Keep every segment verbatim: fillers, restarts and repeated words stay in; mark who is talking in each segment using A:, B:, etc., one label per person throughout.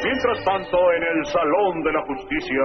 A: Mientras tanto, en el Salón de la Justicia...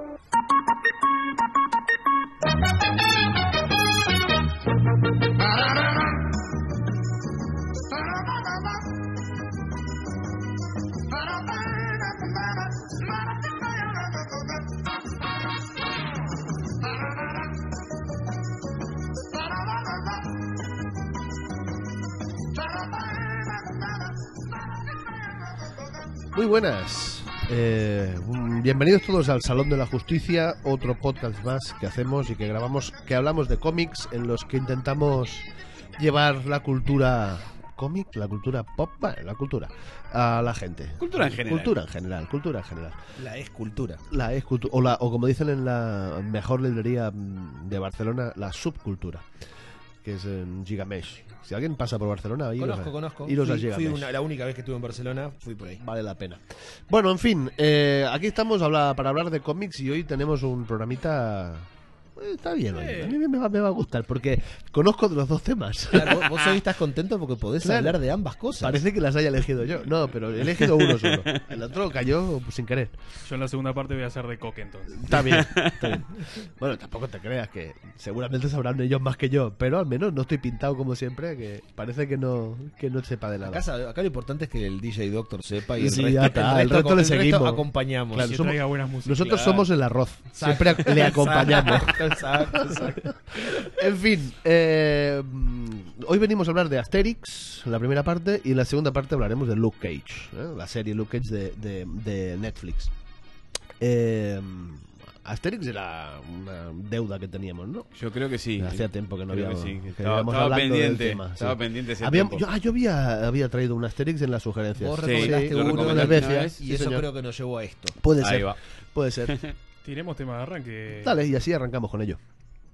B: Muy buenas, eh, bienvenidos todos al Salón de la Justicia, otro podcast más que hacemos y que grabamos, que hablamos de cómics en los que intentamos llevar la cultura cómic, la cultura pop, vale, la cultura a la gente.
C: Cultura en general.
B: Cultura en general, cultura en general.
D: La escultura.
B: La escultura, o, la, o como dicen en la mejor librería de Barcelona, la subcultura, que es en Gigamesh. Si alguien pasa por Barcelona, iros
D: Conozco,
B: a,
D: conozco.
B: iros
D: fui,
B: a Gigamesh.
D: fui una, la única vez que estuve en Barcelona, fui por ahí.
B: Vale la pena. Bueno, en fin, eh, aquí estamos habla, para hablar de cómics y hoy tenemos un programita... eh, Está bien hoy. A mí me va, me va a gustar porque conozco de los dos temas.
D: Claro, vos, vos hoy estás contento porque podés
B: Claro.
D: hablar de ambas cosas.
B: Parece que las haya elegido yo. No, pero he elegido uno solo. El otro cayó pues, sin querer.
E: Yo en la segunda parte voy a hacer de Coque, entonces.
B: Está bien, está bien. Bueno, tampoco te creas que seguramente sabrán ellos más que yo, pero al menos no estoy pintado como siempre, que parece que no que no sepa de nada.
D: Acá, sabe- acá lo importante es que el D J Doctor sepa y el
B: Sí,
D: resto,
B: ya está, el resto
D: acom-
B: le
D: el resto
B: seguimos.
D: acompañamos.
B: Claro,
E: Que
B: somos-
E: traiga buenas músicas.
B: Nosotros
D: Claro.
B: somos el arroz, siempre ac- le acompañamos.
D: Exacto, exacto.
B: En fin, eh, hoy venimos a hablar de Asterix, la primera parte, y en la segunda parte hablaremos de Luke Cage, ¿eh? La serie Luke Cage de, de, de Netflix. Eh, Asterix era una deuda que teníamos, ¿no?
C: Yo creo que sí.
B: Hacía tiempo que no
C: Creo
B: habíamos,
C: que sí, que
B: que
C: estaba,
B: íbamos
C: estaba
B: hablando del
C: pendiente.
B: tema,
C: Estaba
B: sí.
C: pendiente ese
B: Habíamos-
C: tiempo.
B: yo, ah, yo había, había traído un Asterix en las sugerencias.
D: Vos
C: Sí,
D: recomendaste
C: lo
D: uno
C: recomendaste
D: una
B: una
D: vez
B: vez,
D: y
B: sí,
D: eso
B: señor.
D: creo que nos llevó a esto.
B: Puede
C: Ahí
B: ser,
C: va.
B: puede ser.
E: Tiremos tema de arranque.
B: Dale, y así arrancamos con ello.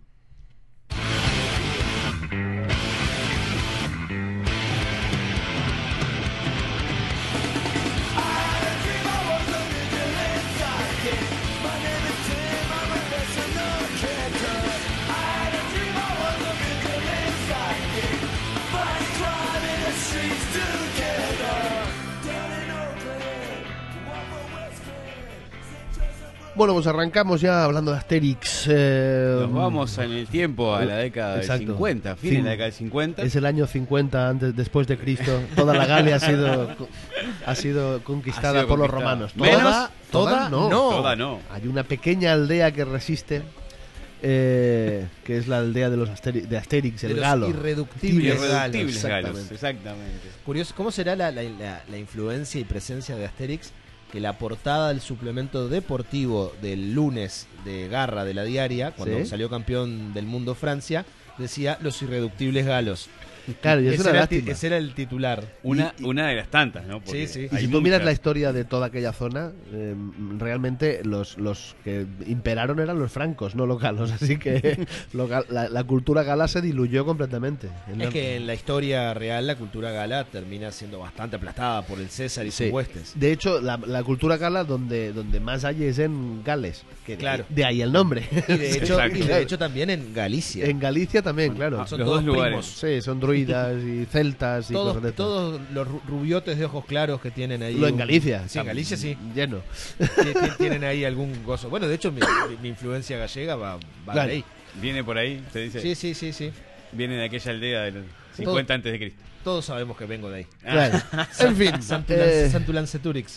B: Bueno, pues arrancamos ya hablando de Asterix. eh,
C: Nos vamos en el tiempo a la década
B: Exacto.
C: del cincuenta, fin
B: Sí.
C: de la década del cincuenta.
B: Es el año cincuenta antes, después de Cristo. Toda la Galia ha sido ha sido conquistada
C: Ha sido
B: por los
C: conquistada.
B: romanos.
C: Menos-
B: Toda, toda no.
C: Toda no.
B: Hay una pequeña aldea que resiste, eh, que es la aldea de los Asteri- de Asterix,
D: De
B: el
D: los
B: galo.
D: irreductibles
C: Irreductibles
B: galos,
C: galos,
B: exactamente.
C: exactamente.
D: Curioso, ¿cómo será la, la- la- la influencia y presencia de Asterix? Que la portada del suplemento deportivo del lunes de Garra de la Diaria, cuando
B: Sí.
D: salió campeón del mundo Francia, decía los irreductibles galos.
B: Claro, y es
D: ese,
B: una
D: era el ti-
B: lástima.
D: ese era el titular.
C: Una,
B: Y- y-
C: una de las tantas, ¿no? Porque
D: Sí, sí.
B: Y
C: hay
B: si tú miras
C: muchas.
B: la historia de toda aquella zona, eh, realmente los, los que imperaron eran los francos, no los galos. Así que lo ga- la, la cultura gala se diluyó completamente. En la-
D: Es que en la historia real la cultura gala termina siendo bastante aplastada por el César y
B: Sí.
D: sus huestes.
B: De hecho, la, la cultura gala donde, donde más hay es en Gales. Que
D: Claro.
B: De ahí el nombre.
D: Y de hecho,
C: Exacto.
D: y de hecho también en Galicia.
B: En Galicia también, claro.
C: Ah,
D: Son
C: los
D: todos
C: dos lugares.
D: primos.
B: Sí, son druidas y celtas y
D: Todos,
B: cosas de estas.
D: todos los ru- rubiotes de ojos claros que tienen ahí.
B: Lo en
D: un-
B: Galicia.
D: Sí, en Galicia sí.
B: Lleno.
D: Ti- ti- Tienen ahí algún gozo. Bueno, de hecho, mi, mi- mi influencia gallega va, va
B: Claro.
D: de ahí.
C: Viene por ahí, se dice.
D: Sí, sí, sí, sí.
C: Viene de aquella aldea del cincuenta antes de Cristo.
D: Todos sabemos que vengo de ahí.
B: Claro. En fin.
D: Santulan-
B: eh,
D: Santulanceturix.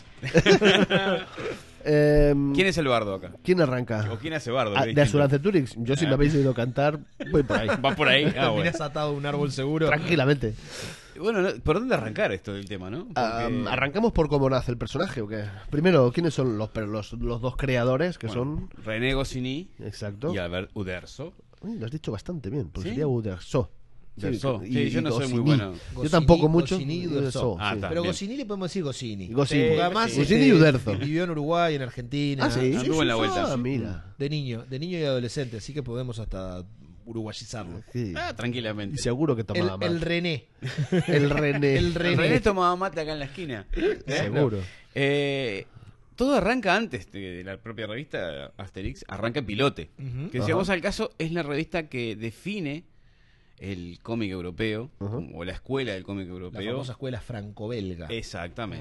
B: eh,
C: ¿Quién es el bardo acá?
B: ¿Quién arranca?
C: ¿O quién hace bardo?
B: Ah,
C: Qué
B: de
C: distinto.
B: Azulanceturix. Yo, si
C: Ah.
B: me habéis oído cantar, voy por ahí.
C: Va por ahí. Ah, bueno.
D: Terminas atado a un árbol seguro.
B: Tranquilamente.
C: Bueno, no, ¿por dónde arrancar esto del tema, no? Porque-
B: Ah, ¿Arrancamos por cómo nace el personaje o qué? Primero, ¿quiénes son los, pero los, los dos creadores que
C: Bueno, René Goscinny
B: son? Exacto.
C: y Albert Uderzo.
B: Uy, lo has dicho bastante bien, porque
C: ¿Sí?
B: sería Uderzo.
C: Uderzo.
B: Y-
C: Sí,
B: y
C: yo no soy muy
B: Goscinny.
C: bueno.
B: Yo
D: Goscinny,
B: tampoco mucho.
D: Goscinny y
B: Uderzo,
D: Uderzo.
C: Ah,
B: sí.
C: está.
D: Pero
C: bien.
D: Goscinny le podemos decir Goscinny.
B: Goscinny.
D: Porque además
C: Sí.
B: Goscinny y
D: este,
B: Uderzo.
D: vivió en Uruguay, en Argentina.
B: Ah, sí.
C: Anduvo en la vuelta.
B: Ah, mira.
D: De niño, de niño y adolescente, así que podemos hasta uruguayizarlo.
B: Sí.
C: Ah,
B: Y
C: tranquilamente.
B: seguro que
D: El,
B: tomaba más.
D: el René.
B: El René.
D: El
C: El
D: René.
C: René tomaba mate acá en la esquina.
B: Seguro.
C: Eh, todo arranca antes de de la propia revista Asterix, arranca en Pilote.
D: Ujú.
C: Que si vamos al caso, es la revista que define el cómic europeo,
B: Ujú.
C: o la escuela del cómic
D: La
C: europeo.
D: famosa escuela franco-belga.
C: Exactamente.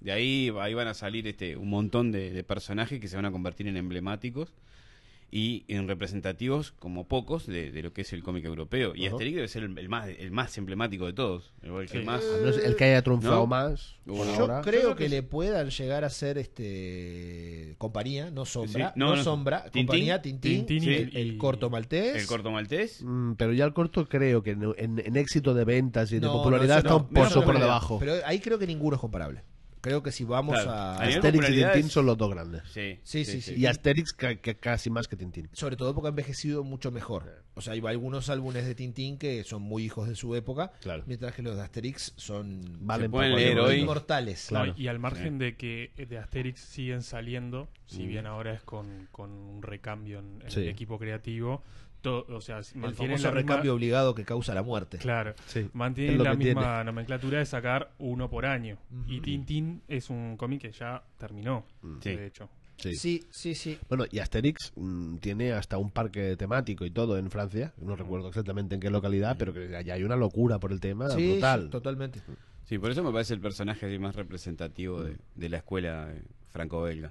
C: De ahí, ahí van a salir este un montón de, de personajes que se van a convertir en emblemáticos y en representativos como pocos de, de lo que es el cómic europeo. Y
B: Ajá.
C: Asterix debe ser el, el más el más emblemático de todos. El, que
E: Sí.
C: más...
B: Al menos el que haya triunfado
C: ¿No?
B: más. Por
C: Yo
D: Yo
B: ahora.
D: creo
E: creo
D: que
E: que
D: le puedan llegar a ser este compañía, no sombra,
C: Sí, sí. No,
D: no,
C: no.
D: sombra,
C: Tintín.
D: compañía Tintín,
E: Tintín
D: el,
E: y-
D: el
E: y-
D: corto maltés.
C: El corto maltés.
B: Mm, pero ya el corto creo que en, en- en éxito de ventas y de
D: No,
B: popularidad
D: no, eso
B: está
D: no,
B: un pozo
D: eso no
B: por
D: me da.
B: debajo.
D: Pero ahí creo que ninguno es comparable. Creo que si vamos
C: Claro.
D: a...
C: A nivel
B: Asterix y
C: popularidad
B: Tintín
C: es-
B: son los dos grandes.
C: Sí,
D: Sí, sí, sí.
B: Y Asterix ca- ca- casi más que Tintín.
D: Sobre todo porque ha envejecido mucho mejor. O sea, hay algunos álbumes de Tintín que son muy hijos de su época,
B: Claro.
D: mientras que los de Asterix son
B: Valen
C: Se pueden
B: pa'
C: leer
B: cualquier
C: hoy.
B: cosa.
D: inmortales.
B: Claro.
E: No, y al margen de que de Asterix siguen saliendo, si
C: Mm.
E: bien ahora es con, con un recambio en, en
B: Sí.
E: el equipo creativo, to- o sea,
D: El
E: mantienen
D: famoso
E: la misma-
D: recambio obligado que causa la muerte.
E: Claro,
B: Sí, es
E: mantienen
B: lo
E: la
B: que
E: misma
B: tiene.
E: nomenclatura de sacar uno por año.
D: Ujú.
E: Y Tintín es un cómic que ya terminó,
C: Sí.
E: de hecho.
B: Sí.
D: Sí, sí, sí.
B: Bueno, y Asterix mm, tiene hasta un parque temático y todo en Francia. No recuerdo exactamente en qué localidad, pero que ya hay una locura por el tema
D: Sí,
B: brutal.
D: sí, totalmente.
C: Sí, por eso me parece el personaje así más representativo de, de la escuela eh, franco-belga.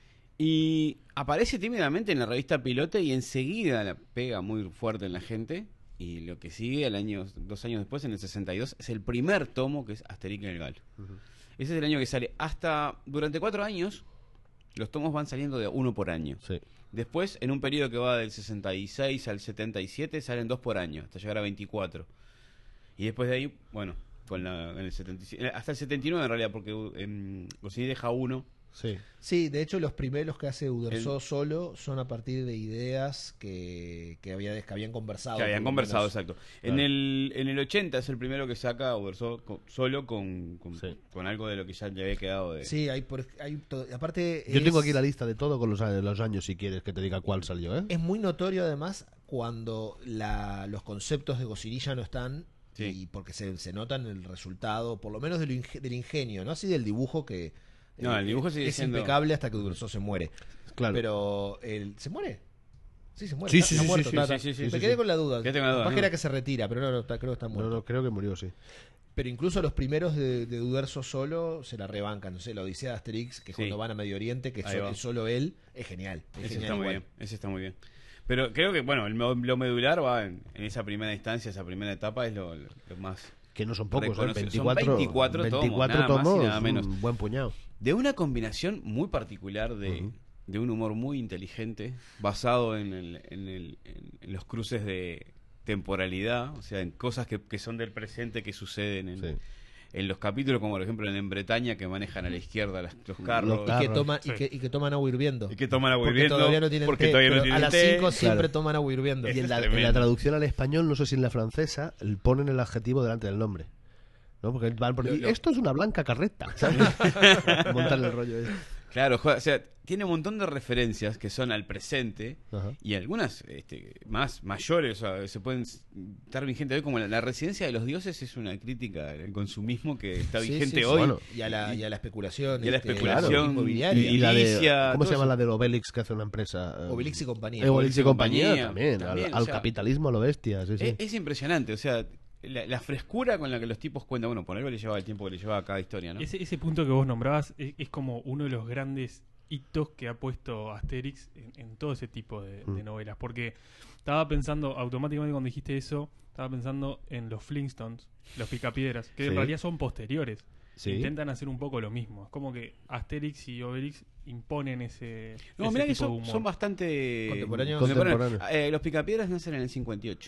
C: Y aparece tímidamente en la revista Pilote y enseguida la pega muy fuerte en la gente. Y lo que sigue, al año, dos años después, en el sesenta y dos, es el primer tomo que es Asterix en el Galo. Ese es el año que sale. Hasta durante cuatro años, los tomos van saliendo de uno por año.
B: Sí.
C: Después, en un periodo que va del sesenta y seis al setenta y siete, salen dos por año, hasta llegar a veinticuatro. Y después de ahí, bueno, con la, en el setenta y siete, hasta el setenta y nueve en realidad, porque en Goscinny deja uno.
B: Sí.
D: Sí, de hecho los primeros que hace Uderzo
C: El-
D: solo son a partir de ideas que, que, había, que habían conversado.
C: Que habían
D: por lo
C: conversado,
D: menos.
C: exacto. En el en el ochenta es el primero que saca Uderzo co- solo con, con,
B: Sí.
C: con algo de lo que ya le había quedado de...
D: Sí, hay, por- hay to- aparte
B: Yo tengo
D: es-
B: aquí la lista de todo con los, los años, si quieres que te diga cuál salió, ¿eh?
D: Es muy notorio además cuando la, los conceptos de Goscinny ya no están.
C: Sí.
D: Y porque se, se nota en el resultado, por lo menos del, inge- del ingenio, no así del dibujo que
C: No, el dibujo sigue
D: es
C: siendo-
D: impecable hasta que Uderzo se muere.
B: Claro.
D: Pero el, ¿se muere? Sí, se muere.
B: Sí,
D: está-
B: sí,
D: está
B: sí,
D: muerto,
B: sí,
D: está-
C: sí,
D: está-
C: sí, sí,
D: Me
B: sí,
D: quedé
B: sí.
D: con la duda.
C: Quédate con la duda,
D: Capaz que
C: ¿no?
D: era que se retira, pero no, no, está- creo que está
B: No,
D: muerto.
B: no, creo que murió, sí.
D: Pero incluso los primeros de, de Uderzo solo se la rebancan. No sé, la Odisea de Asterix, que
C: Sí.
D: cuando van a Medio Oriente, que es
C: Ahí
D: solo,
C: va.
D: es solo él, es genial. Es
C: Ese
D: genial
C: está muy
D: igual.
C: bien, ese está muy bien. Pero creo que, bueno, el, mo- lo medular va en, en esa primera instancia, esa primera etapa es lo, lo- lo más...
B: Que no son pocos, ¿eh?
C: Reconoce- son
B: veinticuatro,
C: veinticuatro tomos,
B: veinticuatro
C: nada más y
B: tomos,
C: nada menos.
B: un buen puñado.
C: De una combinación muy particular de,
B: Ujú.
C: de un humor muy inteligente, basado en, el, en, el- en- en los cruces de temporalidad, o sea, en cosas que, que son del presente que suceden en,
B: Sí.
C: en los capítulos, como por ejemplo en, en Bretaña, que manejan a la izquierda las- los carros.
B: Los
D: Y que,
B: Carros.
D: toman, y,
E: Sí.
D: que, y que toman agua hirviendo.
C: Y que toman agua
D: Porque
C: hirviendo,
D: todavía no tienen
C: porque
D: té,
C: todavía no
D: pero
C: tienen
D: a las
C: té.
D: cinco siempre
B: Claro.
D: toman agua hirviendo.
B: Y
C: Eso
B: en
C: es
B: la, en
C: tremendo.
B: la traducción al español, no sé si en la francesa, ponen el adjetivo delante del nombre. ¿No? Porque van por
C: Lo-
B: aquí,
C: lo-
B: esto es una blanca carreta, ¿sabes? Montar el rollo ese.
C: Claro, joder, o sea, tiene un montón de referencias que son al presente
B: Ajá.
C: y algunas este, más mayores, o sea, se pueden s- estar vigentes hoy, como la, la residencia de los dioses es una crítica al consumismo que está
D: Sí,
C: vigente
D: sí, sí.
C: hoy.
B: Bueno,
D: y, a la, y a la especulación.
C: y a la
D: este,
C: especulación
D: inmobiliaria.
B: Y, y la de,
C: Inicia,
B: ¿cómo se
C: todo
B: llama
C: eso.
B: la del Obelix que hace una empresa? Eh,
D: Obelix y compañía.
B: Eh, Obelix y compañía,
C: compañía,
B: también,
C: también,
B: al,
C: o
B: al
C: sea,
B: capitalismo a lo bestia, sí, sí.
C: Es, es impresionante, o sea, la, la frescura con la que los tipos cuentan, bueno, por algo le llevaba el tiempo que le llevaba a cada historia, ¿no?
E: Ese, ese punto que vos nombrabas es, es como uno de los grandes hitos que ha puesto Asterix en, en todo ese tipo de, de
B: Mm.
E: novelas. Porque estaba pensando, automáticamente cuando dijiste eso, estaba pensando en los Flintstones, los Picapiedras, que
B: Sí.
E: en realidad son posteriores.
B: Sí.
E: Intentan hacer un poco lo mismo. Es como que Asterix y Obelix imponen ese,
C: No,
E: ese
C: mirá que
E: tipo de
C: son,
E: humor.
C: son bastante
D: Contemporáneos.
B: Contemporáneos.
C: Eh, los Picapiedras nacen en el cincuenta y ocho.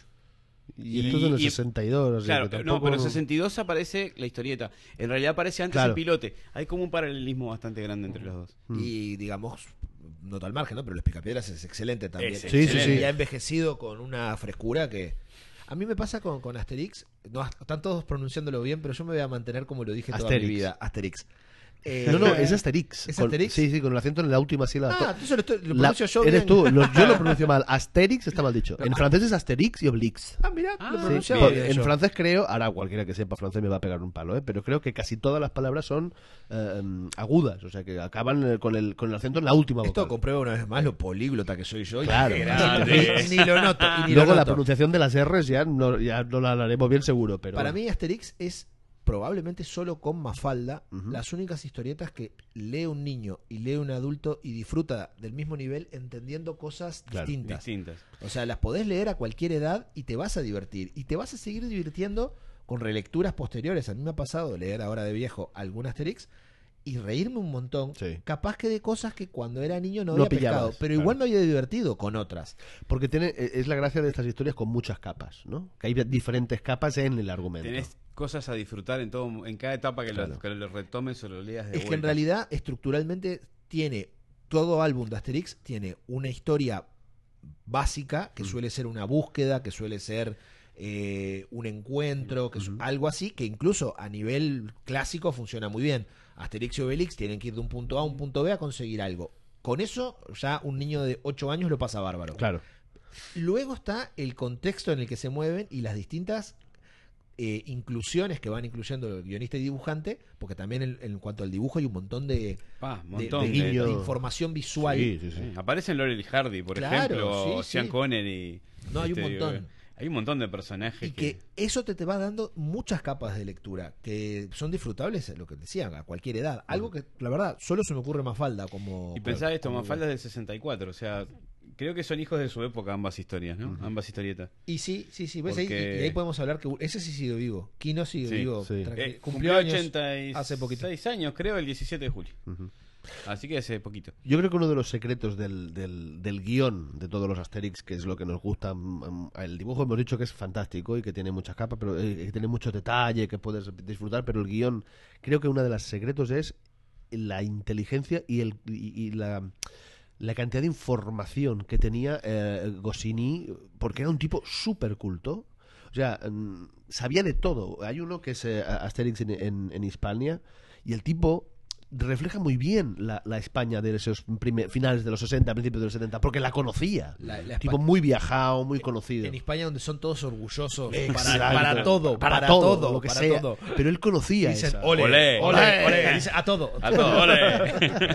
B: Y esto es en el
C: y-
B: sesenta y dos, o sea,
C: Claro,
B: que
C: no,
B: tampoco-
C: pero en sesenta y dos aparece la historieta. En realidad aparece antes
B: Claro.
C: el pilote. Hay como un paralelismo bastante grande entre los dos.
B: Mm.
D: Y digamos, no al margen, ¿no? Pero los Picapiedras es excelente también.
C: Es
B: Sí, sí,
D: Excelente.
B: sí.
D: Y ha envejecido con una frescura que. A mí me pasa con, con Asterix. No, están todos pronunciándolo bien, pero yo me voy a mantener como lo dije toda
B: Asterix.
D: mi vida. Asterix. Eh,
B: No, no, es Asterix.
D: ¿Es
B: Con-
D: Asterix?
B: Sí, sí, con el acento en la última sílaba.
D: Ah, entonces lo, estoy- lo
B: La-
D: pronuncio yo
B: eres
D: bien.
B: tú, lo- yo lo pronuncio mal. Asterix está mal dicho. En francés es Asterix y Oblix.
D: Ah, mira,
C: Ah,
D: lo
C: sí,
D: pronunciaba
B: Por-
D: bien
B: en
D: yo.
B: francés creo, ahora cualquiera que sepa francés me va a pegar un palo, ¿eh? Pero creo que casi todas las palabras son eh, em, agudas, o sea que acaban eh, con el, con el acento en la última
D: Esto
B: vocal.
D: comprueba una vez más lo políglota que soy yo. y
B: Claro.
D: que
C: Grande.
D: ni, ni lo noto. Y ni
B: Luego
D: lo
B: la
D: noto.
B: pronunciación de las R's ya no, ya no la haremos bien seguro, pero
D: Para mí Asterix es probablemente solo con Mafalda,
B: Ujú.
D: las únicas historietas que lee un niño y lee un adulto y disfruta del mismo nivel entendiendo cosas
B: Claro,
D: distintas.
C: Distintas.
D: O sea, las podés leer a cualquier edad y te vas a divertir. Y te vas a seguir divirtiendo con relecturas posteriores. A mí me ha pasado leer ahora de viejo algún Asterix y reírme un montón.
B: Sí.
D: Capaz que de cosas que cuando era niño no,
B: No
D: había pescado.
B: pillabas,
D: Pero
B: claro.
D: igual me había divertido con otras.
B: Porque tiene, es la gracia de estas historias con muchas capas, ¿no? Que hay diferentes capas en el argumento.
C: Tenés cosas a disfrutar en todo, en cada etapa que,
B: Claro.
C: lo, que lo retomes o lo leas de
D: Es que en
C: vuelta.
D: realidad, estructuralmente, tiene todo álbum de Asterix, tiene una historia básica, que
B: Mm.
D: suele ser una búsqueda, que suele ser eh, un encuentro, que es algo así, que incluso a nivel clásico funciona muy bien. Asterix y Obelix tienen que ir de un punto A a un punto B a conseguir algo. Con eso, ya un niño de ocho años lo pasa bárbaro.
B: Claro.
D: Luego está el contexto en el que se mueven y las distintas eh, inclusiones que van incluyendo el guionista y dibujante, porque también en, en cuanto al dibujo hay un montón de,
C: Ah, un
D: de-
C: montón
D: de,
C: de,
B: guiño.
D: de información visual.
B: Sí, sí, sí.
C: Sí, aparecen Laurel y Hardy, por
D: Claro,
C: ejemplo,
D: sí,
C: Sean
D: sí.
C: Connery.
D: No, hay un
C: este,
D: montón.
C: Hay un montón de personajes
D: Y que eso te, te va dando muchas capas de lectura que son disfrutables, lo que decían, a cualquier edad. Algo que, la verdad, solo se me ocurre Mafalda como...
C: Y pensá esto,
D: como-
C: Mafalda es del sesenta y cuatro, o sea, creo que son hijos de su época ambas historias, ¿no? Ambas historietas.
D: Y sí, sí, sí. ¿ves? Ahí-
C: Porque-
D: y, y ahí podemos hablar que ese sí sigue vivo. Kino sigue
C: Sí,
D: vivo.
B: sí.
D: tranqui-
C: Eh,
D: cumplió
C: cumplió
D: años
C: ochenta y seis
D: hace poquito.
C: años, creo, el diecisiete de julio.
B: Ujú.
C: Así que hace poquito.
B: Yo creo que uno de los secretos del, del, del guión de todos los Asterix, que es lo que nos gusta, mm, el dibujo hemos dicho que es fantástico y que tiene muchas capas, pero eh, que tiene mucho detalle, que puedes disfrutar, pero el guión, creo que uno de los secretos es la inteligencia y, el, y, y la, la cantidad de información que tenía eh, Goscinny, porque era un tipo súper culto. O sea, mm, sabía de todo. Hay uno que es eh, Asterix en, en, en Hispania y el tipo refleja muy bien la, la España de esos prime- finales de los sesenta, principios de los setenta, porque la conocía.
D: La- la
B: tipo
D: Espa-
B: muy viajado, muy conocido.
D: En España donde son todos orgullosos para,
B: Exacto.
D: para todo,
B: para,
D: para,
B: todo,
D: todo,
B: lo que
D: para
B: sea.
D: todo.
B: Pero él conocía
D: Dicen
B: esa.
D: ole, ole,
C: Ole,
D: ole,
B: ole.
D: Dice, a todo.
C: A todo, ole.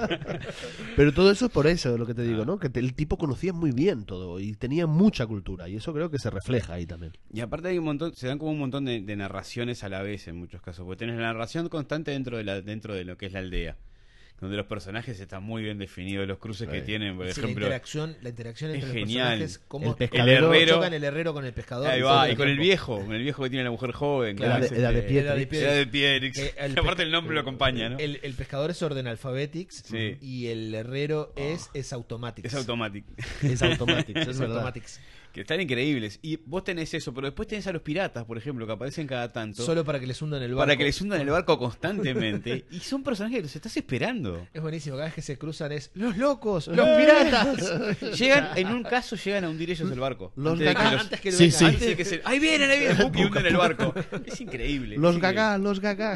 B: Pero todo eso es por eso, lo que te digo, ¿no? Que te- el tipo conocía muy bien todo y tenía mucha cultura y eso creo que se refleja ahí también.
C: Y aparte hay un montón, se dan como un montón de, de narraciones a la vez en muchos casos, porque tenés la narración constante dentro de la, dentro de lo que es la aldea, donde los personajes están muy bien definidos, los cruces que
B: Sí.
C: tienen, por
D: Sí, la
C: ejemplo.
D: interacción, la interacción
C: es
D: entre los
C: genial.
D: personajes, cómo
B: El pescadero-
C: El herrero-
D: chocan el herrero con el pescador.
C: Ahí
D: todo
C: va,
D: el
C: y con el
D: tiempo.
C: viejo, con el viejo que tiene la mujer joven.
D: Claro,
C: que
B: Edad
C: es,
B: de- edad de
C: este,
B: Pietrix.
D: Edad de Pietrix.
C: Edad de Pietrix.
D: Que el
C: Y aparte
D: pe-
C: el nombre lo acompaña, ¿no?
D: El, el pescador es Orden Alphabetics
C: Sí.
D: y el herrero es, es Automatics.
C: Es Automatic.
B: Es Automatics, es
D: Es
B: verdad.
D: Automatics.
C: Que están increíbles. Y vos tenés eso, pero después tenés a los piratas, por ejemplo, que aparecen cada tanto.
D: Solo para que les hundan el barco.
C: para que les hundan el barco constantemente. Y son personajes que los estás esperando.
D: Es buenísimo, cada vez que se cruzan es ¡los locos! ¡Los piratas!
C: Llegan, en un caso llegan a hundir ellos el barco.
B: Los
C: antes de que
B: gaga-
C: los-
D: Antes que
B: Sí,
D: vengan.
B: sí.
C: antes de que se- ¡Ahí vienen, ahí vienen! ¡Pum! Y hunden el barco. Es increíble.
B: Los
C: es increíble.
B: gagá, los gagá.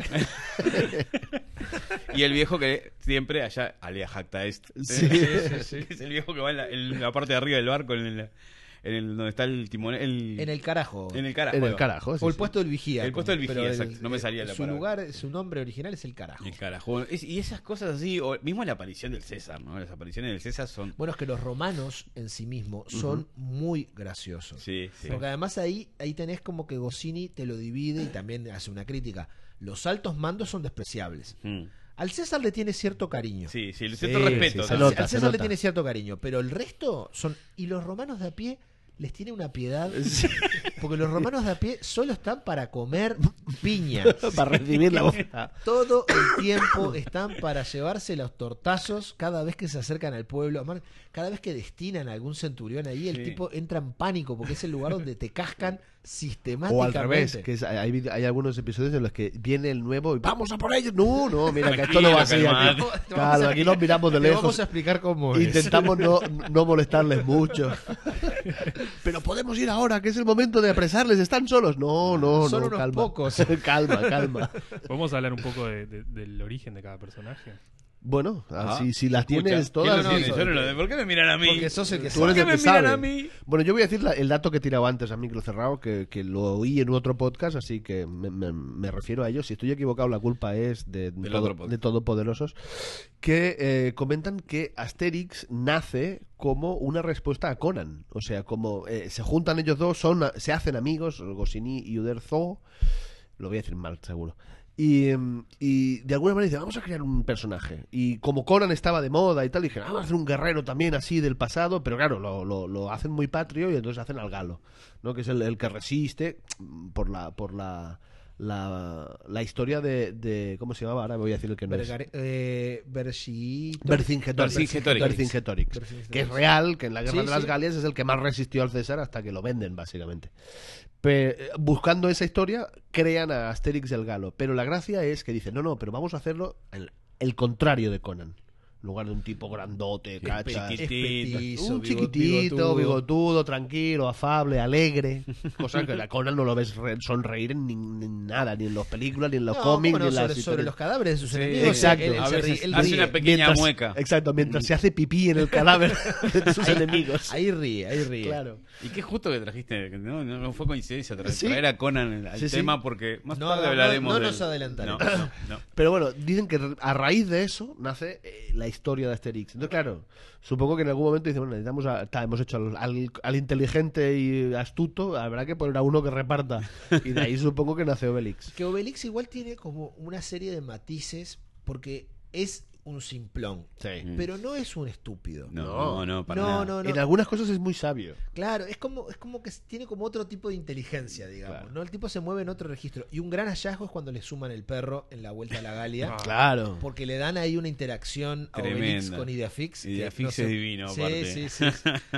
C: Y el viejo que siempre allá, alea jacta est.
B: Sí.
C: Es el viejo que va en la, en la parte de arriba del barco, en el, en el- donde está el timón. El,
D: En el carajo.
C: en el carajo.
B: En
C: ahí
B: el
C: va.
B: carajo. sí,
D: o el
B: sí.
D: puesto del vigía.
C: El puesto del vigía,
D: pero
C: exacto. No me salía la
D: Su
C: palabra.
D: lugar, su nombre original es el carajo.
C: El carajo. Es- y esas cosas así, o mismo la aparición del César, ¿no? Las apariciones del César son.
D: Bueno, es que los romanos en sí mismos son muy graciosos.
C: Sí, sí.
D: Porque además ahí, ahí tenés como que Goscinny te lo divide y también hace una crítica. Los altos mandos son despreciables.
C: Mm.
D: Al César le tiene cierto cariño.
C: Sí, sí,
B: Sí,
C: cierto respeto.
B: sí, se
C: ¿no?
B: nota,
D: Al
B: se
D: César le
B: nota.
D: tiene cierto cariño, pero el resto son... Y los romanos de a pie les tiene una piedad. Porque los romanos de a pie solo están para comer piña.
B: Para recibir la bofetada.
D: Todo el tiempo están para llevarse los tortazos cada vez que se acercan al pueblo. Además, cada vez que destinan a algún centurión ahí, el
C: Sí.
D: tipo entra en pánico porque es el lugar donde te cascan
B: O
D: sistemáticamente.
B: al revés, que es- hay, vid- hay algunos episodios en los que viene el nuevo y vamos a por ellos. No, no, mira, que esto no va así.
C: Tranquilo,
B: Aquí,
C: calmate.
D: Te vamos
B: claro,
D: a
B: aquí nos miramos de
D: Te
B: lejos.
D: vamos a explicar cómo es.
B: Intentamos no, no molestarles mucho. Pero podemos ir ahora, que es el momento de apresarles. ¿Están solos? No, no,
D: Son
B: no,
D: unos
B: calma.
D: pocos.
B: calma, calma.
E: Podemos hablar un poco de- de- del origen de cada personaje.
B: Bueno,
C: Ah,
B: así, si las
C: escucha,
B: tienes
C: ¿quién
B: todas.
C: lo tiene?
B: sí.
C: Yo no lo- ¿Por qué me miran a mí?
D: Porque sos el que
B: Tú eres
C: ¿Por
B: el
C: qué
B: que
C: me miran
B: sabe.
C: a mí?
B: Bueno, yo voy a decir la- el dato que he tirado antes a micro cerrado, que, que lo oí en otro podcast, así que me, me- me refiero a ello. Si estoy equivocado, la culpa es de,
C: Del
B: todo-
C: otro podcast.
B: de Todopoderosos, que eh, comentan que Asterix nace como una respuesta a Conan. O sea, como eh, se juntan ellos dos, son se hacen amigos, Goscinny y Uderzo, lo voy a decir mal, seguro. Y, y de alguna manera dice, vamos a crear un personaje. Y como Conan estaba de moda y tal, dije, vamos a hacer un guerrero también así del pasado, pero claro, lo, lo, lo hacen muy patrio y entonces hacen al Galo, ¿no? Que es el, el que resiste por la por la la, la historia de, de ¿cómo se llamaba? Ahora me voy a decir el que no es.
D: Vergare- eh, Verci-
B: Vercingetorix,
C: Vercingetorix.
B: Vercingetorix,
D: Vercingetorix.
B: que es real, que en la Guerra
D: Sí,
B: de las
D: sí.
B: Galias es el que más resistió al César hasta que lo venden, básicamente. Pe- buscando esa historia, crean a Asterix el Galo. Pero la gracia es que dicen, no, no, pero vamos a hacerlo el, el contrario de Conan. En lugar de un tipo grandote, cacha,
C: chiquitito.
D: Es petizo,
B: un
D: bigo-
B: chiquitito,
D: bigotudo.
B: bigotudo, tranquilo, afable, alegre. Cosa que a Conan no lo ves re- sonreír en, ni, ni nada, ni en las películas, ni en los
D: No,
B: cómics,
D: ¿cómo no?
B: ni en las
D: sobre, sobre
B: historias.
D: los cadáveres de sus
C: Sí,
D: enemigos.
B: exacto.
D: Él- él
C: A
D: se
C: veces
D: ríe- él
C: hace
D: ríe.
C: una pequeña
B: Mientras-
C: mueca.
B: Exacto, mientras se hace pipí en el cadáver de sus
D: Ahí-
B: enemigos.
D: Ahí ríe, ahí ríe.
B: Claro.
C: Y qué justo que trajiste, que no, no, no fue coincidencia tra-
B: Sí.
C: traer a Conan al
B: Sí, sí.
C: tema porque más
D: No,
C: tarde
D: no,
C: hablaremos
D: no
C: de
D: nos adelantaremos.
C: No, no, no.
B: Pero bueno, dicen que a raíz de eso nace eh, la historia de Asterix. Entonces, claro, supongo que en algún momento dicen, bueno, necesitamos a, ta, hemos hecho al, al, al inteligente y astuto, habrá que poner a uno que reparta. Y de ahí supongo que nace Obelix.
D: Que Obelix igual tiene como una serie de matices porque es un simplón,
B: Sí.
D: pero no es un estúpido.
C: No,
B: No.
C: no, no, para
D: No,
C: nada.
D: no, no.
B: En algunas cosas es muy sabio.
D: Claro, es como, es como que tiene como otro tipo de inteligencia, digamos.
B: Claro.
D: ¿No? El tipo se mueve en otro registro. Y un gran hallazgo es cuando le suman el perro en la vuelta a la Galia.
E: Ah.
B: Claro.
D: Porque le dan ahí una interacción a Obelix
C: Tremenda.
D: con Ideafix. que
C: Ideafix
D: no sé-
C: es divino,
D: Sí,
C: aparte.
D: sí, sí.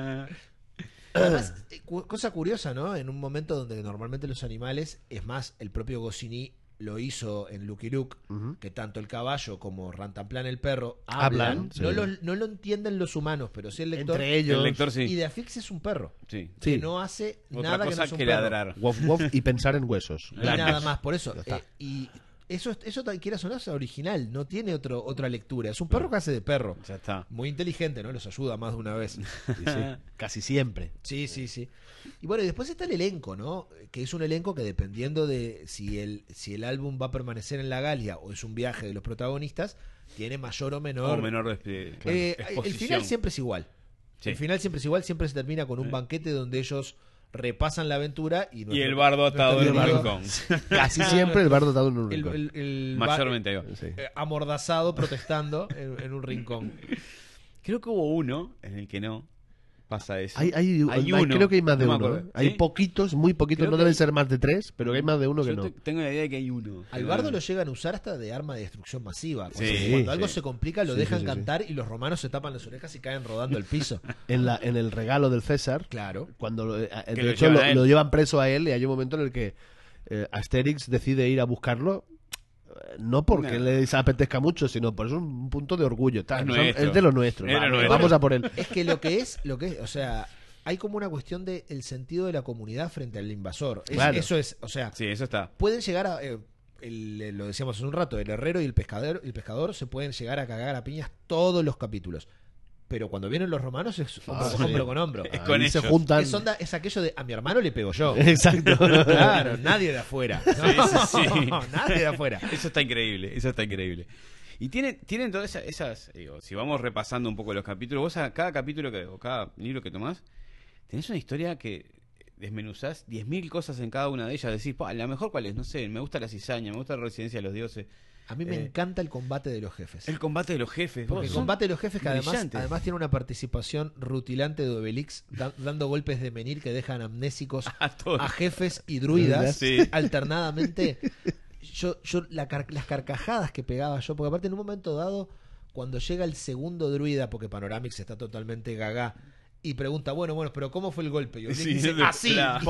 D: Además, eh, cu- cosa curiosa, ¿no? En un momento donde normalmente los animales, es más, el propio Goscinny lo hizo en Lucky Luke,
B: Ujú.
D: que tanto el caballo como Rantanplan el perro
B: Hablan,
D: hablan.
B: sí.
D: no, lo, no lo entienden los humanos, pero sí el lector.
B: Entre ellos.
C: El lector sí.
D: Ideafix es un perro.
C: Sí.
B: Sí.
D: Que no hace
C: Otra
D: nada que
C: cosa
D: no es un
C: que
D: perro.
C: ladrar.
B: Wof, wof y pensar en huesos.
D: Y nada más, por eso.
B: Ya está.
D: Eh, y eso, eso tan- quiera sonar, es original, no tiene otro, otra lectura. Es un perro que hace de perro.
C: Ya está.
D: Muy inteligente, ¿no? Los ayuda más de una vez.
B: Sí, sí. Casi siempre.
D: Sí, sí, sí. Y bueno, y después está el elenco, ¿no? Que es un elenco que dependiendo de si el, si el álbum va a permanecer en la Galia o es un viaje de los protagonistas, tiene mayor o menor.
C: O menor despliegue.
D: Eh, el
C: Exposición.
D: final siempre es igual.
C: Sí.
D: El final siempre es igual, siempre se termina con un
C: Sí.
D: banquete donde ellos repasan la aventura y,
C: Y
D: nuestro-
C: el bardo atado en
D: nuestro
C: un
D: querido-
C: rincón.
B: Casi siempre el bardo atado en un
D: El,
B: rincón.
D: el- el ba-
C: Mayormente ahí va.
B: Sí.
D: eh, amordazado protestando en, en un rincón.
C: Creo que hubo uno en el que no pasa eso.
B: Hay, hay,
C: Hay
B: hay-
C: uno.
B: creo que hay más de
C: No me
B: uno.
C: acuerdo.
B: ¿eh? Hay
C: ¿Sí?
B: poquitos, muy poquitos,
C: Creo
B: no
C: que
B: deben
C: hay-
B: ser más de tres, pero hay más de uno que
C: Yo
B: no.
C: te- tengo la idea de que hay uno.
D: Al bardo lo llegan a usar hasta de arma de destrucción masiva. Cuando,
C: Sí,
D: cuando algo
C: sí.
D: se complica lo
B: Sí,
D: dejan
B: sí, sí, sí.
D: cantar y los romanos se tapan las orejas y caen rodando el piso.
B: En, la, en el regalo del César,
D: Claro.
B: cuando lo- eh, de
C: lo
B: hecho
C: llevan
B: lo,
C: a él.
B: lo llevan preso a él y hay un momento en el que eh, Asterix decide ir a buscarlo, eh, no porque
C: No.
B: les apetezca mucho, sino por eso es un punto de orgullo. Tal,
C: Es
B: son-
C: nuestro.
B: es de lo nuestro.
C: Es de lo
B: vale,
C: nuestro.
B: Vamos a por él.
D: Es que lo que es, lo que es, o sea, hay como una cuestión de el sentido de la comunidad frente al invasor. Es-
B: Claro.
D: Eso es, o sea,
C: Sí, eso está.
D: pueden llegar a eh, el- eh, lo decíamos hace un rato, el herrero y el pescador, el pescador se pueden llegar a cagar a piñas todos los capítulos. Pero cuando vienen los romanos es hombro,
B: Ah,
D: con
B: sí.
D: hombro con hombro.
C: Es
B: Ahí
C: con
B: se
C: ellos.
B: juntan.
D: Es, onda- es aquello de a mi hermano le pego yo.
B: Exacto.
D: Claro, nadie de afuera.
C: Sí, sí, sí.
D: No, nadie de afuera.
C: Eso está increíble, eso está increíble. Y tiene, tienen todas esas, esas digo, si vamos repasando un poco los capítulos, vos a cada capítulo que, o cada libro que tomás, tenés una historia que desmenuzás diez mil cosas en cada una de ellas, decís, "Pa, la mejor cuál es, no sé, me gusta la cizaña, me gusta la residencia de los dioses,
D: A mí me
C: Eh,
D: encanta el combate de los jefes.
C: el combate de los jefes,
D: Porque
C: vos,
D: el
C: son
D: combate de los jefes que además,
C: brillantes.
D: además tiene una participación rutilante de Obelix da- dando golpes de menir que dejan amnésicos
C: a todos.
D: a jefes y druidas
C: Sí.
D: alternadamente. Yo, yo la car- las carcajadas que pegaba yo, porque aparte en un momento dado, cuando llega el segundo druida, porque Panoramix está totalmente gaga, y pregunta, bueno, bueno, pero ¿cómo fue el golpe? Y Obelix
C: Sí,
D: dice,
C: de-
D: así.
C: claro.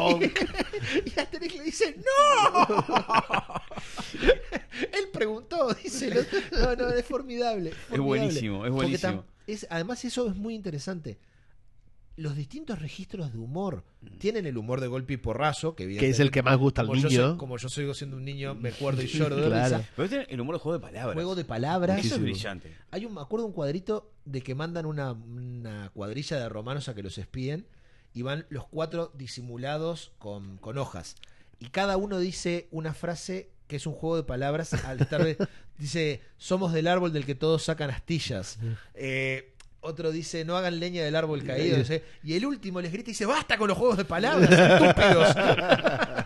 D: Y Asterix le dice, ¡no! Él preguntó, dice, no, no, es formidable.
C: Es buenísimo, es
D: Porque
C: buenísimo.
D: tam- es, además eso es muy interesante. Los distintos registros de humor tienen el humor de golpe y porrazo, que,
B: Que es el que más gusta al
D: como yo
B: niño.
D: soy- como yo sigo siendo un niño, me acuerdo y lloro de
B: Claro.
D: risa.
C: Pero tiene el humor de juego de palabras.
D: Juego de palabras.
C: Eso es
B: Muchísimo.
C: brillante.
D: Hay un, me acuerdo un cuadrito de que mandan una, una cuadrilla de romanos a que los espíen y van los cuatro disimulados con, con hojas. Y cada uno dice una frase que es un juego de palabras. Al estar, dice, somos del árbol del que todos sacan astillas. Eh, otro dice, no hagan leña del árbol caído. No sé. Y el último les grita y dice, basta con los juegos de palabras, estúpidos.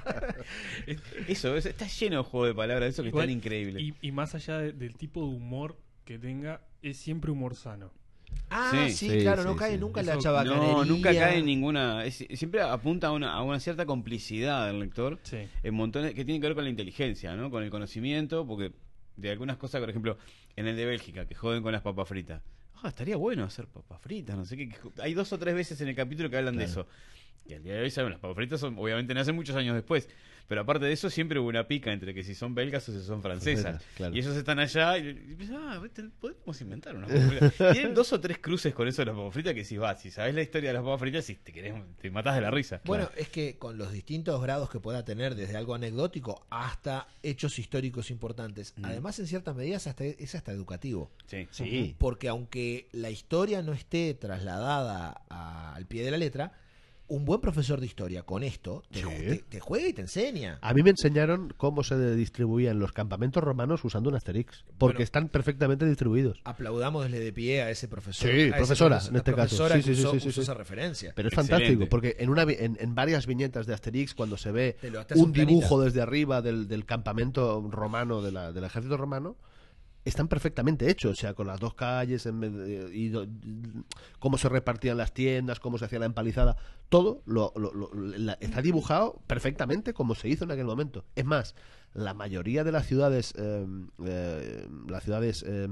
C: Eso, es- está lleno de juego de palabras, eso que
E: Igual,
C: están increíbles.
E: Y, y más allá de- del tipo de humor que tenga, es siempre humor sano.
D: Ah,
C: Sí,
D: sí,
B: sí,
D: claro,
B: sí,
D: no cae
B: sí.
D: nunca en
E: Eso-
D: la chabacanería.
C: No, nunca cae en ninguna. es- siempre apunta a una, a una cierta complicidad del lector
E: Sí.
C: en montones que tienen que ver con la inteligencia, ¿no? Con el conocimiento, porque de algunas cosas, por ejemplo, en el de Bélgica, que joden con las papas fritas. Ah, estaría bueno hacer papas fritas, no sé qué. que- Hay dos o tres veces en el capítulo que hablan de eso. Y al día de hoy, saben, las papas fritas son, obviamente nacen muchos años después. Pero aparte de eso, siempre hubo una pica entre que si son belgas o si son francesas.
B: Francesas, claro.
C: Y ellos están allá y, y piensan, ah, te- podemos inventar unas papas fritas. Tienen dos o tres cruces con eso de las papas fritas que si vas, si sabes la historia de las papas fritas, si te querés, te matás de la risa.
D: Bueno, es que con los distintos grados que pueda tener, desde algo anecdótico hasta hechos históricos importantes,
C: Mm.
D: además en cierta medida es hasta, es hasta educativo.
C: Sí.
B: Sí.
D: Porque aunque la historia no esté trasladada a- al pie de la letra, un buen profesor de historia con esto te,
B: Sí.
D: te- te juega y te enseña.
B: A mí me enseñaron cómo se distribuían los campamentos romanos usando un Asterix, porque
D: Bueno.
B: están perfectamente distribuidos.
D: Aplaudámosle de pie a ese profesor.
B: Sí,
D: a ese
B: profesora,
D: profesor-
B: en este
D: la
B: caso.
D: profesora
B: Sí,
D: que
B: sí, sí,
D: usó-
B: sí, sí,
D: usó
B: sí.
D: esa referencia.
B: Pero es
C: Excelente.
B: fantástico, porque en, una, vi- en, en varias viñetas de Asterix, cuando se ve
D: Te lo- te hace
B: un
D: un planita.
B: dibujo desde arriba del, del campamento romano, de la, del ejército romano, están perfectamente hechos, o sea, con las dos calles, en vez de- y do- cómo se repartían las tiendas, cómo se hacía la empalizada, todo lo, lo- lo- la- está dibujado perfectamente como se hizo en aquel momento. Es más, la mayoría de las ciudades, eh, eh, las ciudades eh,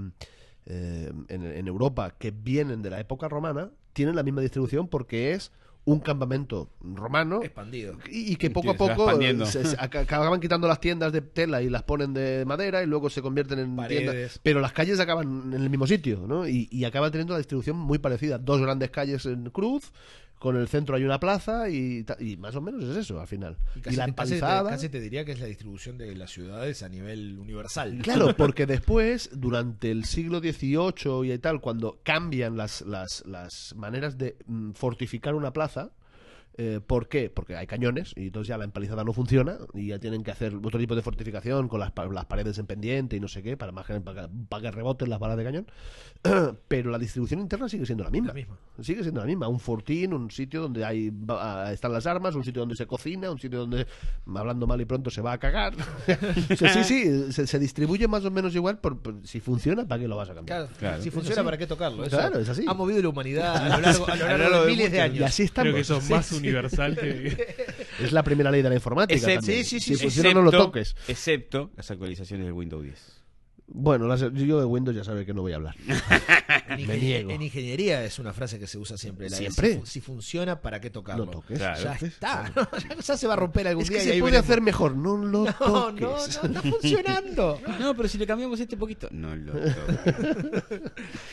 B: eh, en, en Europa que vienen de la época romana, tienen la misma distribución porque es un campamento romano
D: Expandido.
B: y, y que poco a
C: Sí, se va
B: poco
C: expandiendo.
B: se, se aca- acaban quitando las tiendas de tela y las ponen de madera y luego se convierten en
D: Paredes.
B: tiendas, pero las calles acaban en el mismo sitio, ¿no? Y, y acaba teniendo la distribución muy parecida, dos grandes calles en cruz, con el centro hay una plaza y, ta- y más o menos es eso al final. Y,
D: casi
B: la
D: te- casi te-
B: empalizada.
D: Casi te diría que es la distribución de las ciudades a nivel universal.
B: Claro, porque después, durante el siglo dieciocho y tal, cuando cambian las, las, las maneras de mm, fortificar una plaza, eh, ¿por qué? Porque hay cañones y entonces ya la empalizada no funciona y ya tienen que hacer otro tipo de fortificación con las, pa- las paredes en pendiente y no sé qué, para, más que- para, para que reboten las balas de cañón. Pero la distribución interna sigue siendo la misma.
D: La misma.
B: Sigue siendo la misma. Un fortín, un sitio donde hay va- están las armas, un sitio donde se cocina, un sitio donde, hablando mal y pronto, se va a cagar. O sea, sí, sí, se, se distribuye más o menos igual. Por, por- si funciona, ¿para qué lo vas a cambiar?
D: Claro,
C: Claro.
D: si
B: Es
D: funciona,
B: así.
D: ¿para qué tocarlo? Eso
B: Claro, es así.
D: Ha movido la humanidad a lo largo, a lo
C: A lo
D: largo
C: largo
D: de
C: de
D: miles de
C: muchos-
D: años.
B: Y así estamos.
E: Creo que eso es
B: Sí,
E: más
B: sí.
E: universal que...
B: Es la primera ley de la informática.
C: Excepto-
B: también.
C: sí, sí, sí,
B: si funciona, no lo toques.
C: Excepto las actualizaciones del Windows diez.
B: Bueno, las- yo de Windows ya sabe que no voy a hablar.
D: En,
B: Me
D: ingenie-
B: niego.
D: en ingeniería es una frase que se usa siempre. La de
B: ¿Siempre?
D: Si, fu- si funciona, ¿para qué tocarlo?
B: No toques.
C: Claro.
D: Ya está. Ya se va a romper algún
B: Es
D: día
B: que
D: y
B: se
D: ahí
B: puede
D: veremos.
B: hacer mejor. No lo
D: No,
B: toques.
D: no, no, está funcionando.
C: No, pero si le cambiamos este poquito. No lo toques.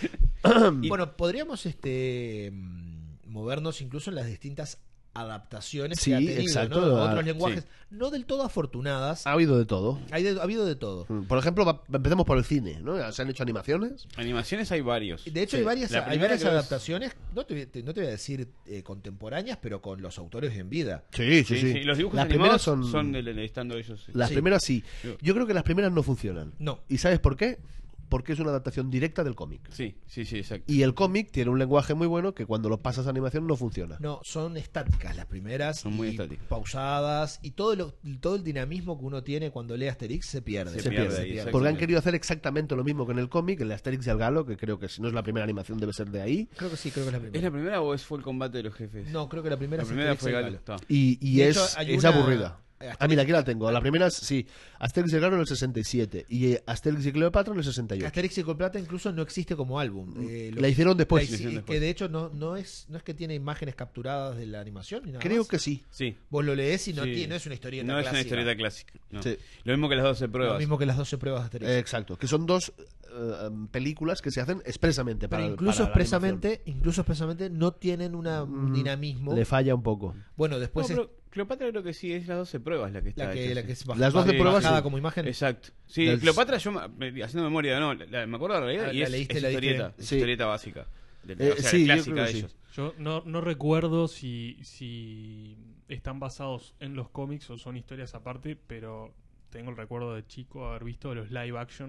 C: Y-
D: Bueno, podríamos este mm, movernos incluso en las distintas adaptaciones
B: Sí,
D: que ha tenido,
B: exacto.
D: ¿no? A
B: Ah,
D: otros lenguajes,
C: sí.
D: no del todo afortunadas.
B: Ha habido de todo.
D: Hay de- ha habido de todo.
B: Por ejemplo, va- empecemos por el cine, ¿no? Se han hecho animaciones.
C: Animaciones hay varios.
D: De hecho,
B: Sí.
D: hay varias,
C: La
D: hay
C: primera
D: varias
C: creo es-
D: adaptaciones, no te, te- no te voy a decir eh, contemporáneas, pero con los autores en vida.
B: Sí,
C: Sí, sí, Los dibujos
B: Las
C: animados
B: primeras son,
C: son, del- del- estando ellos. sí.
B: las
D: Sí.
B: primeras sí. Yo creo que las primeras no funcionan.
D: No.
B: ¿Y sabes por qué? Porque es una adaptación directa del cómic.
C: Sí, sí, sí, exacto.
B: Y el cómic tiene un lenguaje muy bueno que cuando lo pasas a animación no funciona.
D: No, son estáticas las primeras.
C: Son muy
D: y
C: estáticas.
D: pausadas. Y todo, lo, todo el dinamismo que uno tiene cuando lee Asterix se pierde.
C: Se pierde ahí, exacto.
B: Porque han querido hacer exactamente lo mismo que en el cómic, el Asterix y el Galo, que creo que si no es la primera animación debe ser de ahí.
D: Creo que sí, creo que es la
C: ¿Es
D: primera.
C: la primera o es, fue el combate de los jefes?
D: No, creo que la primera
C: la
D: es
C: primera
D: Asterix
C: fue
D: y el
C: Galo.
D: Galo.
C: está.
B: Y, y
D: De
B: es,
D: hecho, hay
B: es
D: una-
B: aburrida.
D: Asterix-
B: Ah, mira, aquí la tengo. La primera es, sí, Asterix y el Galo en el sesenta y siete y eh, Asterix y Cleopatra en el sesenta y ocho.
D: Asterix y Cleopatra incluso no existe como álbum. Eh, lo-
B: La hicieron después.
D: la hici-
C: hicieron después.
D: Que de hecho no, no, es, no es que tiene imágenes capturadas de la animación. Ni nada
B: Creo
D: más.
B: que sí.
C: Sí.
D: Vos lo lees y no,
C: Sí.
D: tiene, no es una historieta
C: No es
D: clásica.
C: una historieta clásica. no.
B: Sí.
C: Lo mismo que las doce pruebas.
D: Lo mismo que las doce pruebas de Asterix.
B: Eh, exacto. Que son dos eh, películas que se hacen expresamente para
D: Pero
B: el-
D: incluso
B: para la
D: expresamente, incluso expresamente no tienen una- un
B: Mm,
D: dinamismo.
B: Le falla un poco.
D: Bueno,
C: No,
D: después es
C: pero Cleopatra creo que sí, es las doce pruebas la que está
D: la que,
C: hecha,
D: la
C: sí.
D: que es baj-
B: Las doce
D: baj-
B: pruebas,
D: bajada
B: sí.
D: como imagen.
C: Exacto. Sí,
B: Las-
C: Cleopatra, yo me- haciendo memoria, no, la- me acuerdo de la realidad
D: Ah,
C: y
D: la
C: es,
D: leíste,
C: es
D: la diste.
C: historieta, es
B: Sí.
C: historieta básica. De,
B: Eh,
C: o sea,
B: sí, yo
C: clásica
B: creo
C: de
B: que sí.
C: ellos.
E: Yo no, no recuerdo si, si están basados en los cómics o son historias aparte, pero tengo el recuerdo de chico haber visto los live action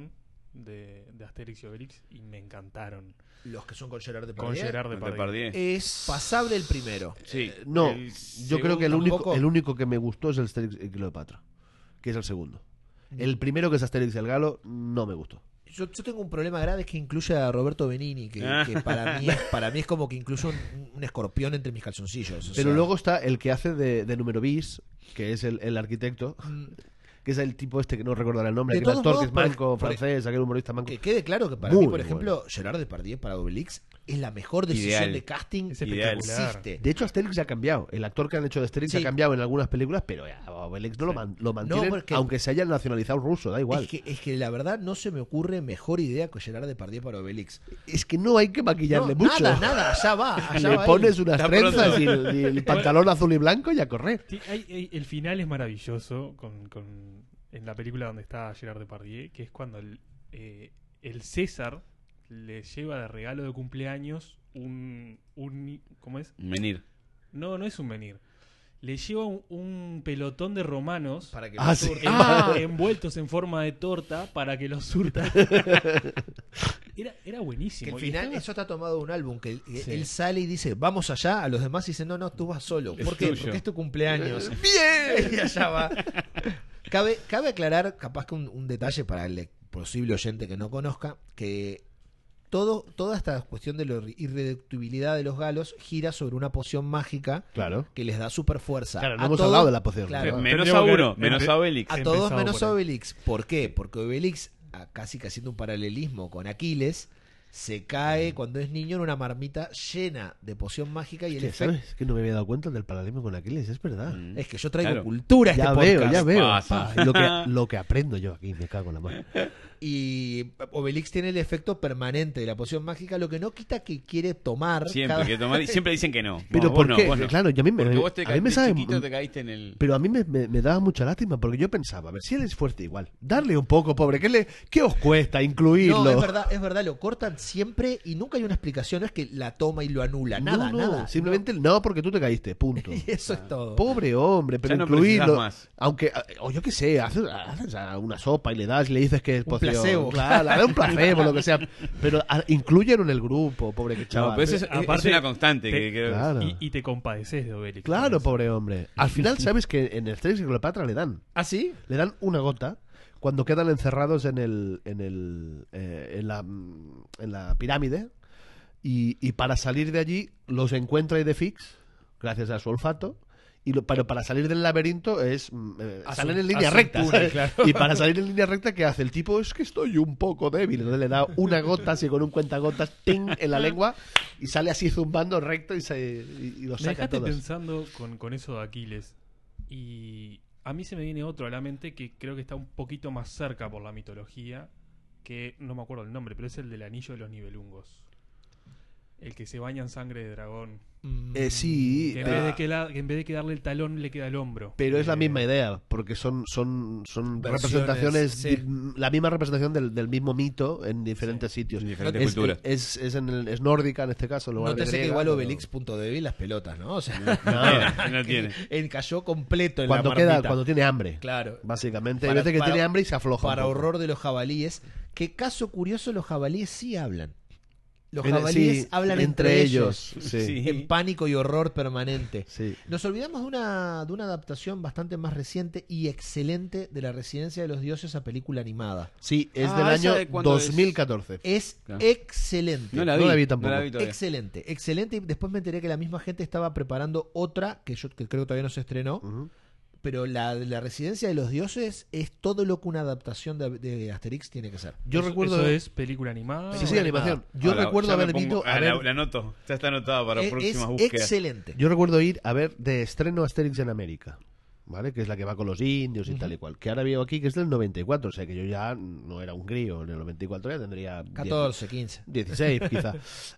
E: de, de Asterix y Obelix y me encantaron.
D: Los que son con Gerard
E: Con
D: Depardieu.
E: Gerard
C: Depardieu.
E: Depardieu.
D: Es pasable el primero.
C: Sí.
B: No,
C: El
B: yo creo que el
C: segundo-
B: único,
D: tampoco.
B: el único que me gustó es el Asterix y Cleopatra, que es el segundo. El primero, que es Asterix y el Galo, no me gustó.
D: Yo, yo tengo un problema grave, es que incluye a Roberto Benigni, que, que para mí es, para mí es como que incluye un, un escorpión entre mis calzoncillos. o
B: Pero
D: sea,
B: luego está el que hace de, de número bis, que es el, el arquitecto,
D: mm,
B: que es el tipo este que no recordará el nombre,
D: De
B: que el
D: todos
B: actor
D: modos,
B: que es
D: por-
B: manco,
D: por-
B: francés, aquel humorista manco.
D: que quede claro que para
B: Muy
D: mí, por
B: bueno.
D: ejemplo, Gerard Depardieu para Obelix es la mejor decisión
C: Ideal.
D: de casting
E: Es
D: que
C: Ideal.
E: espectacular.
D: existe.
B: De hecho, Asterix ya ha cambiado. El actor que han hecho de Asterix
D: Sí.
B: ha cambiado en algunas películas, pero ya, Obelix no lo, man- lo mantienen,
D: porque-
B: aunque se haya nacionalizado ruso, da igual.
D: Es que, es que la verdad no se me ocurre mejor idea que Gerard Depardieu para Obelix.
B: Es que no hay que maquillarle
D: No,
B: mucho.
D: Nada, nada, allá va. Allá
B: Le
D: va
B: pones
D: él.
B: unas
C: Está
B: trenzas
C: pronto.
B: y el, y el pantalón azul y blanco y a correr.
E: Sí, hay- hay- el final es maravilloso con, con- en la película donde está Gerard Depardieu, que es cuando el, eh, el César le lleva de regalo de cumpleaños un, un ¿cómo es?
C: Menir.
E: No, no es un menir. Le lleva un, un pelotón de romanos
D: Para que
B: Ah,
D: lo
B: sí.
D: surte.
E: ah, envueltos en forma de torta para que los surta. Era, era
D: Que
E: buenísimo.
D: al
E: Y
D: final
E: estaba-
D: eso está tomado de un álbum que él,
E: Sí.
D: él sale y dice vamos allá, a los demás dicen no, no, tú vas solo.
C: Es
D: ¿Por qué?
C: tuyo.
D: Porque es tu cumpleaños.
B: ¡Bien!
D: Y allá va. Cabe, cabe aclarar, capaz que un, un detalle para el posible oyente que no conozca, que todo, toda esta cuestión de la irreductibilidad de los galos gira sobre una poción mágica
B: Claro.
D: que les da super fuerza.
B: Claro, no
D: A
B: hemos
D: todo-
B: hablado de la poción.
D: Claro.
B: ¿no?
C: Menos
E: Tendríamos
C: a
E: que-
C: uno, menos
E: empe-
C: a Obelix.
D: A
E: Empezado
D: todos menos
E: por
D: a
E: ahí.
D: Obelix. ¿Por qué? Porque Obelix, a- casi que haciendo un paralelismo con Aquiles, se cae cuando es niño en una marmita llena de poción mágica y el
B: Hostia,
D: efecto...
B: ¿sabes? Que no me había dado cuenta del paralelismo con Aquiles, es verdad.
C: Mm.
D: Es que yo traigo
C: Claro.
D: cultura a este
B: Ya
D: podcast.
B: veo, ya veo.
C: Pasa.
B: Pa, lo, que, lo que aprendo yo aquí, me cago en la mano.
D: Y Obelix tiene el efecto permanente de la poción mágica, lo que no quita que quiere tomar.
C: Siempre,
D: cada-
C: que tomar, siempre dicen que no.
B: Pero
C: Vos-
B: ¿por
C: vos
B: qué?
C: no, vos no.
B: Claro, yo a mí me,
C: Porque vos te
B: a mí
C: caíste
B: me sabe...
C: chiquito, te caíste en el...
B: Pero a mí me, me- me daba mucha lástima, porque yo pensaba, a ver, si él es fuerte igual, darle un poco, pobre, ¿qué, le, qué os cuesta incluirlo?
D: No, es verdad, es verdad, lo cortan siempre y nunca hay una explicación, no es que la toma y lo anula, nada,
B: No, no,
D: nada.
B: Simplemente no. porque tú te caíste, punto.
D: Y eso es todo.
B: Pobre hombre, pero
C: Ya no
B: incluirlo.
C: precisas más.
B: Aunque, o yo qué sé, haces, haces una sopa y le das y le dices que es
D: Un
B: poción.
D: placebo.
B: Claro, le da un placebo, lo que sea. Pero a, incluyenlo en el grupo, pobre que
C: No,
B: chaval.
C: pero eso es, es-
E: Aparte,
C: es una constante.
E: te-
C: que creo-
B: Claro.
E: Y, y te compadeces de Obelix.
B: Claro,
E: con eso.
B: pobre hombre. Al final, ¿sabes que en el Asterix y Cleopatra le dan?
D: ¿Ah, sí?
B: Le dan una gota cuando quedan encerrados en el en el eh, en la en la pirámide y, y para salir de allí los encuentra Idefix gracias a su olfato y lo, pero para salir del laberinto es mm, eh,
D: A
B: salen
D: su-
B: en línea
D: a su
B: recta,
D: túnel,
B: ¿sabes?
D: claro.
B: Y para salir en línea recta, ¿qué hace el tipo? Es que estoy un poco débil. Entonces le da una gota así con un cuentagotas ting en la lengua y sale así zumbando recto y, se, y, y los
E: Me
B: saca
E: dejaste
B: todos.
E: pensando con, con eso de Aquiles. Y a mí se me viene otro a la mente que creo que está un poquito más cerca por la mitología. Que no me acuerdo el nombre, pero es el del anillo de los Nibelungos. El que se baña en sangre de dragón.
B: Eh, sí,
E: Que en,
B: pero-
E: vez de que la- que en vez de quedarle el talón, le queda el hombro.
B: Pero es la
E: Eh,
B: misma idea, porque son, son, son
D: Versiones,
B: representaciones,
D: sí.
B: di- la misma representación del, del mismo mito en diferentes sitios.
C: En diferentes
B: es,
C: culturas.
B: Es, es, en el- es nórdica en este caso. en lugar de
D: Nótese que
B: griega,
D: igual
B: pero-
D: Obelix punto débil las pelotas, ¿no? O sea,
C: No, no tiene.
D: él cayó completo en
B: Cuando,
D: la
B: queda,
D: marmita.
B: cuando tiene hambre,
D: Claro.
B: básicamente. Hay
D: Para-
B: veces que
D: para-
B: tiene hambre y se afloja. un
D: Para
B: poco.
D: horror de los jabalíes, que caso curioso, los jabalíes sí hablan. Los
B: En-
D: jabalíes
B: sí,
D: hablan entre, ellos,
B: Sí.
C: Sí.
D: en pánico y horror permanente.
B: Sí.
D: Nos olvidamos de una, de una adaptación bastante más reciente y excelente de La Residencia de los Dioses a película animada.
B: Sí, es
C: Ah,
B: del
C: ¿esa
B: año
C: de cuándo es?
B: dos mil catorce.
D: Es
C: Claro.
D: excelente.
C: No la
B: No
C: vi,
B: la vi tampoco.
C: no la vi todavía.
D: Excelente, excelente. Y después me enteré que la misma gente estaba preparando otra, que yo que creo que todavía no se estrenó,
B: Ujú.
D: pero la, la Residencia de los Dioses es todo lo que una adaptación de, de Asterix tiene que ser.
B: Yo
E: eso-
B: recuerdo.
E: Eso es película animada.
B: Sí, sí,
D: película
B: animación.
D: animada.
B: Yo
C: Ahora,
B: recuerdo
C: ya me
B: haber
C: pongo-
B: ido a
C: ah,
B: ver.
C: la, la anoto. Ya está anotada para
D: Es- es
C: próximas búsquedas.
D: excelente.
B: Yo recuerdo ir a ver de estreno Asterix en América, ¿vale? Que es la que va con los indios y tal y cual. Que ahora veo aquí que es del noventa y cuatro, o sea que yo ya no era un crío en el noventa y cuatro, ya tendría diez,
D: catorce, quince.
B: dieciséis quizá.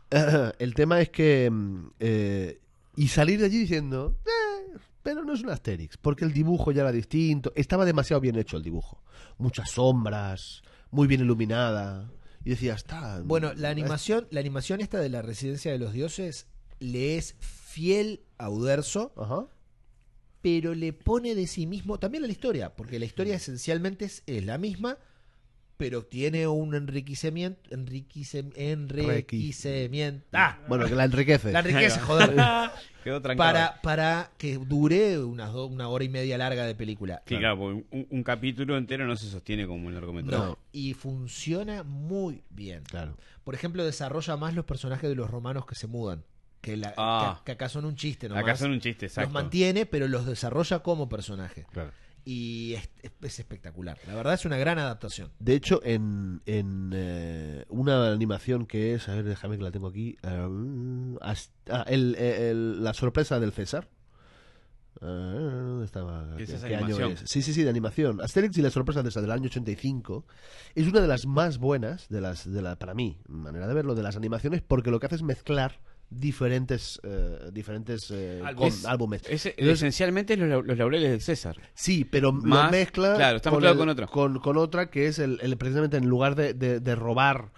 B: El tema es que... mm, eh, y salir de allí diciendo... "Eh, pero no es un Asterix, porque el dibujo ya era distinto. Estaba demasiado bien hecho el dibujo. Muchas sombras, muy bien iluminada. Y decía, está...
D: Bueno, la animación, la animación esta de la Residencia de los Dioses le es fiel a Uderzo,
B: Ajá.
D: pero le pone de sí mismo también a la historia, porque la historia esencialmente es, es la misma, pero tiene un enriquecimiento, enriquece, enriquecimiento. Ah,
B: Bueno, que la enriquece.
D: la enriquece, joder.
C: Quedó trancado.
D: para, para que dure unas do- una hora y media larga de película.
C: Sí, claro, porque un, un capítulo entero no se sostiene como un largometraje.
D: No, y funciona muy bien.
B: Claro.
D: Por ejemplo, desarrolla más los personajes de los romanos que se mudan. Que, la,
C: Ah.
D: que, que acá son un chiste nomás.
C: Acá son un chiste, exacto.
D: Los mantiene, pero los desarrolla como personaje.
B: Claro.
D: Y es, es- es espectacular. La verdad es una gran adaptación.
B: De hecho, en, en eh, una animación que es, a ver, déjame que la tengo aquí, eh, as- ah, el, el- la sorpresa del César. Eh, ¿Dónde estaba?
C: ¿Qué es
B: ¿Qué-
C: esa
B: qué año
C: animación?
B: es? Sí, sí, sí, de animación. Asterix y la sorpresa del César del año ochenta y cinco es una de las más buenas, de las, de la, para mí, manera de verlo, de las animaciones, porque lo que hace es mezclar diferentes eh, diferentes eh,
D: Álbumes.
B: con- álbumes.
C: Es,
B: Entonces,
C: esencialmente los, lau- los laureles del César.
B: sí, pero
C: Más-
B: lo mezcla
C: claro, está mezclado
B: el-
C: con otra.
B: Con, con otra que es el, el- precisamente en lugar de, de- de robar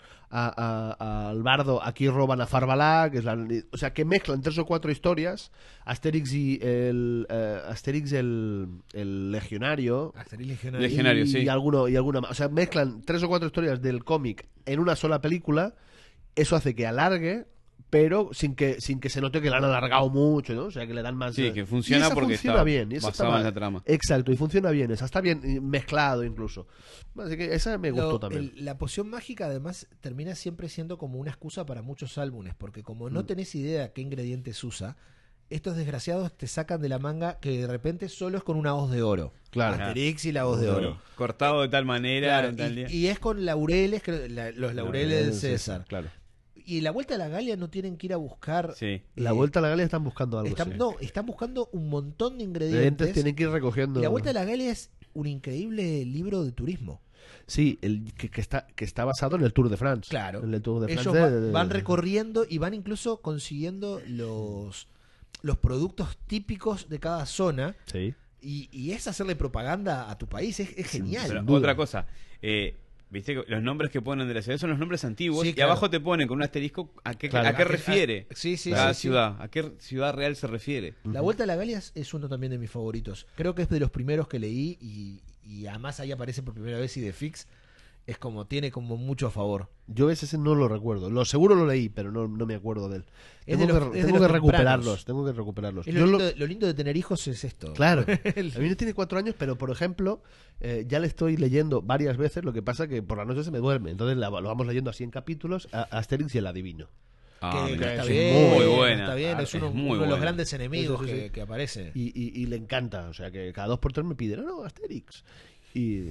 B: a- a- al bardo, aquí roban a Farbalá, que es la, o sea, que mezclan tres o cuatro historias, Asterix y el eh, Asterix el, el legionario
D: Asterix Legionario.
C: Legionario.
B: y,
C: sí.
B: y alguno y alguna más, o sea, mezclan tres o cuatro historias del cómic en una sola película. Eso hace que alargue, pero sin que sin que se note que la han alargado mucho, ¿no? O sea, que le dan más.
C: Sí,
B: eh,
C: que funciona
B: y esa
C: porque
B: funciona
C: está
B: bien, y esa está
C: basado en
B: ma-
C: la trama.
B: Exacto, y funciona bien, esa está bien eh, mezclado incluso. Así que esa me gustó
D: Lo-
B: también.
D: el- la poción mágica además termina siempre siendo como una excusa para muchos álbumes, porque como
B: Mm.
D: no tenés idea qué ingredientes usa, estos desgraciados te sacan de la manga que de repente solo es con una hoz de oro.
B: Claro.
D: Asterix y la hoz de oro.
C: Cortado de tal manera.
D: Claro,
C: en tal
D: y,
C: día.
D: y es con laureles, creo- la- los laureles del César.
B: Claro.
D: Y la vuelta a la Galia no tienen que ir a buscar.
C: Sí.
B: La
D: eh,
B: vuelta a la Galia están buscando algo.
D: están,
B: sí.
D: No, están buscando un montón de
B: Ingredientes
D: ingredientes.
B: tienen que ir recogiendo.
D: Y la vuelta a la Galia es un increíble libro de turismo.
B: Sí, el, que, que está que está basado en el Tour de France.
D: Claro.
B: En el Tour de
D: Ellos
B: France.
D: va-
B: de- de-
D: van recorriendo y van incluso consiguiendo los, los productos típicos de cada zona.
B: Sí.
D: Y, y es hacerle propaganda a tu país. Es, es genial.
C: Pero
B: duda.
C: otra cosa, eh, viste que los nombres que ponen de la ciudad son los nombres antiguos
D: Sí,
C: y
D: claro.
C: abajo te ponen con un asterisco a qué,
B: Claro.
C: a qué
D: A que-
C: refiere
D: a- sí, sí,
C: cada
D: sí, sí.
C: ciudad, a qué ciudad real se refiere.
D: La Vuelta a la Galia es- es uno también de mis favoritos. Creo que es de los primeros que leí y, y además ahí aparece por primera vez Idefix. Es como, tiene como mucho a favor.
B: Yo ese no lo recuerdo. Lo seguro lo leí, pero no, no me acuerdo de él.
D: Es
B: Tengo
D: de los-
B: que,
D: es de
B: tengo
D: los
B: que
D: tempranos.
B: recuperarlos. Tengo que recuperarlos.
D: Es
B: Yo
D: lo,
B: lo-
D: lindo, de- lo lindo de tener hijos es esto.
B: Claro. A mí no tiene cuatro años, pero por ejemplo, eh, ya le estoy leyendo varias veces. Lo que pasa que por la noche se me duerme. Entonces la- lo vamos leyendo así en capítulos. A, a Asterix y el adivino.
C: Ah,
D: que, que
C: mira,
D: está
B: es
D: bien,
C: muy buena.
D: está bien,
C: Ah,
D: es uno,
C: es muy
D: uno de los
C: buena.
D: grandes enemigos
B: Sí, sí, sí,
D: que,
B: sí.
D: que aparece.
B: Y, y- y le encanta. O sea que cada dos por tres me pide, no, no, Asterix. Y,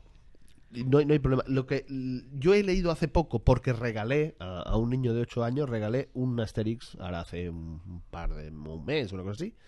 B: y no, hay- no hay problema. Lo que l- yo he leído hace poco, porque regalé a, a un niño de ocho años, regalé un Asterix, ahora hace un, un par de un mes, una cosa así.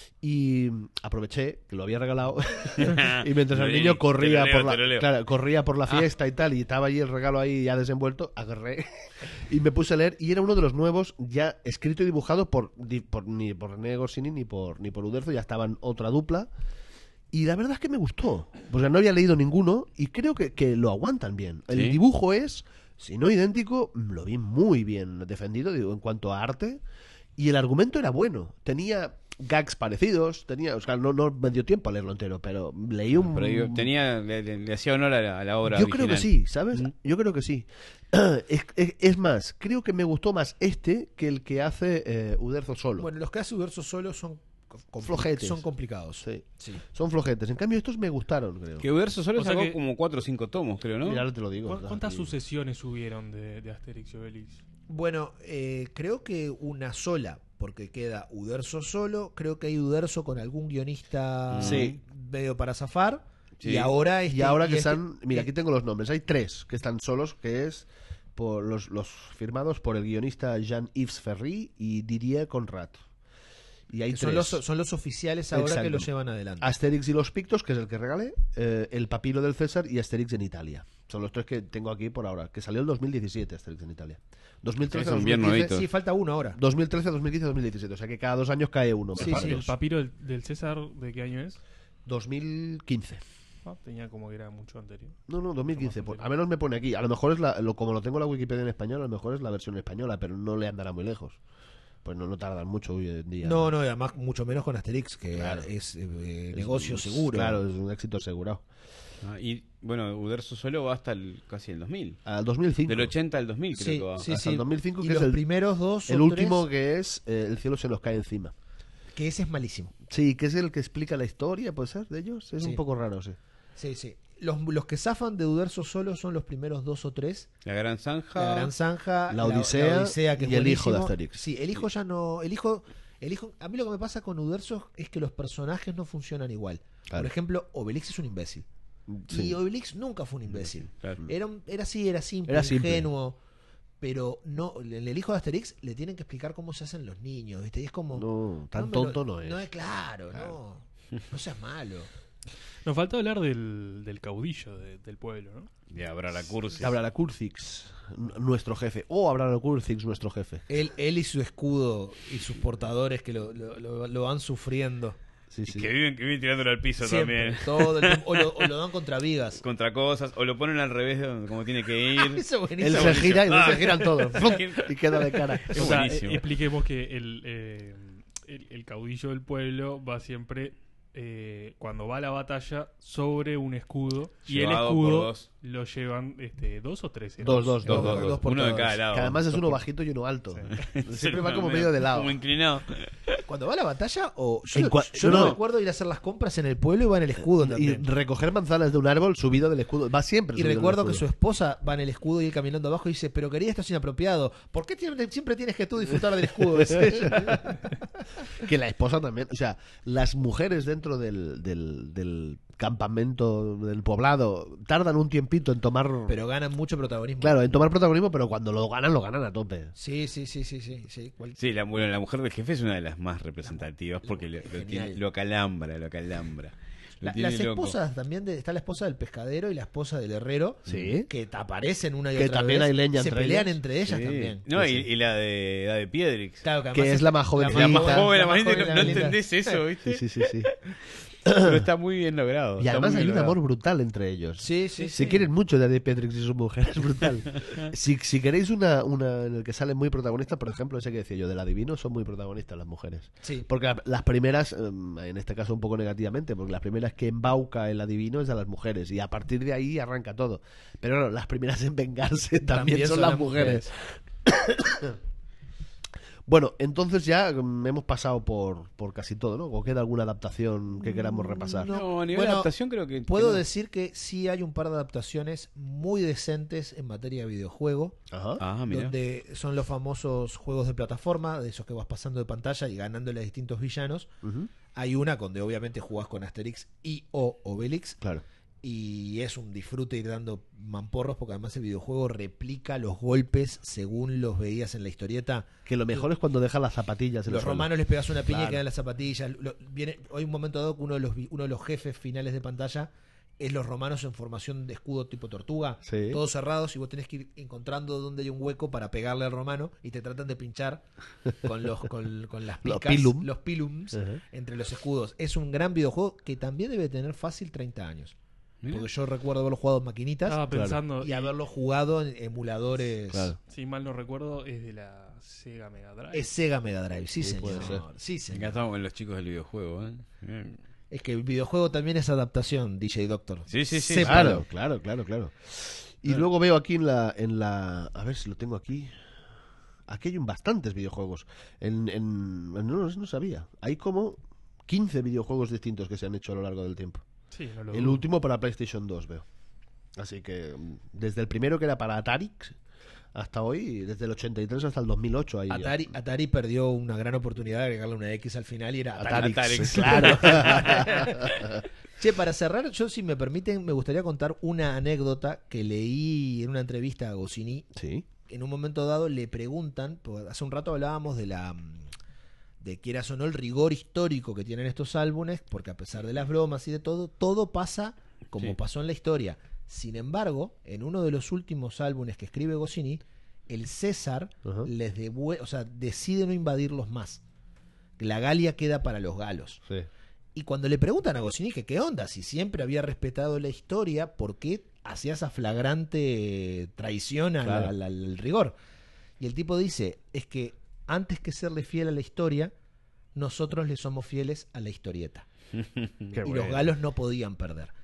B: Y aproveché que lo había regalado y mientras el
C: Sí,
B: niño
C: te
B: corría
C: lo leo,
B: por
C: te lo
B: la
C: leo.
B: claro, corría por la
C: Ah.
B: fiesta y tal, y estaba allí el regalo ahí ya desenvuelto, agarré y me puse a leer, y era uno de los nuevos ya escrito y dibujado por, di- por ni por René Goscinny ni por ni por Uderzo, ya estaban otra dupla. Y la verdad es que me gustó. O sea, no había leído ninguno y creo que, que lo aguantan bien. El
C: Sí.
B: dibujo es, si no idéntico, lo vi muy bien defendido, digo, en cuanto a arte. Y el argumento era bueno. Tenía gags parecidos, tenía, o sea, no, no me dio tiempo a leerlo entero, pero leí un...
C: Pero yo tenía, le, le- le hacía honor a la, a la obra
B: Yo creo que
C: original.
B: sí, ¿sabes?
C: Mm.
B: Yo creo que sí. Es, es- es más, creo que me gustó más este que el que hace eh, Uderzo solo.
D: Bueno, los que hace Uderzo solo son, compli-
B: Flojetes.
D: son complicados.
B: Sí.
D: Sí.
B: Son flojetes. En cambio, estos me gustaron, creo.
C: Que Uderzo solo
E: O sea
C: sacó
E: que-
C: como cuatro o cinco tomos, creo, ¿no?
B: Mira, ahora te lo digo.
E: ¿Cu- ¿Cuántas
B: Aquí.
E: sucesiones hubieron de, de Asterix y Obelix?
D: Bueno, eh, creo que una sola, porque queda Uderzo solo. Creo que hay Uderzo con algún guionista
B: Sí.
D: medio para zafar.
C: Sí.
D: Y ahora este,
B: Y ahora que
D: este-
B: están, mira, aquí tengo los nombres. Hay tres que están solos, que es por los, los firmados por el guionista Jean-Yves Ferry y Didier Conrad. Y hay
D: son,
B: tres.
D: los, son los oficiales ahora
B: Exacto.
D: que lo llevan adelante.
B: Asterix y los Pictos, que es el que regalé, eh, el Papiro del César y Asterix en Italia. Son los tres que tengo aquí por ahora. Que salió el dos mil diecisiete, Asterix en Italia. dos mil trece,
C: Son bien
B: dos mil quince,
C: nuevitos.
D: Sí, falta uno ahora.
B: dos mil trece, dos mil quince, dos mil diecisiete. O sea que cada dos años cae uno.
D: Sí,
B: por
D: sí.
E: ¿El
B: varios.
E: papiro del, del César de qué año es?
B: dos mil quince.
E: Ah, tenía como que era mucho anterior.
B: No, no, dos mil quince.
E: Mucho más
B: Pues, a menos me pone aquí. A lo mejor es la, lo, como lo tengo la Wikipedia en español, a lo mejor es la versión española, pero no le andará muy lejos. Pues no, no tardan mucho hoy en día.
D: No, no, y además mucho menos con Asterix, que
B: Claro.
D: es eh,
B: Es
D: negocio
B: un-
D: seguro.
B: Claro, es un éxito asegurado.
C: Ah, y bueno, Uderzo solo va hasta el, casi el dos mil.
B: Al dos mil cinco.
C: Del ochenta al dos mil creo
D: Sí,
C: que va.
D: sí,
B: Hasta el dos mil cinco,
D: y
B: que es
D: los
B: el,
D: primeros dos
B: el
D: o
B: último
D: tres,
B: que es eh, El cielo se nos cae encima.
D: que ese es malísimo.
B: Sí, que es el que explica la historia, ¿puede ser? De ellos. Es
D: Sí.
B: un poco raro, sí.
D: Sí, sí. Los, los que zafan de Uderzo solo son los primeros dos o tres.
C: La Gran Zanja.
D: La Gran Zanja,
B: La Odisea
D: Odisea, que es
B: y el hijo de
D: buenísimo.
B: Asterix.
D: Sí, el hijo ya no... El hijo, el hijo, a mí lo que me pasa con Uderzo es que los personajes no funcionan igual.
B: Claro.
D: Por ejemplo, Obelix es un imbécil.
B: Sí.
D: Y Obelix nunca fue un imbécil.
C: Claro.
D: Era, un- era así, era simple,
B: Era simple.
D: ingenuo. Pero no, en el hijo de Asterix le tienen que explicar cómo se hacen los niños, ¿viste? Y es como...
B: No, tan
D: me lo-
B: tonto no es.
D: No es claro, no. No seas malo.
E: Nos falta hablar del, del caudillo de- del pueblo, ¿no?
C: De Abrara Cursis.
B: Abrara Curzix, n- nuestro jefe. O Abrara Curzix, nuestro jefe.
D: Él, él y su escudo y sus portadores que lo, lo, lo- lo van sufriendo.
B: Sí,
C: Y
B: sí.
C: Que viven, que viven tirándolo al piso
D: Siempre,
C: también.
D: todo el tiempo. O lo, o lo dan contra vigas.
C: Contra cosas. O lo ponen al revés de donde- como tiene que ir.
D: Eso es
B: Él
D: buenísimo.
B: se gira y
C: Ah.
B: se giran todos. Y queda de cara.
C: Es
E: O sea,
C: buenísimo.
E: eh, expliquemos que el, eh, el, el caudillo del pueblo va siempre, eh, cuando va a la batalla, sobre un escudo. Y el
C: Llevado por
E: escudo
C: dos.
E: lo llevan este, dos o tres. ¿eh?
B: Dos, dos,
C: Dos,
B: dos.
C: dos,
D: dos
C: dos.
D: por
C: Uno de
D: todos.
C: cada lado.
B: Que además es
D: Dos
B: uno
D: por-
B: bajito y uno alto.
E: Sí.
B: Siempre va como medio de lado.
C: Como inclinado.
D: Cuando va a la batalla, o yo,
B: En cua-
D: yo
B: no,
D: no
B: no.
D: recuerdo ir a hacer las compras en el pueblo y va en el escudo
B: Y
D: también.
B: recoger manzanas de un árbol subido del escudo. Va siempre
D: Y
B: subido del
D: recuerdo que su
B: escudo.
D: esposa va en el escudo y él caminando abajo y dice, pero querida, esto es inapropiado. ¿Por qué tiene- siempre tienes que tú disfrutar del escudo? Dice ella.
B: Que la esposa también. O sea, las mujeres dentro del, del, del campamento, del poblado, tardan un tiempito en tomar.
D: Pero ganan mucho protagonismo.
B: Claro, en tomar protagonismo, pero cuando lo ganan, lo ganan a tope.
D: Sí, sí, sí, sí, sí. sí. Cual-
C: Sí, la, bueno, la mujer del jefe es una de las más representativas porque lo, lo,
D: Genial.
C: tiene, lo calambra, lo calambra. Lo
D: La-
C: tiene
D: las
C: loco.
D: esposas también, de, está la esposa del pescadero y la esposa del herrero,
B: Sí.
D: que te aparecen una y
B: Que
D: otra
B: también
D: vez.
B: hay leña
D: Se
B: entre
D: pelean
B: ellas.
D: entre ellas
C: Sí.
D: también.
C: No,
B: Sí,
C: y,
B: sí.
C: y la de, la de Piedrix.
D: Claro, que,
B: Que
D: además
B: es la más jovencita.
C: La más joven, la
B: La
C: más linda,
D: joven,
C: no,
D: la
C: no
D: linda.
C: entendés eso, ¿viste?
B: Sí, sí, sí, sí.
C: Pero está muy bien logrado.
B: Y
C: está
B: además
C: muy
B: hay
C: bien
B: un
C: logrado.
B: amor brutal entre ellos.
D: Sí, sí,
B: Se
D: sí.
B: quieren mucho de Pedrix y su mujer, es brutal. si, si queréis una, una en el que salen muy protagonistas, por ejemplo, ese que decía yo, del adivino, son muy protagonistas las mujeres.
D: Sí.
B: Porque la- las primeras, em, en este caso un poco negativamente, porque las primeras que embauca el adivino es a las mujeres y a partir de ahí arranca todo. Pero claro, las primeras en vengarse también, son, las mujeres. Bueno, entonces ya mm, hemos pasado por, por casi todo, ¿no? ¿O queda alguna adaptación que queramos repasar?
D: No.
C: No, a nivel
D: Bueno,
C: de adaptación creo que...
D: Puedo
C: que no.
D: decir que sí hay un par de adaptaciones muy decentes en materia de videojuego,
B: Ajá.
C: Ah, mira.
D: donde son los famosos juegos de plataforma, de esos que vas pasando de pantalla y ganándole a distintos villanos.
B: Ujú.
D: Hay una donde obviamente jugás con Asterix y o Obelix,
B: Claro.
D: y es un disfrute ir dando mamporros porque además el videojuego replica los golpes según los veías en la historieta.
B: Que lo mejor es cuando deja las zapatillas en el
D: Los
B: suelo.
D: romanos les pegas una piña
B: Claro.
D: y quedan las zapatillas. Lo- viene, hay un momento dado que uno de los vi- uno de los jefes finales de pantalla es los romanos en formación de escudo tipo tortuga,
B: Sí.
D: todos cerrados, y vos tenés que ir encontrando dónde hay un hueco para pegarle al romano y te tratan de pinchar con los con, con las
B: Los
D: picas,
B: pilum.
D: los pilums
B: Ajá.
D: entre los escudos. Es un gran videojuego que también debe tener fácil treinta años.
C: Mira.
D: Porque yo recuerdo haberlo jugado en maquinitas
E: Estaba pensando,
D: y haberlo jugado en emuladores.
B: Claro.
E: si mal no recuerdo, es de la Sega Mega Drive.
D: Es Sega Mega Drive, sí,
B: Sí, puede
D: señor. Sí, señor.
C: Acá estamos con los chicos del videojuego, ¿eh? Bien.
D: Es que el videojuego también es adaptación, D J Doctor.
C: Sí, sí, sí.
D: Sépalo.
B: Claro, claro, claro, claro. Y luego veo aquí en la, en la... A ver si lo tengo aquí. Aquí hay un bastantes videojuegos. En, en, no, no sabía. Hay como quince videojuegos distintos que se han hecho a lo largo del tiempo.
E: Sí, no lo
B: El
E: dudo.
B: último para PlayStation dos, veo. Así que mm, desde el primero que era para Atari hasta hoy, desde el ochenta y tres hasta el dos mil ocho. Ahí ya.
D: Atari, Atari perdió una gran oportunidad de agregarle una X al final y era Atari.
B: Atari,
C: Atari.
B: claro.
D: Che, para cerrar, yo si me permiten, me gustaría contar una anécdota que leí en una entrevista a Goscinny.
B: Sí.
D: En un momento dado le preguntan, porque hace un rato hablábamos de la de quieras o no el rigor histórico que tienen estos álbumes, porque a pesar de las bromas y de todo, todo pasa como
C: Sí.
D: pasó en la historia. Sin embargo, en uno de los últimos álbumes que escribe Goscinny, el César
B: Ajá.
D: les devuelve, o sea, decide no invadirlos más. La Galia queda para los galos.
B: Sí.
D: Y cuando le preguntan a Goscinny que qué onda, si siempre había respetado la historia, ¿por qué hacía esa flagrante traición a la-
B: Claro.
D: al, al rigor? Y el tipo dice, es que antes que serle fiel a la historia, nosotros le somos fieles a la historieta.
B: Qué
D: y
B: bueno.
D: los galos no podían perder.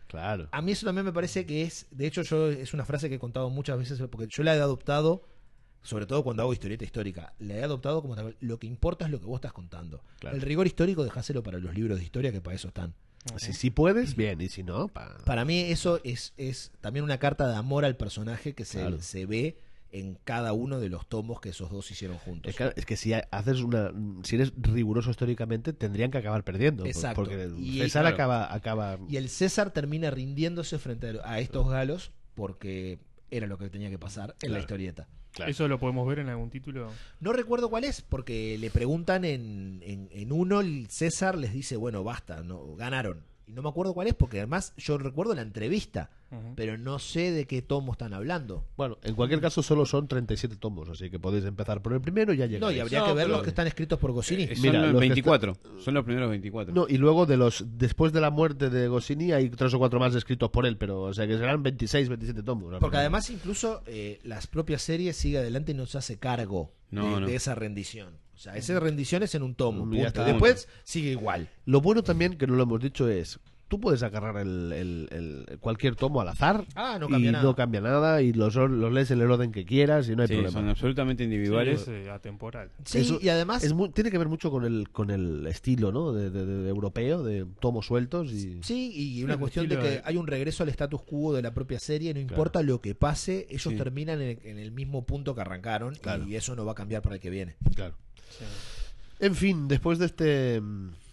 B: Claro.
D: A mí eso también me parece que es, de hecho yo es una frase que he contado muchas veces, porque yo la he adoptado, sobre todo cuando hago historieta histórica, la he adoptado como tal, lo que importa es lo que vos estás contando.
B: Claro.
D: El rigor histórico dejáselo para los libros de historia, que para eso están.
B: Si, si puedes, bien, y si no, pa...
D: Para mí eso es, es también una carta de amor al personaje que se,
B: Claro.
D: se ve en cada uno de los tomos que esos dos hicieron juntos.
B: Es que, es que si haces una, si eres riguroso históricamente, tendrían que acabar perdiendo.
D: Exacto.
B: Porque
D: Y-
B: César
C: claro.
B: acaba, acaba.
D: Y el César termina rindiéndose frente a estos galos porque era lo que tenía que pasar en
B: Claro.
D: la historieta.
B: Claro.
E: ¿Eso lo podemos ver en algún título?
D: No recuerdo cuál es, porque le preguntan en, en, en uno, el César les dice, bueno, basta, no ganaron. Y no me acuerdo cuál es, porque además yo recuerdo la entrevista,
E: Ujú.
D: pero no sé de qué tomo están hablando.
B: Bueno, en cualquier caso solo son treinta y siete tomos, así que podéis empezar por el primero y ya llegáis.
D: No, y habría
C: No,
D: que ver
C: pero-
D: los que están escritos por Goscinny.
C: Eh, son
B: Mira,
C: los
B: los que
C: veinticuatro. Son los primeros veinticuatro.
B: No, y luego de los después de la muerte de Goscinny hay tres o cuatro más escritos por él, pero o sea que serán veintiséis, veintisiete tomos.
D: Porque además incluso eh, las propias series sigue adelante y no se hace cargo
C: No,
D: de,
C: no.
D: de esa rendición. O sea, esa rendición es en un tomo.
B: Ya
D: punto.
B: está.
D: Después sigue igual.
B: Lo bueno también, que no lo hemos dicho, es tú puedes agarrar el, el- el- cualquier tomo al azar
D: Ah, no
B: y
D: cambia nada.
B: no cambia nada y los, los lees en el orden que quieras y no hay
C: Sí,
B: problema.
C: son absolutamente individuales.
E: Sí, es eh, atemporal.
D: Sí,
B: Eso
D: y además
B: Es mu- tiene que ver mucho con el con el estilo, ¿no? De, de- de europeo, de tomos sueltos y
D: sí, y una
E: el
D: cuestión de
E: estilo
D: que
E: de-
D: hay un regreso al status quo de la propia serie, no importa lo que pase, ellos
C: Sí.
D: terminan en, en el mismo punto que arrancaron
B: Claro.
D: y eso no va a cambiar para el que viene.
B: claro.
E: Sí.
B: En fin, después de este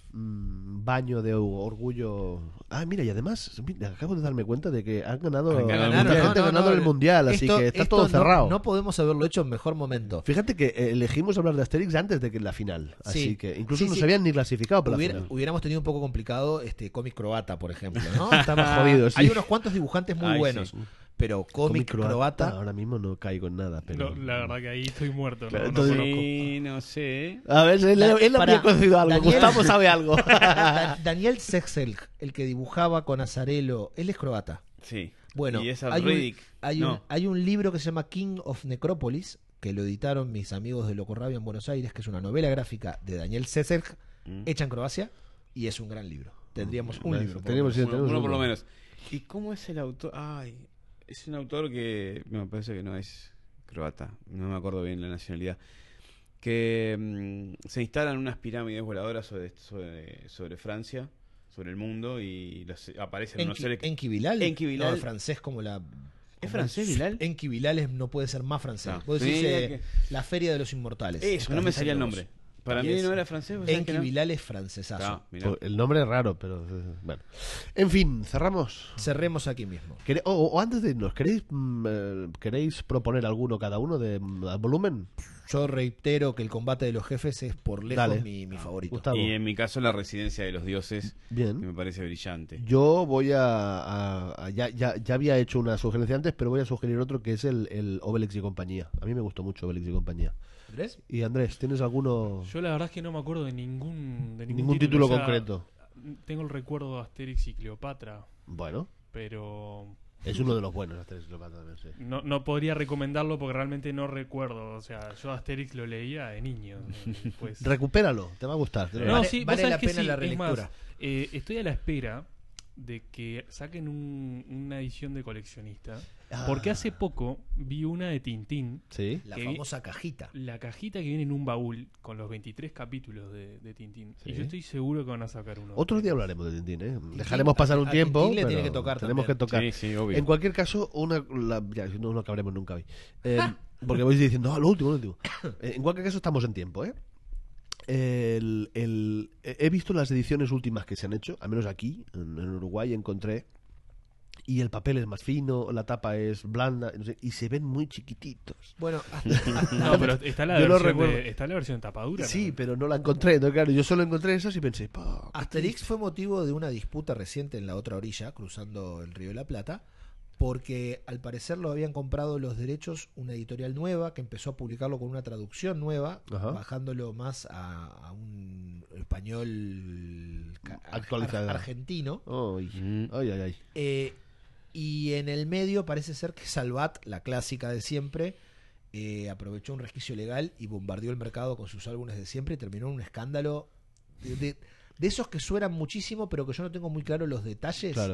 B: mm, baño de orgullo. Ah, mira, y además mira, acabo de darme cuenta de que han ganado,
C: Han ganado el
B: mucha
C: Mundial.
B: gente ha ganado el mundial, así
D: Esto-
B: que está
D: esto
B: todo
D: no-
B: cerrado.
D: No, podemos haberlo hecho en mejor momento.
B: Fíjate que eh, elegimos hablar de Asterix antes de que en la final, así
D: Sí.
B: que incluso
D: Sí,
B: no
D: sí.
B: se habían ni clasificado para
D: Hubiera-
B: la final.
D: hubiéramos tenido un poco complicado este cómic croata, por ejemplo, ¿no?
B: Estaba jodido, sí.
D: Hay unos cuantos dibujantes muy
C: Ay,
D: buenos,
C: sí.
D: pero cómic, croata,
B: ahora mismo no caigo en nada, pero
E: No, la verdad que ahí estoy muerto. no-
B: Claro,
E: no,
B: entonces-
E: conozco.
C: Sí, no sé.
B: a ver, él,
D: Da-
B: él
D: para-
B: habría conocido algo,
D: Daniel-
B: Gustavo sabe algo.
D: Da- Daniel Sexel, el que dibujaba con Azarelo, él es croata.
C: Sí.
D: Bueno,
C: y es
D: hay un,
C: Riddick.
D: hay,
C: No.
D: un, hay un libro que se llama King of Necropolis, que lo editaron mis amigos de Locorrabia en Buenos Aires, que es una novela gráfica de Daniel Sexel,
C: Mm.
D: hecha en Croacia, y es un gran libro. Tendríamos un
B: Bueno,
D: libro. por lo
B: teníamos-
D: menos.
B: sí,
C: Uno,
B: tenemos
C: uno por
B: uno.
C: lo menos. ¿Y cómo es el autor? Ay, es un autor que me parece que no es croata, no me acuerdo bien la nacionalidad. Que mm, se instalan unas pirámides voladoras sobre, sobre, sobre Francia, sobre el mundo, y los, aparecen unos
D: Enki,
C: seres que-
D: Enki Bilal,
C: Enki Bilal.
D: no, es francés como la...
C: ¿Es
D: como
C: francés,
D: el-
C: Bilal?
D: Enki Bilal es- no puede ser más francés.
C: No.
D: Vos decís,
C: Mira
D: eh,
C: que-
D: la Feria de los Inmortales.
C: Eso, no me salía el nombre. Para
D: Y
C: mí
D: es-
C: no era francés. ¿vos sabés
D: Enki
C: que no?
D: Bilal es francesazo.
C: Ah, mirá.
B: Pues el nombre es raro, pero eh, bueno. En fin, cerramos.
D: Cerremos aquí mismo.
B: ¿Quere- O, o antes de irnos, ¿queréis, mm, eh, ¿queréis proponer alguno cada uno de mm, volumen?
D: Yo reitero que el combate de los jefes es por lejos
B: Dale.
D: mi, mi favorito.
B: Gustavo.
C: Y en mi caso la residencia de los dioses, que
B: Bien.
C: me parece brillante.
B: Yo voy a... a- a- ya, ya, ya había hecho una sugerencia antes, pero voy a sugerir otro que es el, el Obelix y compañía. A mí me gustó mucho Obelix y compañía.
D: ¿Andrés?
B: Y Andrés, ¿tienes alguno...
E: Yo la verdad es que no me acuerdo de ningún, de ningún,
B: Ningún título
E: o sea,
B: concreto?
E: Tengo el recuerdo de Asterix y Cleopatra,
B: Bueno,
E: pero
B: es uno de los buenos, Asterix y Cleopatra también, sí.
E: no, no podría recomendarlo porque realmente no recuerdo. O sea, yo Asterix lo leía de niño. Pues...
B: Recupéralo, te va a gustar. te lo-
E: No,
D: Vale-
E: sí, vos
D: vale
E: sabés
D: la
E: que
D: pena
E: sí,
D: la
E: es
D: relectura.
E: más, eh, estoy a la espera de que saquen un- una edición de coleccionista.
B: Ah.
E: Porque hace poco vi una de Tintín,
B: Sí.
D: La
E: Que-
D: famosa cajita.
E: la cajita que viene en un baúl con los veintitrés capítulos de, de Tintín.
B: Sí.
E: Y yo estoy seguro que van a sacar uno.
B: Otro día hablaremos de Tintín, ¿eh? Dejaremos pasar un
D: a
B: tiempo,
D: Tintín le
B: pero
D: tiene que tocar
B: tenemos
D: también.
B: que tocar.
C: Sí, sí, obvio.
B: En cualquier caso, una, la- ya, no lo acabaremos nunca hoy. Eh, porque vais diciendo, ah, lo último, lo último. Eh, en cualquier caso, estamos en tiempo, ¿eh? El, el- he visto las ediciones últimas que se han hecho, al menos aquí, en, en Uruguay, encontré. Y el papel es más fino, la tapa es blanda, no sé, y se ven muy chiquititos.
D: Bueno, hasta-
E: No, pero está la
B: Yo lo
E: versión,
B: recuerdo.
E: de, está la versión tapadura.
B: Sí,
E: ¿no?
B: pero no la encontré. Entonces, claro, yo solo encontré esas y pensé, "Pa, qué
D: Asterix fue motivo de una disputa reciente en la otra orilla, cruzando el Río de la Plata, porque al parecer lo habían comprado los derechos una editorial nueva que empezó a publicarlo con una traducción nueva,
B: Ajá.
D: bajándolo más a, a un español ca-
B: Actualizado.
D: ar- argentino.
B: Ay,
C: Mm.
B: ay, ay, ay.
D: Eh, y en el medio parece ser que Salvat, la clásica de siempre, eh, aprovechó un resquicio legal y bombardeó el mercado con sus álbumes de siempre y terminó en un escándalo de, de- de esos que suenan muchísimo, pero que yo no tengo muy claro los detalles.
B: Claro.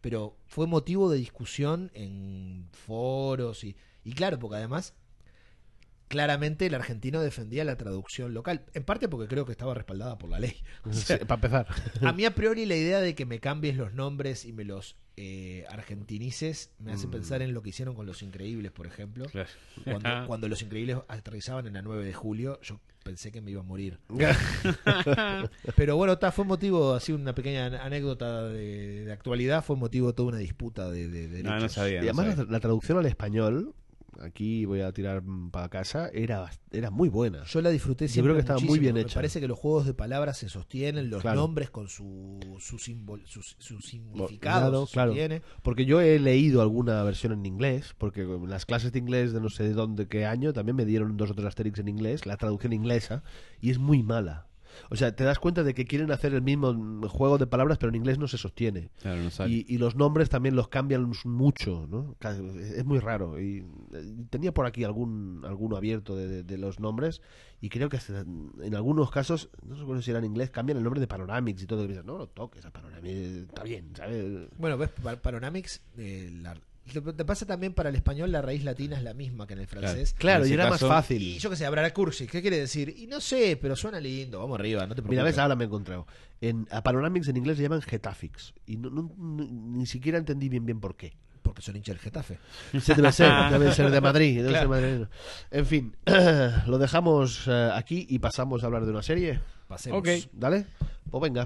D: pero fue motivo de discusión en foros y, y claro, porque además claramente el argentino defendía la traducción local, en parte porque creo que estaba respaldada por la ley. O sea,
B: Sí, para empezar.
D: a mí a priori la idea de que me cambies los nombres y me los eh, argentinices me hace
B: Mm.
D: pensar en lo que hicieron con Los Increíbles, por ejemplo.
C: Claro.
D: Cuando, cuando Los Increíbles aterrizaban en la nueve de julio, yo pensé que me iba a morir. Pero bueno, ta, fue motivo, así una pequeña anécdota de, de actualidad, fue motivo de toda una disputa de, de derechos.
C: No, no sabía.
B: Y
C: no
B: además
C: sabía.
B: la, la traducción al español, aquí voy a tirar para casa, era, bast- era muy buena.
D: Yo la disfruté
B: Yo
D: siempre
B: creo que estaba muy
D: muchísimo.
B: bien
D: Me
B: hecha.
D: parece que los juegos de palabras se sostienen, los
B: Claro.
D: nombres con su, su, simbol, su, su significado
B: Claro,
D: se
B: claro.
D: sostiene.
B: Porque yo he leído alguna versión en inglés, porque en las clases de inglés de no sé de dónde, qué año, también me dieron dos o tres Asterix en inglés, la traducción inglesa, y es muy mala. O sea, te das cuenta de que quieren hacer el mismo mm, juego de palabras, pero en inglés no se sostiene.
C: Claro, no sale.
B: Y, y los nombres también los cambian mucho, ¿no? Ca- Es muy raro. Y eh, tenía por aquí algún alguno abierto de, de- de los nombres, y creo que hasta en algunos casos, no recuerdo si era en inglés, cambian el nombre de Panoramix y todo. Y dices, no, no toques a Panoramix, está bien, ¿sabes?
D: Bueno, ves, Pa- Panoramix, eh, la- te te pasa también para el español, la raíz latina es la misma que en el francés.
B: Claro,
C: En
B: y
C: ese
B: era
C: caso-
B: más fácil.
D: Y yo que sé, Abrara Cursi, ¿qué quiere decir? Y no sé, pero suena lindo, vamos arriba, no te preocupes.
B: Mira, ves, ahora me he encontrado. En, a Panoramix en inglés se llaman Getafix. Y no, no- no- ni siquiera entendí bien bien por qué.
D: Porque son hinchas del Getafe.
B: Se debe ser, debe ser de Madrid. Debe
D: Claro.
B: ser madrileño. En fin, lo dejamos eh, aquí y pasamos a hablar de una serie.
D: Pasemos.
C: Ok.
B: ¿Dale? Pues venga.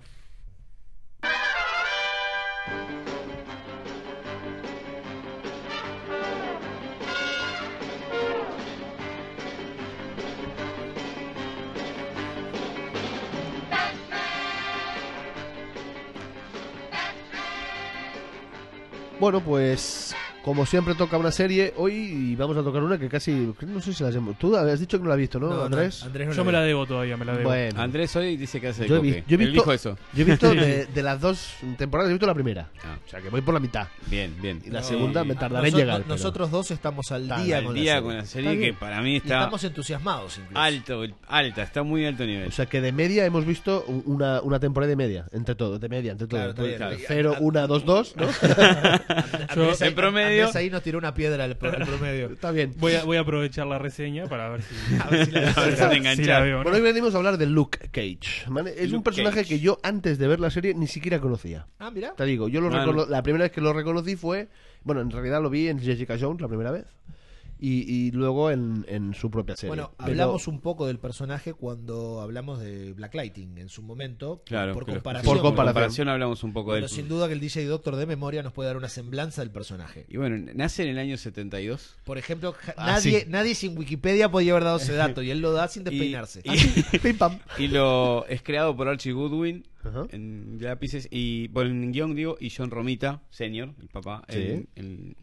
B: Bueno, pues como siempre toca una serie hoy y vamos a tocar una que casi no sé si la hemos. Tú has dicho que no la has visto, ¿no,
D: No, no,
B: Andrés?
D: Andrés no
E: Yo me
D: ve.
E: la debo todavía, me la debo.
B: Bueno,
C: Andrés hoy dice que hace
B: yo he,
C: coque.
B: vi- yo he
C: Él
B: visto,
C: dijo eso.
B: yo he visto de, de las dos temporadas, he visto la primera.
C: Ah,
B: O sea, que voy por la mitad.
C: bien, bien.
B: Y la
D: No,
B: segunda me
D: y
B: tardaré en
D: noso-
B: llegar.
D: no-
B: pero-
D: Nosotros dos estamos al
B: Está
D: día
C: Al
D: con
C: día
D: la
C: con
D: serie.
C: la serie
B: Está
C: que
B: bien.
C: para mí
D: Y
C: está
D: estamos entusiasmados incluso.
C: alto, alta, está muy alto nivel.
B: O sea, que de media hemos visto u- una, una temporada y media, entre todo, de media, entre todo.
D: Claro, está bien.
B: Pues,
D: Claro.
B: cero, uno, dos, dos, ¿no?
D: Andrés ahí-
C: en promedio-
D: Andrés ahí nos tiró una piedra al, pro- al promedio.
B: Está bien.
E: Voy a, voy a aprovechar la reseña para ver si,
D: A ver si la-
C: A ver si te enganchas.
E: si la veo, ¿no?
B: Bueno, hoy venimos a hablar de Luke Cage. ¿vale? Es un
C: Luke
B: personaje
C: Cage.
B: que yo antes de ver la serie ni siquiera conocía.
D: Ah, mira.
B: Te digo, yo lo
C: Ah,
B: recono-
C: no.
B: la primera vez que lo reconocí fue, bueno, en realidad lo vi en Jessica Jones la primera vez y, y luego en, en su propia serie.
D: Bueno,
B: Pero-
D: hablamos un poco del personaje cuando hablamos de Blacklighting en su momento.
C: Claro,
D: por
C: que lo-
D: comparación.
B: Por comparación.
C: comparación hablamos un poco de
D: Pero
C: él.
D: sin duda que el D J Doctor de memoria nos puede dar una semblanza del personaje.
C: Y bueno, nace en el año setenta y dos.
D: Por ejemplo, ja-
B: Ah,
D: nadie,
B: sí.
D: nadie sin Wikipedia podía haber dado ese dato y él lo da sin despeinarse.
C: Y,
B: Pim, pam.
C: y lo es creado por Archie Goodwin
B: Ajá.
C: en lápices y por el guión digo y John Romita senior, el papá.
B: Sí.
C: en- en-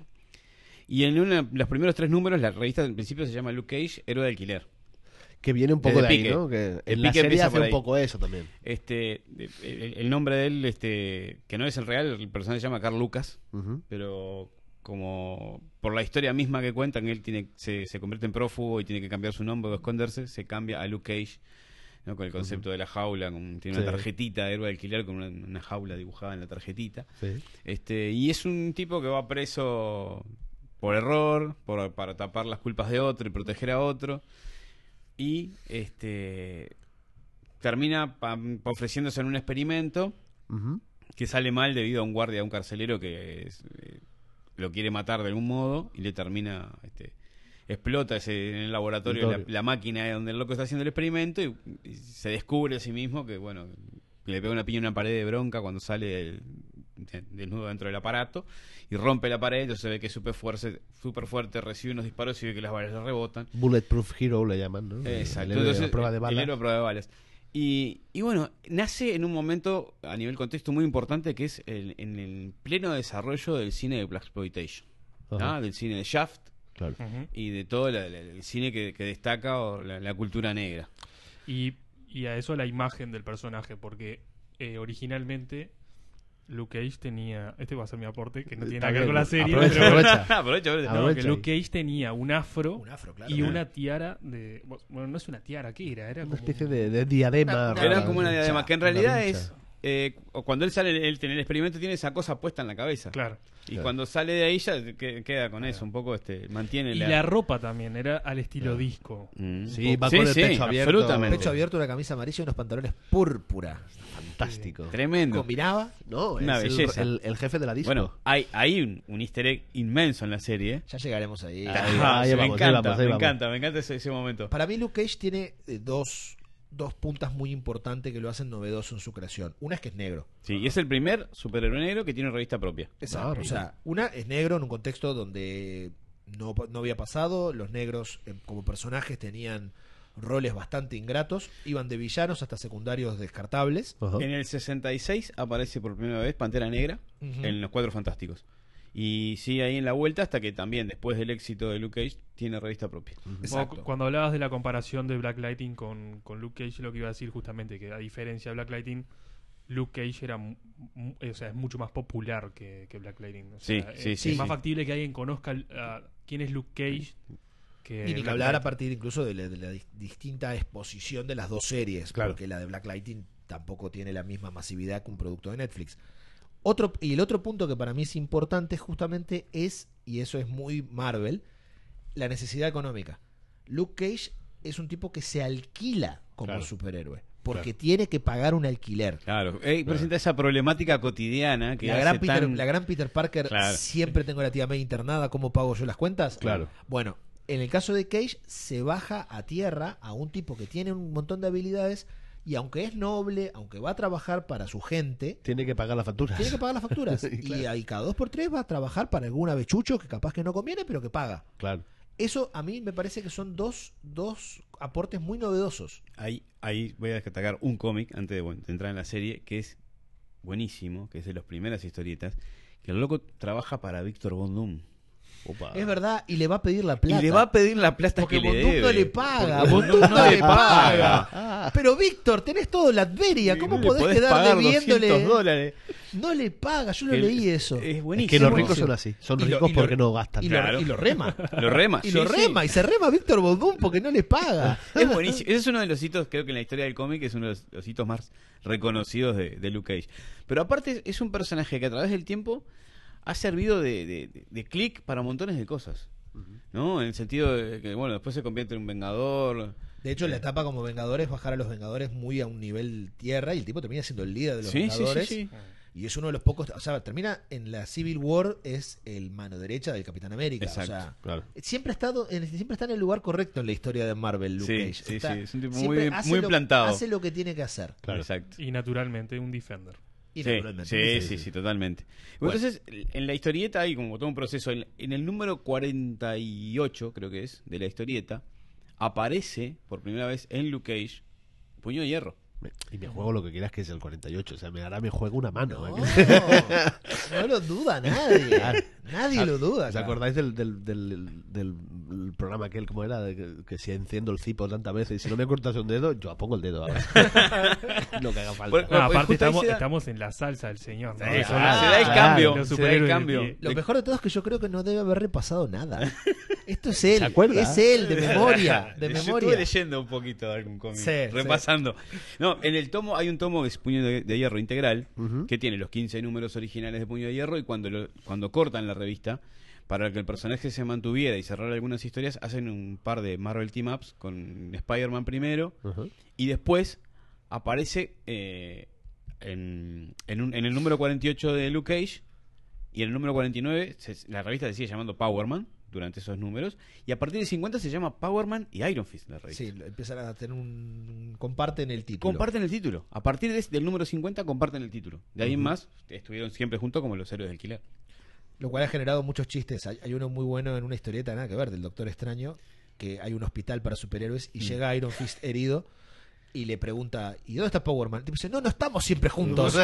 C: y en una, los primeros tres números la revista al principio se llama Luke Cage, héroe de alquiler.
B: Que viene un poco
C: Desde
B: de ahí,
C: Pique.
B: ¿no? Que
C: El
B: en la
C: Pique
B: serie
C: empieza
B: hace
C: por
B: un
C: ahí.
B: poco eso también.
C: Este, el, el nombre de él, este, que no es el real, el personaje se llama Carl Lucas,
B: Ujú.
C: pero como por la historia misma que cuentan, él tiene, se, se convierte en prófugo y tiene que cambiar su nombre o esconderse, se cambia a Luke Cage, ¿no? Con el concepto de la jaula, con- tiene una
B: Sí.
C: tarjetita de héroe de alquiler con una, una jaula dibujada en la tarjetita.
B: Sí.
C: Este, y es un tipo que va preso por error, por, para tapar las culpas de otro y proteger a otro. Y este termina pa- ofreciéndose en un experimento
B: Ujú.
C: que sale mal debido a un guardia, a un carcelero que es, eh, lo quiere matar de algún modo y le termina, este, explota ese, en el laboratorio la,
B: Laboratorio.
C: la máquina donde el loco está haciendo el experimento y, y se descubre a sí mismo que, bueno, le pega una piña en una pared de bronca cuando sale el- de- desnudo dentro del aparato y rompe la pared, entonces se ve que es súper fuerte, súper fuerte, recibe unos disparos y ve que las balas le rebotan.
B: Bulletproof Hero le llaman, ¿no?
C: Exacto,
B: El héroe
C: entonces
B: a prueba de
C: el
B: bala.
C: héroe a prueba de balas. Y, y bueno, nace en un momento a nivel contexto muy importante que es el- en el pleno desarrollo del cine de Blaxploitation,
B: Ajá.
C: ¿ah? Del cine de Shaft
B: Claro.
E: Ujú.
C: y de todo la- la- el cine que, que destaca o la, la cultura negra.
E: Y, y a eso la imagen del personaje, porque eh, originalmente Luke Cage tenía. Este va a ser mi aporte, que no tiene
B: Está
E: nada que ver
B: bien.
E: con la serie.
B: Aprovecha,
E: pero-
B: aprovecha.
C: aprovecha, aprovecha.
E: No,
B: Aprovecha
E: que Luke
B: ahí.
E: Cage tenía un afro,
D: Un afro, claro.
E: y una tiara de. Bueno, no es una tiara, ¿qué era? Era
B: Una
E: como
B: especie de, de diadema.
D: Una- una-
B: rara,
C: Era como una
B: ¿no?
C: diadema, que en realidad
B: Una
C: es
B: vincha.
C: eh, cuando él sale él, en el experimento tiene esa cosa puesta en la cabeza.
E: Claro.
C: Y
B: Claro.
C: cuando sale de ahí ya que- queda con eso, un poco este mantiene
E: Y
C: la...
E: la ropa también era al estilo disco.
C: Mm.
B: Sí, va con el pecho abierto.
C: absolutamente.
D: Pecho abierto, una camisa amarilla y unos pantalones púrpura.
B: Fantástico.
C: Tremendo.
D: Combinaba.
B: No,
C: Una
B: es el-
C: belleza.
B: El, el jefe de la disco.
C: Bueno, hay, hay un, un easter egg inmenso en la serie. ¿eh?
D: Ya llegaremos ahí.
B: Ahí,
C: Ah,
B: ahí
C: me
B: vamos, ahí
C: encanta,
B: vamos, ahí
C: me
B: vamos.
C: encanta, me encanta ese, ese momento.
D: Para mí Luke Cage tiene eh, dos, dos puntas muy importantes que lo hacen novedoso en su creación. Una es que es negro.
C: Sí, y es el primer superhéroe negro que tiene una revista propia.
B: Exacto.
D: O sea, una es negro en un contexto donde no, no había pasado. Los negros eh, como personajes tenían roles bastante ingratos. Iban de villanos hasta secundarios descartables.
B: Ajá.
C: En el sesenta y seis aparece por primera vez Pantera Negra
D: Ujú.
C: en Los Cuatro Fantásticos. Y sigue ahí en la vuelta hasta que también, después del éxito de Luke Cage, tiene revista propia.
D: Exacto.
E: Cu- Cuando hablabas de la comparación de Black Lightning con, con Luke Cage, lo que iba a decir justamente que a diferencia de Black Lightning, Luke Cage era mu- mu- o sea, es mucho más popular que, que Black Lightning. O
C: Sí,
E: sea,
C: sí,
E: es,
C: sí,
E: es más
C: sí.
E: factible que alguien conozca uh, quién es Luke Cage que
D: Y ni que
E: Black
D: hablar a
E: Lightning.
D: partir incluso de la, de la dis- distinta exposición de las dos series,
B: Claro.
D: porque la de Black Lightning tampoco tiene la misma masividad que un producto de Netflix. Otro, y el otro punto que para mí es importante justamente es, y eso es muy Marvel, la necesidad económica. Luke Cage es un tipo que se alquila como
B: Claro.
D: superhéroe, porque
B: Claro.
D: tiene que pagar un alquiler.
C: Claro, eh, presenta esa problemática cotidiana que
D: La
C: hace
D: gran, Peter,
C: tan...
D: la gran Peter Parker,
C: Claro.
D: siempre tengo a la tía May internada, ¿cómo pago yo las cuentas?
B: Claro.
D: Bueno, en el caso de Cage, se baja a tierra a un tipo que tiene un montón de habilidades y aunque es noble, aunque va a trabajar para su gente,
B: Tiene que pagar la factura.
D: tiene que pagar las facturas.
B: Sí, claro.
D: Y ahí cada dos por tres va a trabajar para algún avechucho que capaz que no conviene, pero que paga.
B: Claro.
D: Eso a mí me parece que son dos, dos aportes muy novedosos.
C: Ahí, ahí voy a destacar un cómic antes de, bueno, de entrar en la serie que es buenísimo, que es de las primeras historietas, que el loco trabaja para Víctor Von Doom.
B: Opa.
D: Es verdad, y le va a pedir la plata.
C: Y le va a pedir la plata
D: Porque
C: que le
D: Bondum
C: debe.
D: no le paga,
C: Porque
D: Bondum
C: Bondum
D: no le paga.
B: Ah.
D: Pero Víctor, tenés todo la Adveria, ¿cómo
C: No le
D: podés, quedar
C: pagar
D: debiéndole?
C: doscientos dólares.
D: No le paga, yo lo
C: El-
D: leí eso.
C: Es
B: Es
C: buenísimo.
B: que los ricos
D: buenísimo.
B: son así. Son
D: Y lo-
B: ricos
D: y lo-
B: porque no gastan.
D: Y lo,
C: Claro.
D: y lo rema.
C: Lo rema.
D: Y
C: sí,
D: lo
C: sí.
D: rema, y se rema Víctor Bondum porque no le paga.
C: Es buenísimo. Ese es uno de los hitos, creo que en la historia del cómic es uno de los, los hitos más reconocidos de, de Luke Cage. Pero aparte es un personaje que a través del tiempo ha servido de, de, de- de clic para montones de cosas. ¿No? En el sentido de que, bueno, después se convierte en un vengador.
D: De hecho, la etapa como Vengadores, bajar a los Vengadores muy a un nivel tierra, y el tipo termina siendo el líder de los
C: Sí, sí, sí,
D: Vengadores.
C: sí.
D: Y es uno de los pocos, o sea, termina en la Civil War, es el mano derecha del Capitán América.
C: Exacto.
D: O sea,
B: Claro.
D: siempre ha estado, en- siempre está en el lugar correcto en la historia de Marvel, Luke
C: Sí,
D: Cage.
C: sí,
D: Está-
C: sí, es un tipo
D: siempre
C: muy-
D: hace
C: muy
D: lo-
C: plantado.
D: Hace lo que tiene que hacer.
B: Claro.
C: Exacto.
E: Y naturalmente un Defender.
D: Y
C: Sí,
D: naturalmente.
C: sí, sí, sí, totalmente.
D: Bueno.
C: Entonces, en la historieta hay como todo un proceso. En, en el número cuarenta y ocho, creo que es, de la historieta, aparece por primera vez en Luke Cage Puño de Hierro.
B: Y me juego lo que quieras, que es el cuarenta y ocho. O sea, me hará me juego una mano.
D: No,
B: ¿eh?
D: no lo duda nadie. Nadie lo duda.
B: ¿Os
D: acá.
B: acordáis del, del, del, del programa aquel, cómo era? De que, que si enciendo el cipo tantas veces y si no me cortas un dedo, yo pongo el dedo ahora. Lo que haga falta.
C: Bueno,
E: No, aparte
C: justo ahí
E: estamos,
C: se da-
E: estamos en la salsa del señor. ¿no?
C: Sí,
E: Eso
C: se
E: es-
C: da el
B: claro,
C: cambio.
E: los
C: Se da el
E: superhéroes
C: cambio.
E: de-
D: Lo mejor de todo es que yo creo que no debe haber repasado nada. Esto es él.
B: ¿Se acuerda?
D: Es él, de memoria. De
C: Yo estuve
D: memoria.
C: leyendo un poquito de algún cómic,
D: Sí,
C: repasando. No, en el tomo hay un tomo que es Puño de, de Hierro integral,
B: Ujú.
C: que tiene los quince números originales de Puño de Hierro, y cuando lo- cuando cortan la revista, para que el personaje se mantuviera y cerrar algunas historias, hacen un par de Marvel Team Ups con Spider-Man primero,
B: Ajá.
C: y después aparece eh, en, en, un- en el número cuarenta y ocho de Luke Cage, y en el número cuarenta y nueve se- la revista se sigue llamando Power Man durante esos números, y a partir de cincuenta se llama Power Man y Iron Fist la revista.
D: Sí, empiezan a tener un. Comparten el título.
C: Comparten el título. A partir de- del número cincuenta comparten el título. De ahí en más estuvieron siempre juntos como los héroes del alquiler.
D: Lo cual ha generado muchos chistes. Hay, hay uno muy bueno en una historieta, nada que ver, del Doctor Extraño, que hay un hospital para superhéroes y llega Iron Fist herido y le pregunta, ¿y dónde está Power Man? El tipo dice, no, no estamos siempre juntos.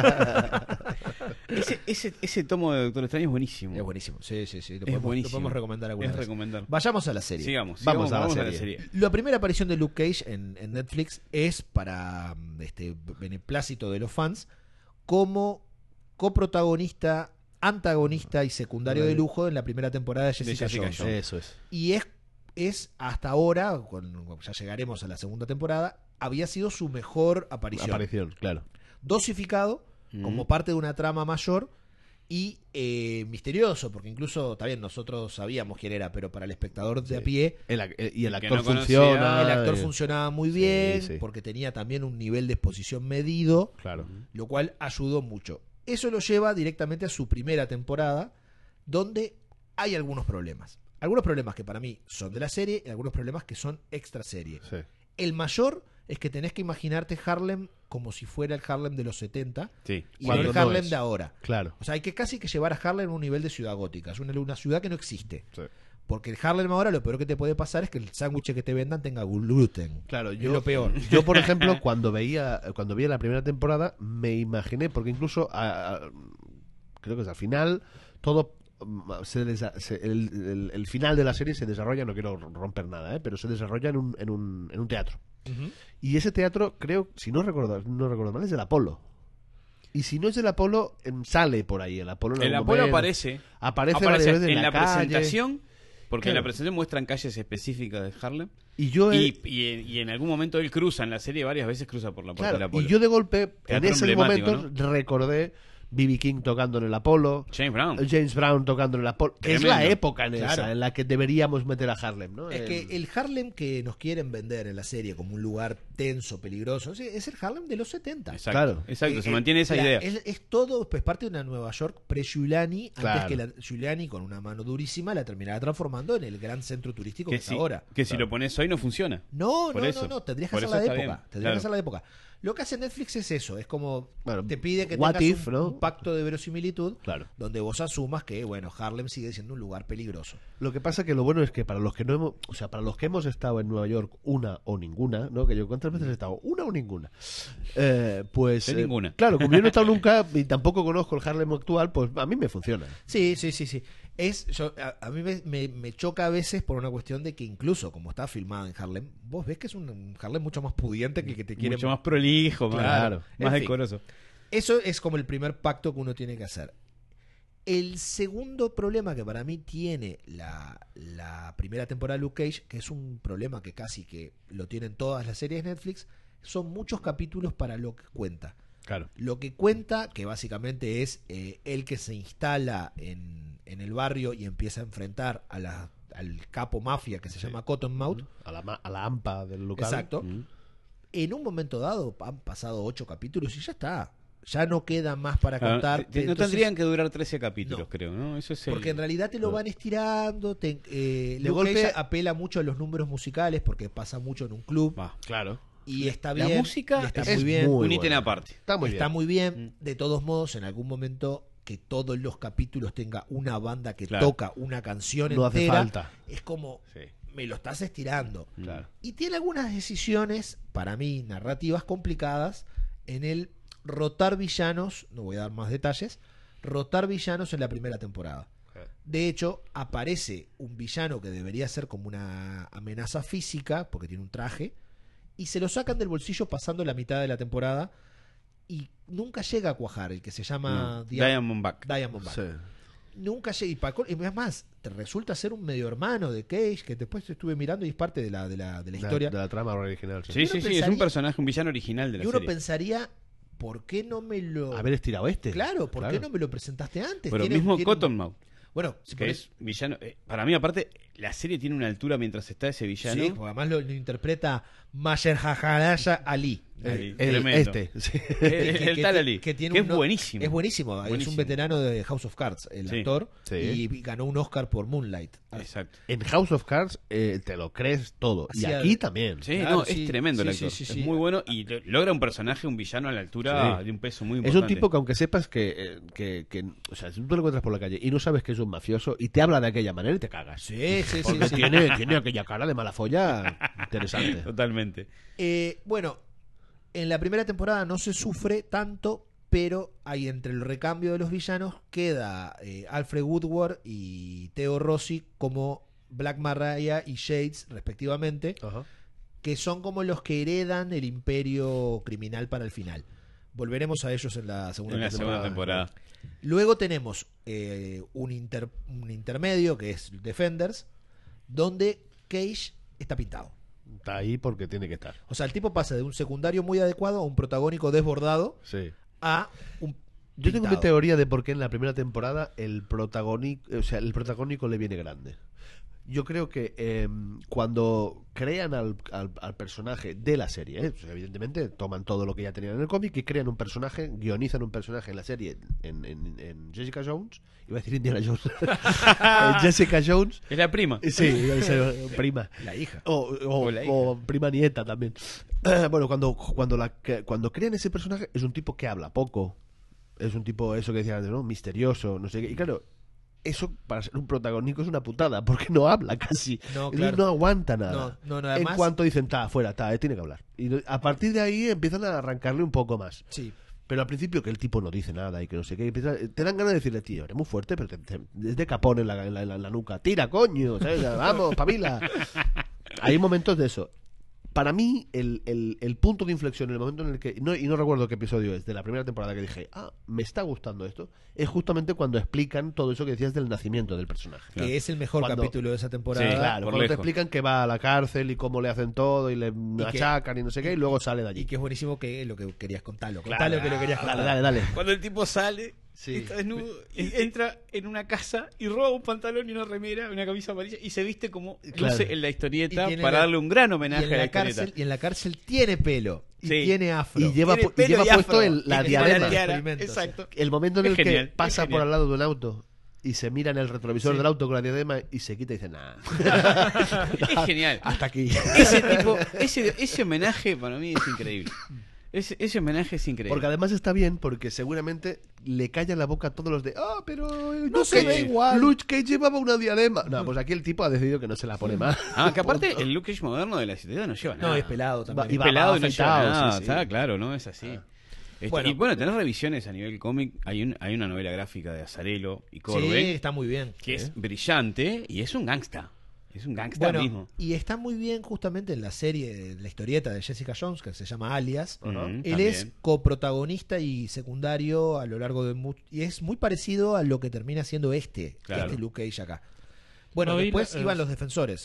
C: Ese, ese, ese tomo de Doctor Extraño es buenísimo.
D: Es buenísimo, sí, sí, sí. Lo
C: Es
D: podemos, lo
C: buenísimo.
D: podemos recomendar alguna
C: Es
D: vez.
C: recomendar.
D: Vayamos a la serie.
C: Sigamos,
B: Vamos
C: sigamos,
B: a la
C: vamos
B: serie.
D: La primera aparición de Luke Cage en, en Netflix es para mm, este beneplácito de los fans como coprotagonista, antagonista y secundario de lujo en la primera temporada de Jessica,
C: Jessica
D: Jones.
C: Jones.
B: Eso es.
D: Y es, es hasta ahora, con- ya llegaremos a la segunda temporada, había sido su mejor aparición.
B: Aparición, claro.
D: dosificado,
C: Mm.
D: como parte de una trama mayor y eh, misterioso, porque incluso, está bien, nosotros sabíamos quién era, pero para el espectador de
B: Sí.
D: a pie,
B: El ac- eh, y el
C: Que
B: actor
C: no conocía,
B: funciona.
D: el actor
B: eh,
D: funcionaba muy
B: sí,
D: bien,
B: sí.
D: porque tenía también un nivel de exposición medido,
B: Claro.
D: lo cual ayudó mucho. Eso lo lleva directamente a su primera temporada, donde hay algunos problemas. Algunos problemas que para mí son de la serie y algunos problemas que son extra serie.
B: Sí.
D: El mayor es que tenés que imaginarte Harlem como si fuera el Harlem de los setenta
C: Sí.
D: y no
B: Cuando
D: el
B: no
D: Harlem
B: es.
D: de ahora.
B: Claro.
D: O sea, hay que casi que llevar a Harlem a un nivel de ciudad gótica. Es una, una ciudad que no existe.
B: Sí.
D: Porque el Harlem ahora lo peor que te puede pasar es que el sándwich que te vendan tenga gluten.
B: Claro,
D: Es
B: yo,
D: lo peor.
B: yo por ejemplo, cuando veía cuando veía la primera temporada, me imaginé, porque incluso a- a- creo que es al final, todo mm, se desa- se- el, el- el final de la serie se desarrolla, no quiero romper nada, ¿eh? pero se desarrolla en un, en un, en un teatro. Y ese teatro, creo, si no recuerdo, no recuerdo mal, es del Apolo. Y si no es del Apolo, em, sale por ahí el Apolo. en
C: El
B: algún
C: Apolo
B: momento.
C: aparece.
B: Aparece,
C: Aparece
B: varias veces
C: en,
B: en,
C: la,
B: calle.
C: presentación, porque en
B: Claro.
C: la presentación muestran calles específicas de Harlem.
B: Y yo, he-
C: Y, y, y en algún momento él cruza en la serie, varias veces cruza por la puerta
B: claro,
C: del Apolo.
B: y yo de golpe, en
C: Teatro
B: esos
C: emblemático,
B: momentos, recordé B B King tocando en el Apolo.
C: James Brown.
B: James Brown tocando en el Apolo. Es
C: Tremendo.
B: la época en
D: Claro.
B: esa en la que deberíamos meter a Harlem, ¿no?
D: Es que el Harlem que nos quieren vender en la serie como un lugar tenso, peligroso, es- es el Harlem de los setenta.
C: Exacto,
B: Claro.
C: exacto,
D: Eh,
C: se
D: eh,
C: mantiene esa
D: la-
C: idea.
D: Es, es todo, pues parte de una Nueva York pre-Giuliani, antes
B: Claro.
D: que la Giuliani con una mano durísima la terminara transformando en el gran centro turístico que,
C: que
D: es
C: si,
D: ahora.
C: que si lo pones hoy no funciona.
D: No,
C: Por
D: no,
C: eso.
D: no, no, tendrías que
C: Por
D: hacer la
C: eso
D: de
C: está
D: época.
C: bien,
D: Tendrías
C: claro.
D: que hacer la de época. Lo que hace Netflix es eso, es como
B: Bueno,
D: te pide que
B: what
D: tengas
B: if,
D: un,
B: ¿no?
D: un pacto de verosimilitud
B: Claro.
D: donde vos asumas que, bueno, Harlem sigue siendo un lugar peligroso.
B: Lo que pasa que lo bueno es que para los que no hemos, o sea, para los que hemos estado en Nueva York una o ninguna, ¿no? Que yo cuántas veces he estado una o ninguna. Eh, pues
C: De
B: eh,
C: ninguna.
B: Claro, como yo no he estado nunca y tampoco conozco el Harlem actual, pues a mí me funciona.
D: Sí, sí, sí, sí. Es, yo, a, a mí me, me- me choca a veces por una cuestión de que incluso como está filmado en Harlem, vos ves que es un, un Harlem mucho más pudiente que el que te quiere.
C: Mucho más prolijo, más-
B: Claro.
C: más
D: En fin.
C: decoroso.
D: Eso es como el primer pacto que uno tiene que hacer. El segundo problema que para mí tiene la, la primera temporada de Luke Cage, que es un problema que casi que lo tienen todas las series de Netflix, son muchos capítulos para lo que cuenta.
B: Claro.
D: Lo que cuenta, que básicamente es eh, el que se instala en, en el barrio y empieza a enfrentar a la, al capo mafia que se llama Cottonmouth.
B: A la, ma- a la AMPA del local.
D: Exacto.
C: Mm.
D: En un momento dado han pasado ocho capítulos y ya está. Ya no queda más para
C: Ah,
D: contar.
C: te- no
D: Entonces,
C: tendrían que durar trece capítulos,
D: No.
C: creo, ¿no? Eso es el-
D: porque en realidad te lo van estirando. Te, eh,
B: De
D: Luke
B: golpe-
D: Cage apela mucho a los números musicales porque pasa mucho en un club
C: Va.
B: Claro.
D: y está
C: La
D: bien.
C: música
D: y está
C: es
D: muy bien.
B: muy
C: un ítem
B: buena.
C: aparte.
B: Está muy
D: está
B: bien.
D: muy bien. De todos modos, en algún momento que todos los capítulos tenga una banda que
C: Claro.
D: toca una canción
B: No hace
D: entera,
B: falta.
D: es como
B: Sí.
D: me lo estás estirando.
B: Claro.
D: Y tiene algunas decisiones, para mí, narrativas complicadas en el rotar villanos, no voy a dar más detalles, rotar villanos en la primera temporada. De hecho, aparece un villano que debería ser como una amenaza física, porque tiene un traje, y se lo sacan del bolsillo pasando la mitad de la temporada y nunca llega a cuajar, el que se llama
C: No.
D: Dia-
C: Diamondback.
D: Diamondback.
B: Sí.
D: Nunca llega, y, pa- y es más, te resulta ser un medio hermano de Cage, que después estuve mirando y es parte de la, de la, de la
B: De,
D: historia.
B: de la trama original. Sí.
C: Sí,
D: Uno
C: sí, sí, es
D: pensaría-
C: un personaje, un villano original de la
D: y uno
C: serie.
D: pensaría, ¿por qué no me lo...
B: Haber estirado este.
D: Claro, ¿por
B: Claro.
D: qué no me lo presentaste antes?
C: Pero
D: Tiene-
C: mismo
D: tiene-
C: Cottonmouth,
D: Bueno, si
C: que
D: ponés-
C: es villano. eh, para mí, aparte, la serie tiene una altura mientras está ese villano.
D: Sí, porque además lo, lo interpreta Maher Jaharaya Ali.
C: Ahí,
B: El-
C: tremendo.
B: este. Sí.
C: El,
D: Que-
C: el
D: que-
C: tal
D: que-
C: Ali,
D: que
C: que,
D: tiene
C: es
D: un no-
C: buenísimo.
D: Es buenísimo, es un
C: Buenísimo.
D: veterano de House of Cards, el
C: Sí.
D: actor,
B: Sí.
D: y ganó un Oscar por Moonlight.
C: Exacto.
B: En House of Cards eh, te lo crees todo. Y
D: Hacía-
B: aquí también.
C: Sí,
D: Claro,
C: no,
D: sí,
C: es tremendo el
D: sí,
C: actor.
D: sí, sí, sí.
C: Es muy bueno y lo- logra un personaje, un villano a la altura
B: Sí.
C: de un peso muy
B: Es
C: importante.
B: un tipo que aunque sepas que, eh, que, que- o sea, si tú te lo encuentras por la calle y no sabes que es un mafioso y te habla de aquella manera y te cagas.
D: Sí, sí, sí.
B: Porque
D: sí.
B: tiene, tiene aquella cara de mala folla interesante.
C: Totalmente.
D: Eh, bueno, en la primera temporada no se sufre tanto, pero ahí entre el recambio de los villanos queda eh, Alfred Woodward y Theo Rossi como Black Mariah y Shades, respectivamente,
B: Ajá.
D: que son como los que heredan el imperio criminal para el final. Volveremos a ellos en la segunda
C: En la
D: temporada.
C: segunda temporada.
D: Luego tenemos eh, un, inter- un intermedio que es Defenders, donde Cage está pintado.
B: Está ahí porque tiene que estar.
D: O sea, el tipo pasa de un secundario muy adecuado a un protagónico desbordado
B: Sí.
D: a un
B: Yo tengo mi
D: pintado.
B: teoría de por qué en la primera temporada el protagónico, o sea, el protagónico le viene grande. Yo creo que eh, cuando crean al, al, al personaje de la serie, ¿eh? Pues evidentemente toman todo lo que ya tenían en el cómic y crean un personaje, guionizan un personaje en la serie en, en, en Jessica Jones, iba a decir Indiana Jones, en Jessica Jones,
C: Es la prima.
B: sí, iba a ser prima,
D: La hija.
B: o, o,
C: O la hija.
B: o prima nieta también. Eh, bueno, cuando, cuando, la, que- cuando crean ese personaje es un tipo que habla poco, es un tipo, eso que decían antes, ¿no? Misterioso, no sé qué, y claro, eso para ser un protagónico es una putada, porque no habla casi.
D: No,
B: Es
D: claro.
B: decir, no aguanta nada.
D: No, no, no,
B: en
D: además-
B: cuanto dicen, ta, fuera, ta, eh, tiene que hablar. Y a partir de ahí empiezan a arrancarle un poco más.
D: Sí.
B: Pero al principio que el tipo no dice nada y que no sé qué, empieza- te dan ganas de decirle, tío, eres muy fuerte, pero te, te- es de capón en la, en la- en la- en la nuca. Tira, coño, ¿sabes? Vamos, pabila. Hay momentos de eso. Para mí, el, el, el punto de inflexión, el momento en el que, no, y no recuerdo qué episodio es, de la primera temporada que dije, ah, me está gustando esto, es justamente cuando explican todo eso que decías del nacimiento del personaje.
D: Que es el mejor
B: Cuando-
D: capítulo de esa temporada.
C: Sí,
B: Claro,
C: por
B: cuando te
C: lejos.
B: explican que va a la cárcel y cómo le hacen todo y le
D: que-
B: achacan y no sé qué, y luego sale de allí.
D: Y que es buenísimo que lo que querías contarlo.
B: Claro,
D: Contalo que lo querías contar.
B: dale, dale, dale.
C: Cuando el tipo sale,
B: Sí.
C: está desnudo, y entra en una casa y roba un pantalón y una remera, una camisa amarilla y se viste como
B: Claro.
C: luce en la historieta
D: Y tiene
C: para
D: la-
C: darle un gran
D: Y
C: homenaje
D: en,
C: a la
D: la
C: historieta.
D: cárcel, y en la cárcel tiene pelo. Y
C: Sí.
D: tiene afro.
B: Y lleva,
C: Tiene
B: pu- y
C: pelo
B: lleva
C: y
B: puesto
C: afro.
B: el- la
C: Y
B: diadema.
C: tiara,
D: Experimentos,
C: exacto.
B: El momento en
C: Es
B: el que
C: genial, es
B: pasa por
C: genial.
B: al lado de un auto y se mira en el retrovisor
D: Sí.
B: del auto con la diadema y se quita y dice, nah,
C: Es genial.
B: hasta aquí.
C: Ese tipo, ese, ese homenaje para mí es increíble. Ese, ese homenaje es increíble.
B: Porque además está bien porque seguramente le callan la boca a todos los de, ah, pero eh,
D: No se ve igual.
B: Luke Cage llevaba una diadema. No, pues aquí el tipo ha decidido que no se la pone más.
C: Ah, que aparte el Luke Cage moderno de la historieta no lleva nada.
D: No, es pelado
B: Va-
D: también.
B: y
C: Es
B: va-
C: pelado
B: va
C: y no lleva
B: afeitado,
C: nada.
B: sí, sí.
C: Está claro, ¿no? Es así.
B: Ah.
C: Este,
D: Bueno.
C: y bueno, tenés revisiones a nivel cómic. Hay, un, hay una novela gráfica de Azzarello y
D: Sí,
C: Corben
D: está muy bien.
C: que es
D: ¿Eh?
C: brillante y es un gangsta. Es un gangsta
D: Bueno,
C: mismo.
D: y está muy bien justamente en la serie, la historieta de Jessica Jones, que se llama Alias.
C: Ujú,
D: Él
C: también.
D: es coprotagonista y secundario a lo largo de mucho... Y es muy parecido a lo que termina siendo este,
C: Claro.
D: este Luke Cage acá. Bueno,
E: No, y
D: después
E: la-
D: iban
E: eh,
D: los defensores.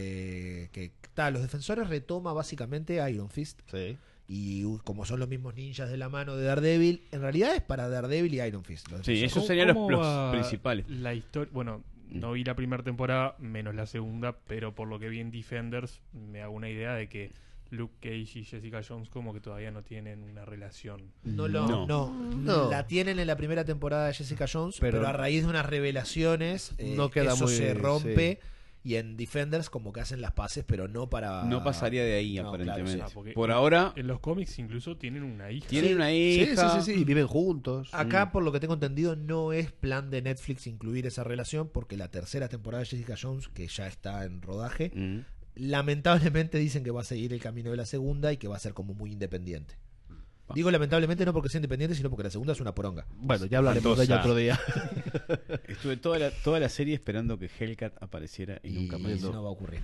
D: eh, que tal, los defensores retoma básicamente Iron Fist.
B: Sí.
D: Y uh, como son los mismos ninjas de la mano de Daredevil, en realidad es para Daredevil y Iron Fist. los
C: Sí,
D: defensores.
C: esos serían los,
E: ¿Cómo
C: los
E: va
C: principales.
E: La historia, bueno, no vi la primera temporada, menos la segunda, pero por lo que vi en Defenders, me hago una idea de que Luke Cage y Jessica Jones como que todavía no tienen una relación.
D: No, lo,
C: No.
D: no.
B: No.
D: La tienen en la primera temporada de Jessica Jones, pero,
B: Pero
D: a raíz de unas revelaciones eh,
B: no queda
D: eso
B: muy-
D: se rompe. Y en Defenders como que hacen las paces, pero no para...
C: No pasaría de ahí,
D: No,
C: aparentemente.
D: claro,
E: sí. porque-
C: Por ahora,
E: En los cómics incluso tienen una hija.
C: tienen
D: Sí.
C: una
B: Sí,
C: hija.
B: sí, sí, sí, y viven juntos.
D: Acá, por lo que tengo entendido, no es plan de Netflix incluir esa relación, porque la tercera temporada de Jessica Jones, que ya está en rodaje,
C: Mm.
D: lamentablemente dicen que va a seguir el camino de la segunda y que va a ser como muy independiente. Digo lamentablemente no porque sea independiente, sino porque la segunda es una poronga.
B: Bueno, ya hablaremos de ella otro día.
C: Estuve toda la, toda la serie esperando que Hellcat apareciera y,
D: Y
C: nunca más.
D: eso no va a ocurrir.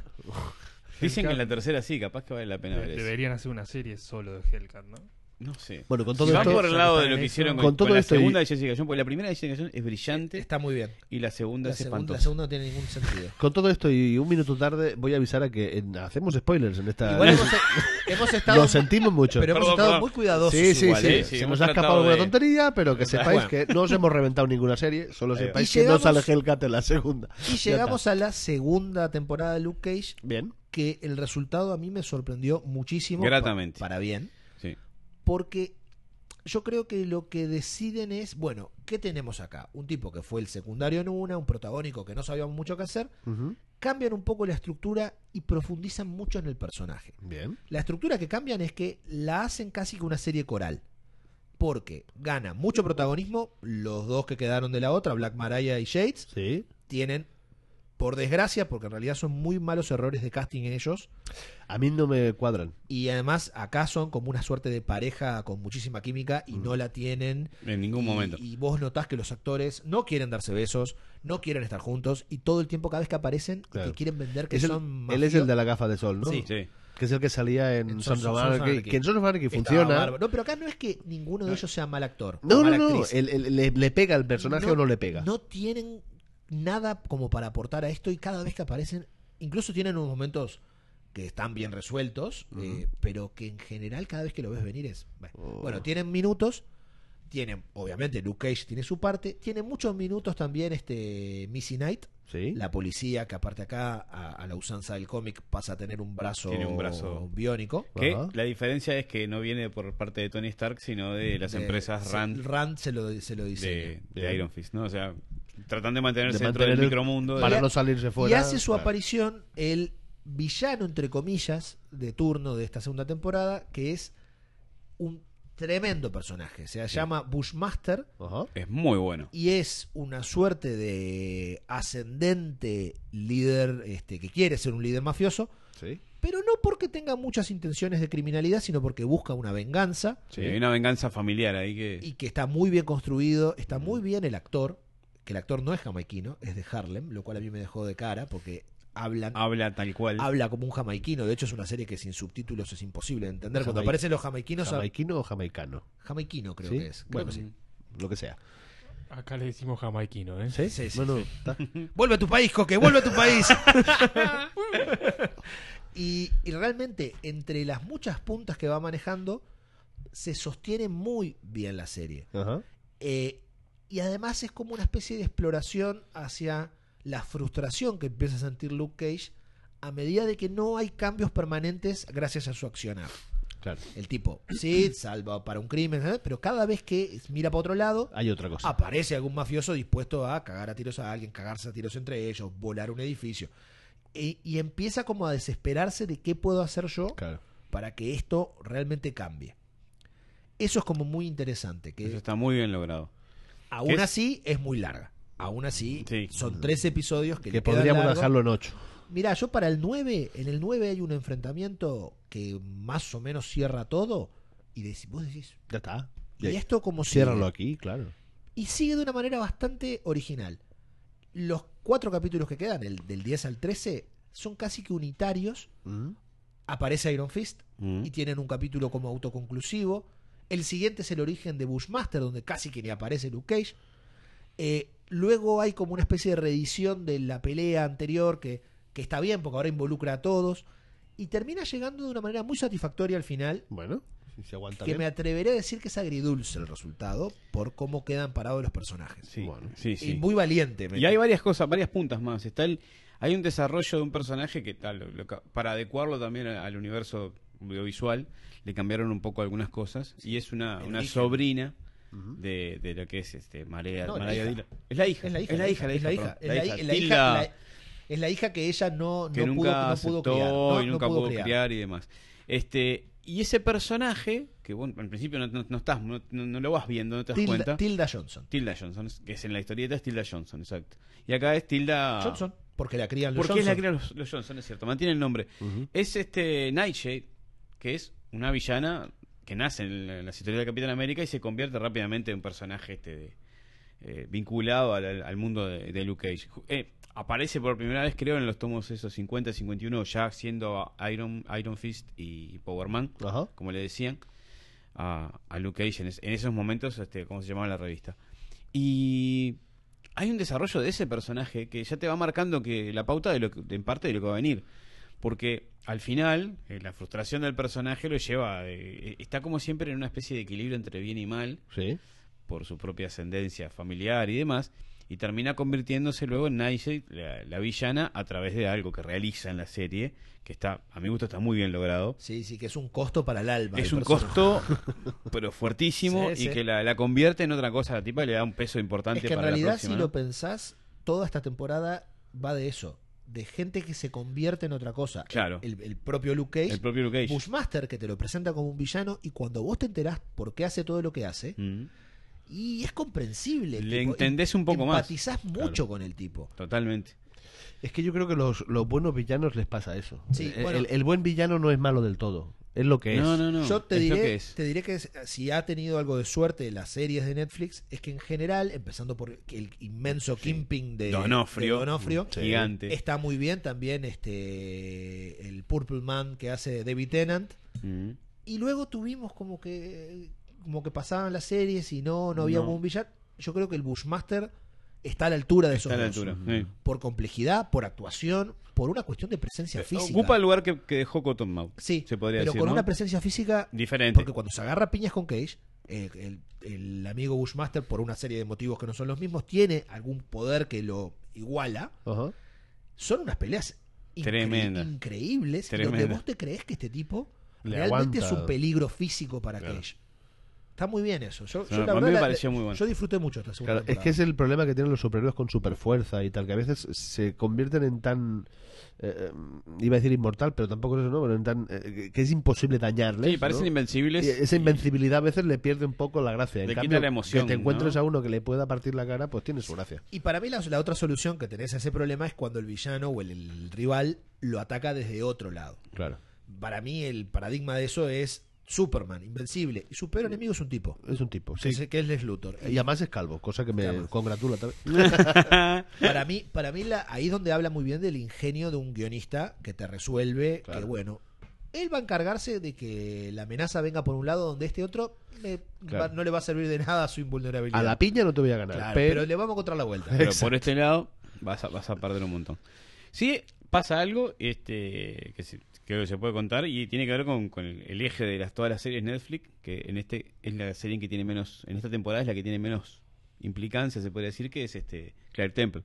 C: Dicen que en la tercera sí, capaz que vale la pena
E: De-
C: ver eso.
E: deberían hacer una serie solo de Hellcat, ¿no?
C: No sé.
B: Bueno, con todo
C: Si van
B: esto...
C: por el lado de
D: están
C: lo
D: en
C: que
D: eso.
C: hicieron con,
B: Con todo
C: con la
B: esto y-
C: segunda de Jessica Jones, porque la primera de Jessica Jones es brillante
D: Está muy bien.
C: y la segunda
D: La
C: es
D: segunda, la
C: espantosa.
D: segunda no tiene ningún sentido.
B: Con todo esto y un minuto tarde voy a avisar a que en- hacemos spoilers en esta...
D: Igual hemos, hemos estado...
B: Lo sentimos mucho.
D: Pero hemos
C: Perdón,
D: estado
C: perdón.
D: muy cuidadosos.
B: Sí, sí,
D: igual,
B: sí.
D: ¿eh?
C: sí,
B: Se
C: hemos
B: nos ha
C: tratado
B: escapado alguna
C: de-
B: tontería, pero que sepáis
D: Bueno.
B: que no os hemos reventado ninguna serie, solo
C: Ahí va.
B: sepáis
D: Y
B: que no
D: llegamos-
B: sale Hellcat en la segunda.
D: Y
B: Ya
D: llegamos
B: está.
D: a la segunda temporada de Luke Cage,
B: Bien.
D: que el resultado a mí me sorprendió muchísimo.
C: Gratamente.
D: pa- Para bien.
C: Sí.
D: Porque yo creo que lo que deciden es, bueno, ¿qué tenemos acá? Un tipo que fue el secundario en una, un protagónico que no sabíamos mucho qué hacer,
B: Ujú.
D: cambian un poco la estructura y profundizan mucho en el personaje.
B: Bien.
D: La estructura que cambian es que la hacen casi que una serie coral. Porque gana mucho protagonismo, los dos que quedaron de la otra, Black Mariah y Shades,
B: Sí.
D: tienen, por desgracia, porque en realidad son muy malos errores de casting en ellos,
B: A mí no me cuadran.
D: y además acá son como una suerte de pareja con muchísima química y no la tienen.
C: En ningún
D: Y-
C: momento.
D: Y vos notás que los actores no quieren darse besos, no quieren estar juntos y todo el tiempo cada vez que aparecen
B: Claro.
D: te quieren vender que
B: Es el-
D: son
B: él es el
D: mafio-
B: de la gafa de sol, ¿no?
D: Sí.
C: Sí.
B: Que es el que salía en,
D: En
B: Sons
D: Sons-
B: of
D: Sons of
B: Anarchy.
D: Anarchy.
B: Que en Sons of Anarchy
D: Estaba
B: funciona.
D: bárbaro. No, pero acá no es que ninguno de ellos sea mal actor. o
B: No, no,
D: mala
B: no.
D: actriz.
B: El- el- le, le pega el personaje o no le pega.
D: No tienen nada como para aportar a esto y cada vez que aparecen, incluso tienen unos momentos que están bien resueltos,
B: Uh-huh.
D: eh, pero que en general cada vez que lo ves venir es... Bueno,
B: Oh.
D: bueno, tienen minutos, tienen, obviamente Luke Cage tiene su parte, tiene muchos minutos también este Missy Knight,
B: Sí.
D: la policía, que aparte acá, a, a la usanza del cómic, pasa a tener un brazo,
C: Tiene un brazo.
D: biónico.
C: Que
B: Ajá.
C: la diferencia es que no viene por parte de Tony Stark, sino de las
D: De-
C: empresas
D: se-
C: Rand
D: Rand se lo, se lo diseña.
C: de, de
B: Bien.
C: Iron Fist, ¿no? O sea, tratan de mantenerse
B: De
C: dentro del
B: mantener el-
C: micromundo. de-
B: para
D: Y
B: no
D: ha-
B: salirse fuera.
D: Y hace su
B: Claro.
D: aparición el villano, entre comillas, de turno de esta segunda temporada, que es un tremendo personaje. Se llama Bushmaster
B: Ajá.
C: Es muy bueno.
D: y es una suerte de ascendente líder este, que quiere ser un líder mafioso,
B: Sí.
D: pero no porque tenga muchas intenciones de criminalidad, sino porque busca una venganza.
C: Sí, hay una venganza familiar ahí que...
D: Y que está muy bien construido, está muy bien el actor, que el actor no es jamaiquino, es de Harlem, lo cual a mí me dejó de cara porque hablan,
C: habla tal cual.
D: habla como un jamaiquino. De hecho es una serie que sin subtítulos es imposible de entender. Cuando
B: Jamaic-
D: aparecen los jamaiquinos,
B: ¿Jamaiquino o jamaicano?
D: jamaiquino creo
B: ¿Sí?
D: que es. Creo
B: Bueno,
D: que sí.
B: Lo que sea.
E: Acá le decimos jamaiquino, ¿eh?
B: ¿Sí?
D: Sí, sí,
B: Bueno,
D: sí.
B: está.
D: Vuelve a tu país, Coque, vuelve a tu país. y, y realmente, entre las muchas puntas que va manejando, se sostiene muy bien la serie.
B: Ajá.
D: Eh, y además es como una especie de exploración hacia la frustración que empieza a sentir Luke Cage a medida de que no hay cambios permanentes gracias a su accionar.
B: Claro.
D: El tipo, sí, salva para un crimen, ¿sabes? Pero cada vez que mira para otro lado,
B: Hay otra cosa.
D: aparece algún mafioso dispuesto a cagar a tiros a alguien, cagarse a tiros entre ellos, volar un edificio. Y, y empieza como a desesperarse de qué puedo hacer yo
B: Claro.
D: para que esto realmente cambie. Eso es como muy interesante. Que
C: Eso está muy bien logrado.
D: aún
C: es-
D: así es muy larga. Aún así
C: Sí.
D: son tres episodios que,
B: Que
D: le quedan
B: podríamos
D: largos.
B: dejarlo en ocho.
D: Mirá, yo para el nueve, en el nueve hay un enfrentamiento que más o menos cierra todo. Y decís, vos decís,
B: Ya está.
D: ¿y esto como
B: Ciérralo aquí, claro.
D: Y sigue de una manera bastante original. Los cuatro capítulos que quedan, el del diez al trece, son casi que unitarios.
B: Mm.
D: Aparece Iron Fist
C: Mm.
D: y tienen un capítulo como autoconclusivo. El siguiente es el origen de Bushmaster, donde casi que ni aparece Luke Cage. Eh, luego hay como una especie de reedición de la pelea anterior que, que está bien porque ahora involucra a todos. Y termina llegando de una manera muy satisfactoria al final,
B: Bueno, si se aguanta
D: que
B: bien.
D: me atreveré a decir que es agridulce el resultado por cómo quedan parados los personajes.
C: Sí,
B: Bueno.
C: sí,
D: Y
C: sí.
D: muy valiente. me-
C: Y hay varias cosas, varias puntas más. Está el, hay un desarrollo de un personaje que tal, lo- lo ca- para adecuarlo también al, al universo audiovisual, le cambiaron un poco algunas cosas. Y es una,
D: el
C: una
D: origen.
C: sobrina
B: Ujú.
C: de, de lo que es este María,
D: No, la
C: María
D: hija.
C: Dillon. Es la hija.
D: Es la hija,
C: Es la hija,
D: es la hija,
C: perdón,
D: es la hi- es la
C: Tilda,
D: hija, la- es la hija que ella no, no
C: que
D: pudo,
C: nunca
D: no pudo
C: aceptó
D: criar. No,
C: y
D: no
C: nunca
D: pudo
C: pudo
D: criar.
C: criar y demás. Este, y ese personaje, que bueno, al principio no, no- no estás, no, no- no lo vas viendo, no te das
D: Tilda,
C: cuenta.
D: Tilda Johnson.
C: Tilda Johnson, que es en la historieta es Tilda Johnson, exacto. Y acá es Tilda
D: Johnson, porque la crían los
C: Porque es la
D: Johnson.
C: que los, los Johnson, es cierto, mantiene el nombre.
B: Ujú.
C: Es este Nightshade, que es una villana que nace en, la- en las historias del Capitán América y se convierte rápidamente en un personaje este de, eh, vinculado al, al- al mundo de, de Luke Cage. Ju- eh, aparece por primera vez, creo, en los tomos esos cincuenta, cincuenta y uno, ya siendo Iron, Iron Fist y Power Man,
B: Ajá.
C: como le decían, a, a Luke Cage en, es- en esos momentos, este, ¿cómo se llamaba la revista? Y hay un desarrollo de ese personaje que ya te va marcando que la pauta de lo que, en parte de lo que va a venir. Porque al final, eh, la frustración del personaje lo lleva, eh, está como siempre en una especie de equilibrio entre bien y mal,
B: Sí.
C: por su propia ascendencia familiar y demás, y termina convirtiéndose luego en Nightshade, la, la villana, a través de algo que realiza en la serie, que está, a mi gusto está muy bien logrado.
D: Sí, sí, que es un costo para el alma.
C: Es
D: del
C: un
D: personaje.
C: costo, pero fuertísimo,
D: Sí,
C: y
D: sí.
C: que la, la convierte en otra cosa. La tipa le da un peso importante
D: Es que en
C: para
D: realidad,
C: la próxima,
D: si
C: ¿no?
D: lo pensás, toda esta temporada va de eso. De gente que se convierte en otra cosa.
C: Claro.
D: El, el propio Luke Cage.
C: El propio Luke Cage.
D: Bushmaster, que te lo presenta como un villano, y cuando vos te enterás por qué hace todo lo que hace,
C: Mm,
D: y es comprensible. el
C: Le
D: tipo,
C: entendés
D: y
C: un poco más.
D: Empatizás mucho con el tipo.
C: totalmente.
B: Es que yo creo que los, los buenos villanos les pasa eso.
D: Sí,
B: el,
D: bueno.
B: el- el buen villano no es malo del todo. Es lo que es.
C: No, no, no.
D: Yo te
C: es lo
D: diré,
C: que es.
D: te diré que es- si ha tenido algo de suerte las series de Netflix, es que en general, empezando por el inmenso Kingpin de
C: Donofrio.
D: de Donofrio,
B: Sí.
C: Gigante.
D: está muy bien también este el Purple Man que hace David Tennant.
C: Mm.
D: Y luego tuvimos como que como que pasaban las series y no, no había
C: No.
D: como un villano. Yo creo que el Bushmaster está a la altura de esos
C: Está a la
D: dos.
C: altura, sí.
D: Por complejidad, por actuación, por una cuestión de presencia física.
C: Ocupa el lugar que, que dejó Cottonmouth.
D: Sí,
C: se podría
D: pero
C: decir,
D: con
C: ¿no?
D: una presencia física
C: Diferente.
D: porque cuando se agarra a piñas con Cage, eh, el, el amigo Bushmaster, por una serie de motivos que no son los mismos, tiene algún poder que lo iguala.
B: Ajá.
D: Son unas peleas incre-
C: Tremenda.
D: increíbles,
C: Tremenda.
D: donde vos te crees que este tipo
B: Le
D: realmente
B: aguanta.
D: es un peligro físico para
B: Claro.
D: Cage. Está muy bien eso. Yo,
C: Sí,
D: yo la
C: a mí
D: verdad,
C: me
D: la-
C: pareció
D: la-
C: muy bueno.
D: yo disfruté mucho esta segunda
B: Claro, es
D: temporada.
B: que es el problema que tienen los superhéroes con superfuerza y tal, que a veces se convierten en tan... eh, iba a decir inmortal, pero tampoco es eso, ¿no? Pero en tan, eh, que es imposible dañarles.
C: Sí, parecen
B: ¿no?
C: invencibles.
B: Y esa invencibilidad a veces le pierde un poco la gracia. En
C: Le quita
B: cambio,
C: la emoción,
B: que te encuentres
C: ¿no?
B: a uno que le pueda partir la cara, pues tiene su gracia.
D: Y para mí la, la otra solución que tenés a ese problema es cuando el villano o el, el rival lo ataca desde otro lado.
B: Claro.
D: Para mí el paradigma de eso es Superman, invencible. Y su peor enemigo es un tipo,
B: Es un tipo,
D: que,
B: sí.
D: es, que es Lex Luthor.
B: Y además es calvo, cosa que me
D: Claro.
B: congratula también.
D: Para mí, para mí la, ahí es donde habla muy bien del ingenio de un guionista que te resuelve
B: Claro.
D: que, bueno, él va a encargarse de que la amenaza venga por un lado donde este otro me-
B: Claro.
D: va- no le va a servir de nada a su invulnerabilidad.
B: A la piña no te voy a ganar,
D: Claro,
B: pero...
D: pero le vamos a encontrar la vuelta.
C: Pero
B: Exacto.
C: por este lado vas a, vas a perder un montón. Sí, pasa algo este que se, creo que se puede contar y tiene que ver con, con el, el eje de las, todas las series Netflix, que en este es la serie que tiene menos, en esta temporada es la que tiene menos implicancia, se podría decir, que es este Claire Temple.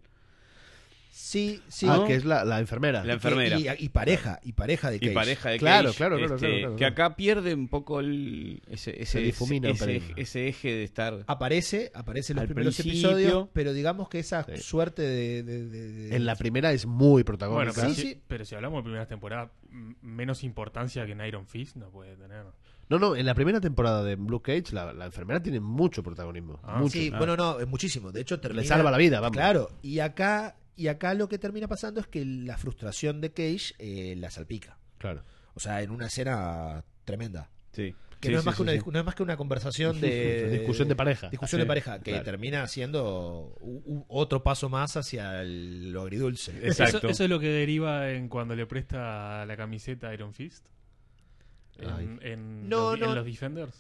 D: Sí, sí.
B: Ah,
C: ¿no?
B: que es la, la enfermera.
C: La enfermera.
D: Y, y pareja, y pareja de
C: Y
D: Cage.
C: pareja de
B: Claro,
C: Cage,
B: claro, claro,
C: este,
B: claro, claro,
C: que
B: claro.
C: acá pierde un poco el, ese,
B: Se
C: ese,
B: difumina un
C: ese,
B: pelín.
C: ese, ese eje de estar...
D: Aparece, aparece en los
C: Al
D: primeros
C: principio.
D: episodios, pero digamos que esa
B: Sí.
D: suerte de, de- de- de-
B: En la primera es muy
E: Bueno,
B: protagónica.
E: pero,
D: Sí,
E: si,
D: sí.
E: pero si hablamos de primeras temporadas, m- menos importancia que en Iron Fist no puede tener.
B: No, no, en la primera temporada de Blue Cage la, la enfermera tiene mucho protagonismo.
E: Ah,
B: mucho.
D: Sí,
C: Ah.
D: bueno, no, es muchísimo. De hecho, termina...
B: Le salva la vida, vamos.
D: Claro, y acá, y acá lo que termina pasando es que la frustración de Cage eh, la salpica.
B: Claro.
D: O sea, en una escena tremenda.
C: Sí.
D: Que
C: Sí,
D: no, es
C: sí,
D: más que
C: sí,
D: una,
C: sí.
D: discu- no es más que una conversación de...
B: Discusión de pareja.
D: Discusión
C: Sí,
D: de pareja, que
B: claro.
D: termina siendo u- u- otro paso más hacia el- lo agridulce.
C: Exacto.
E: Eso, eso es lo que deriva en cuando le presta la camiseta a Iron Fist. En,
B: Ay.
E: en
D: No,
E: los,
D: no.
E: en los Defenders.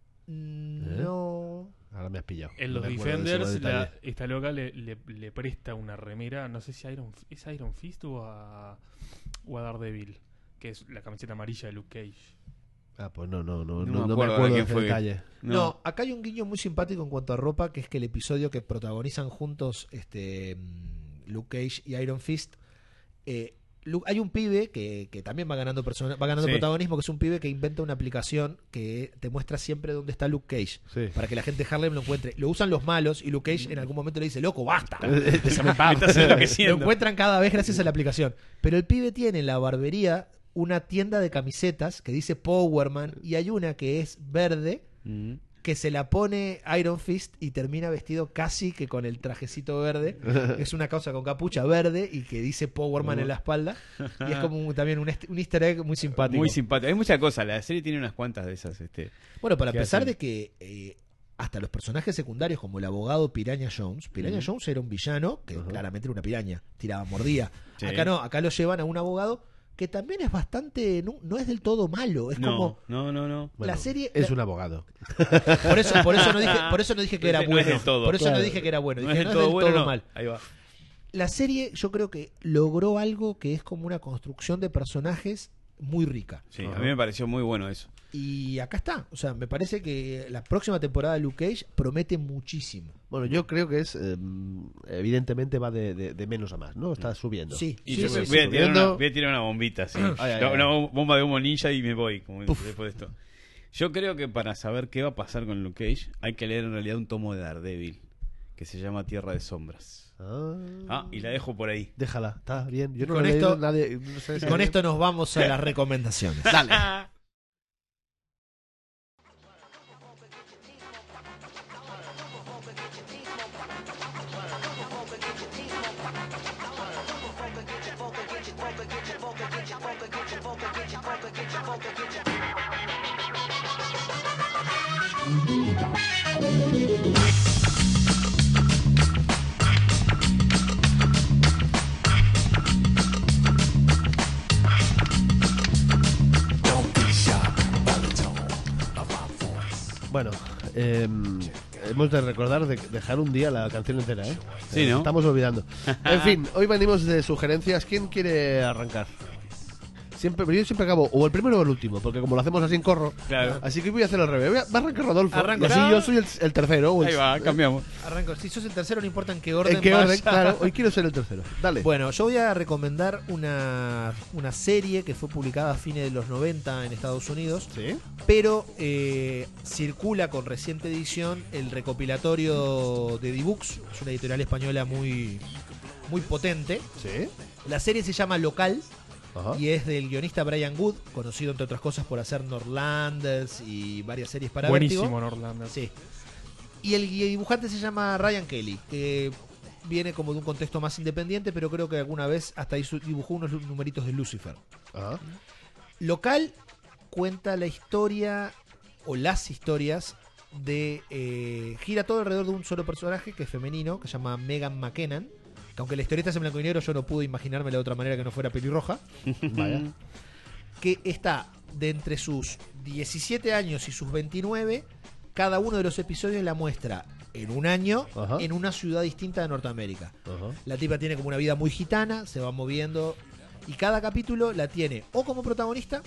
D: Mm, No...
B: Ahora me has pillado.
E: En
B: No
E: los
B: me acuerdo de ese
E: Defenders, la-
B: detalle.
E: esta loca le, le- le presta una remera. No sé si a Iron, es a Iron Fist o a, o a Daredevil, que es la camiseta amarilla de Luke Cage.
B: Ah, pues no, no, no,
C: No
B: no,
C: me
B: no me
C: acuerdo de
B: acuerdo de
C: quién
B: ese
C: fue.
B: detalle.
D: No. acá hay un guiño muy simpático en cuanto a ropa, que es que el episodio que protagonizan juntos este mm, Luke Cage y Iron Fist, eh, Lu- hay un pibe que, que también va ganando persona, va ganando
C: Sí.
D: protagonismo, que es un pibe que inventa una aplicación que te muestra siempre dónde está Luke Cage,
B: Sí.
D: para que la gente de Harlem lo encuentre. Lo usan los malos y Luke Cage en algún momento le dice, loco, basta.
B: Déjame en paz.
C: Me estás enloqueciendo.
D: Lo encuentran cada vez gracias a la aplicación. Pero el pibe tiene en la barbería una tienda de camisetas que dice Powerman y hay una que es verde
C: Mm.
D: que se la pone Iron Fist y termina vestido casi que con el trajecito verde. Es una causa con capucha verde y que dice Powerman en la espalda. Y es como un- también un, est- un easter egg muy simpático.
C: Muy simpático. Hay muchas cosas. La serie tiene unas cuantas de esas. Este.
D: Bueno, para
C: ¿Qué
D: pesar
C: hacen?
D: de que eh, hasta los personajes secundarios como el abogado Piraña Jones, Piraña
C: Ujú.
D: Jones era un villano que
B: Ajá.
D: claramente era una piraña, tiraba, mordía.
C: Sí.
D: Acá no, acá lo llevan a un abogado que también es bastante, no, no es del todo malo, es
C: No,
D: como
C: no, no, no.
B: Bueno,
D: la serie
B: es
D: la-
B: un abogado.
D: por eso por eso no dije por eso no dije que
C: No
D: era
C: es- no
D: bueno.
C: es del todo.
D: Por eso
B: Claro.
D: no dije que era bueno,
C: No
D: dije
C: es
D: no
C: del
D: es
C: todo
D: del
C: bueno,
D: todo
C: no.
D: mal.
C: Ahí va.
D: La serie yo creo que logró algo que es como una construcción de personajes muy rica.
C: Sí,
B: Ajá.
C: a mí me pareció muy bueno eso.
D: Y acá está, o sea, me parece que la próxima temporada de Luke Cage promete muchísimo.
B: Bueno, yo creo que es, eh, evidentemente va de, de- de menos a más, ¿no? Está subiendo.
D: Sí,
C: Y
D: sí,
C: yo
D: sí,
C: voy,
D: sí.
C: a tirar una,
B: subiendo.
C: voy a tirar una bombita, sí.
B: Ay, ay,
C: No,
B: ay.
C: una bomba de humo ninja y me voy, como
B: Puf.
C: después de esto. Yo creo que para saber qué va a pasar con Luke Cage, hay que leer en realidad un tomo de Daredevil, que se llama Tierra de Sombras.
B: Ah,
C: Ah, y la dejo por ahí.
B: déjala, está bien. Yo no
D: Con
B: lo he leído,
D: esto-
B: nadie, no sé
D: Y
B: si
D: con
B: alguien-
D: esto nos vamos a las recomendaciones.
B: Dale. Bueno, eh, hemos de recordar de dejar un día la canción entera, ¿eh?
C: Sí,
B: Eh,
C: ¿no?
B: Estamos olvidando. En fin, hoy venimos de sugerencias. ¿Quién quiere arrancar? Siempre, yo siempre acabo o el primero o el último, porque como lo hacemos así en corro,
C: Claro.
B: así que voy a hacer al revés. Voy a, va a arrancar Rodolfo.
D: Arranco.
B: Y así yo soy el, el tercero. O el-
C: Ahí va, cambiamos.
D: Arranco. Si sos el tercero, no importa en qué orden.
B: ¿En qué
D: vas.
B: orden? Claro, hoy quiero ser el tercero. Dale.
D: Bueno, yo voy a recomendar una, una serie que fue publicada a fines de los noventa en Estados Unidos,
B: ¿Sí?
D: pero eh, circula con reciente edición el recopilatorio de D-Books. Es una editorial española muy, muy potente.
B: ¿Sí?
D: La serie se llama Local.
B: Ajá.
D: Y es del guionista Brian Wood, conocido entre otras cosas por hacer Norlanders y varias series para
E: Buenísimo,
D: Vértigo.
E: Norlander.
D: Sí. Y el gui- dibujante se llama Ryan Kelly, que viene como de un contexto más independiente, pero creo que alguna vez hasta hizo, dibujó unos numeritos de Lucifer.
B: Ajá.
D: Local cuenta la historia o las historias de... eh, gira todo alrededor de un solo personaje que es femenino, que se llama Megan McKennan. Que aunque la historieta es en blanco y negro, yo no pude imaginarme de otra manera que no fuera pelirroja.
B: Vaya.
D: Que está de entre sus diecisiete años y sus veintinueve, cada uno de los episodios la muestra en un año,
B: Ajá.
D: en una ciudad distinta de Norteamérica.
B: Ajá.
D: La tipa tiene como una vida muy gitana, se va moviendo, y cada capítulo la tiene o como protagonista,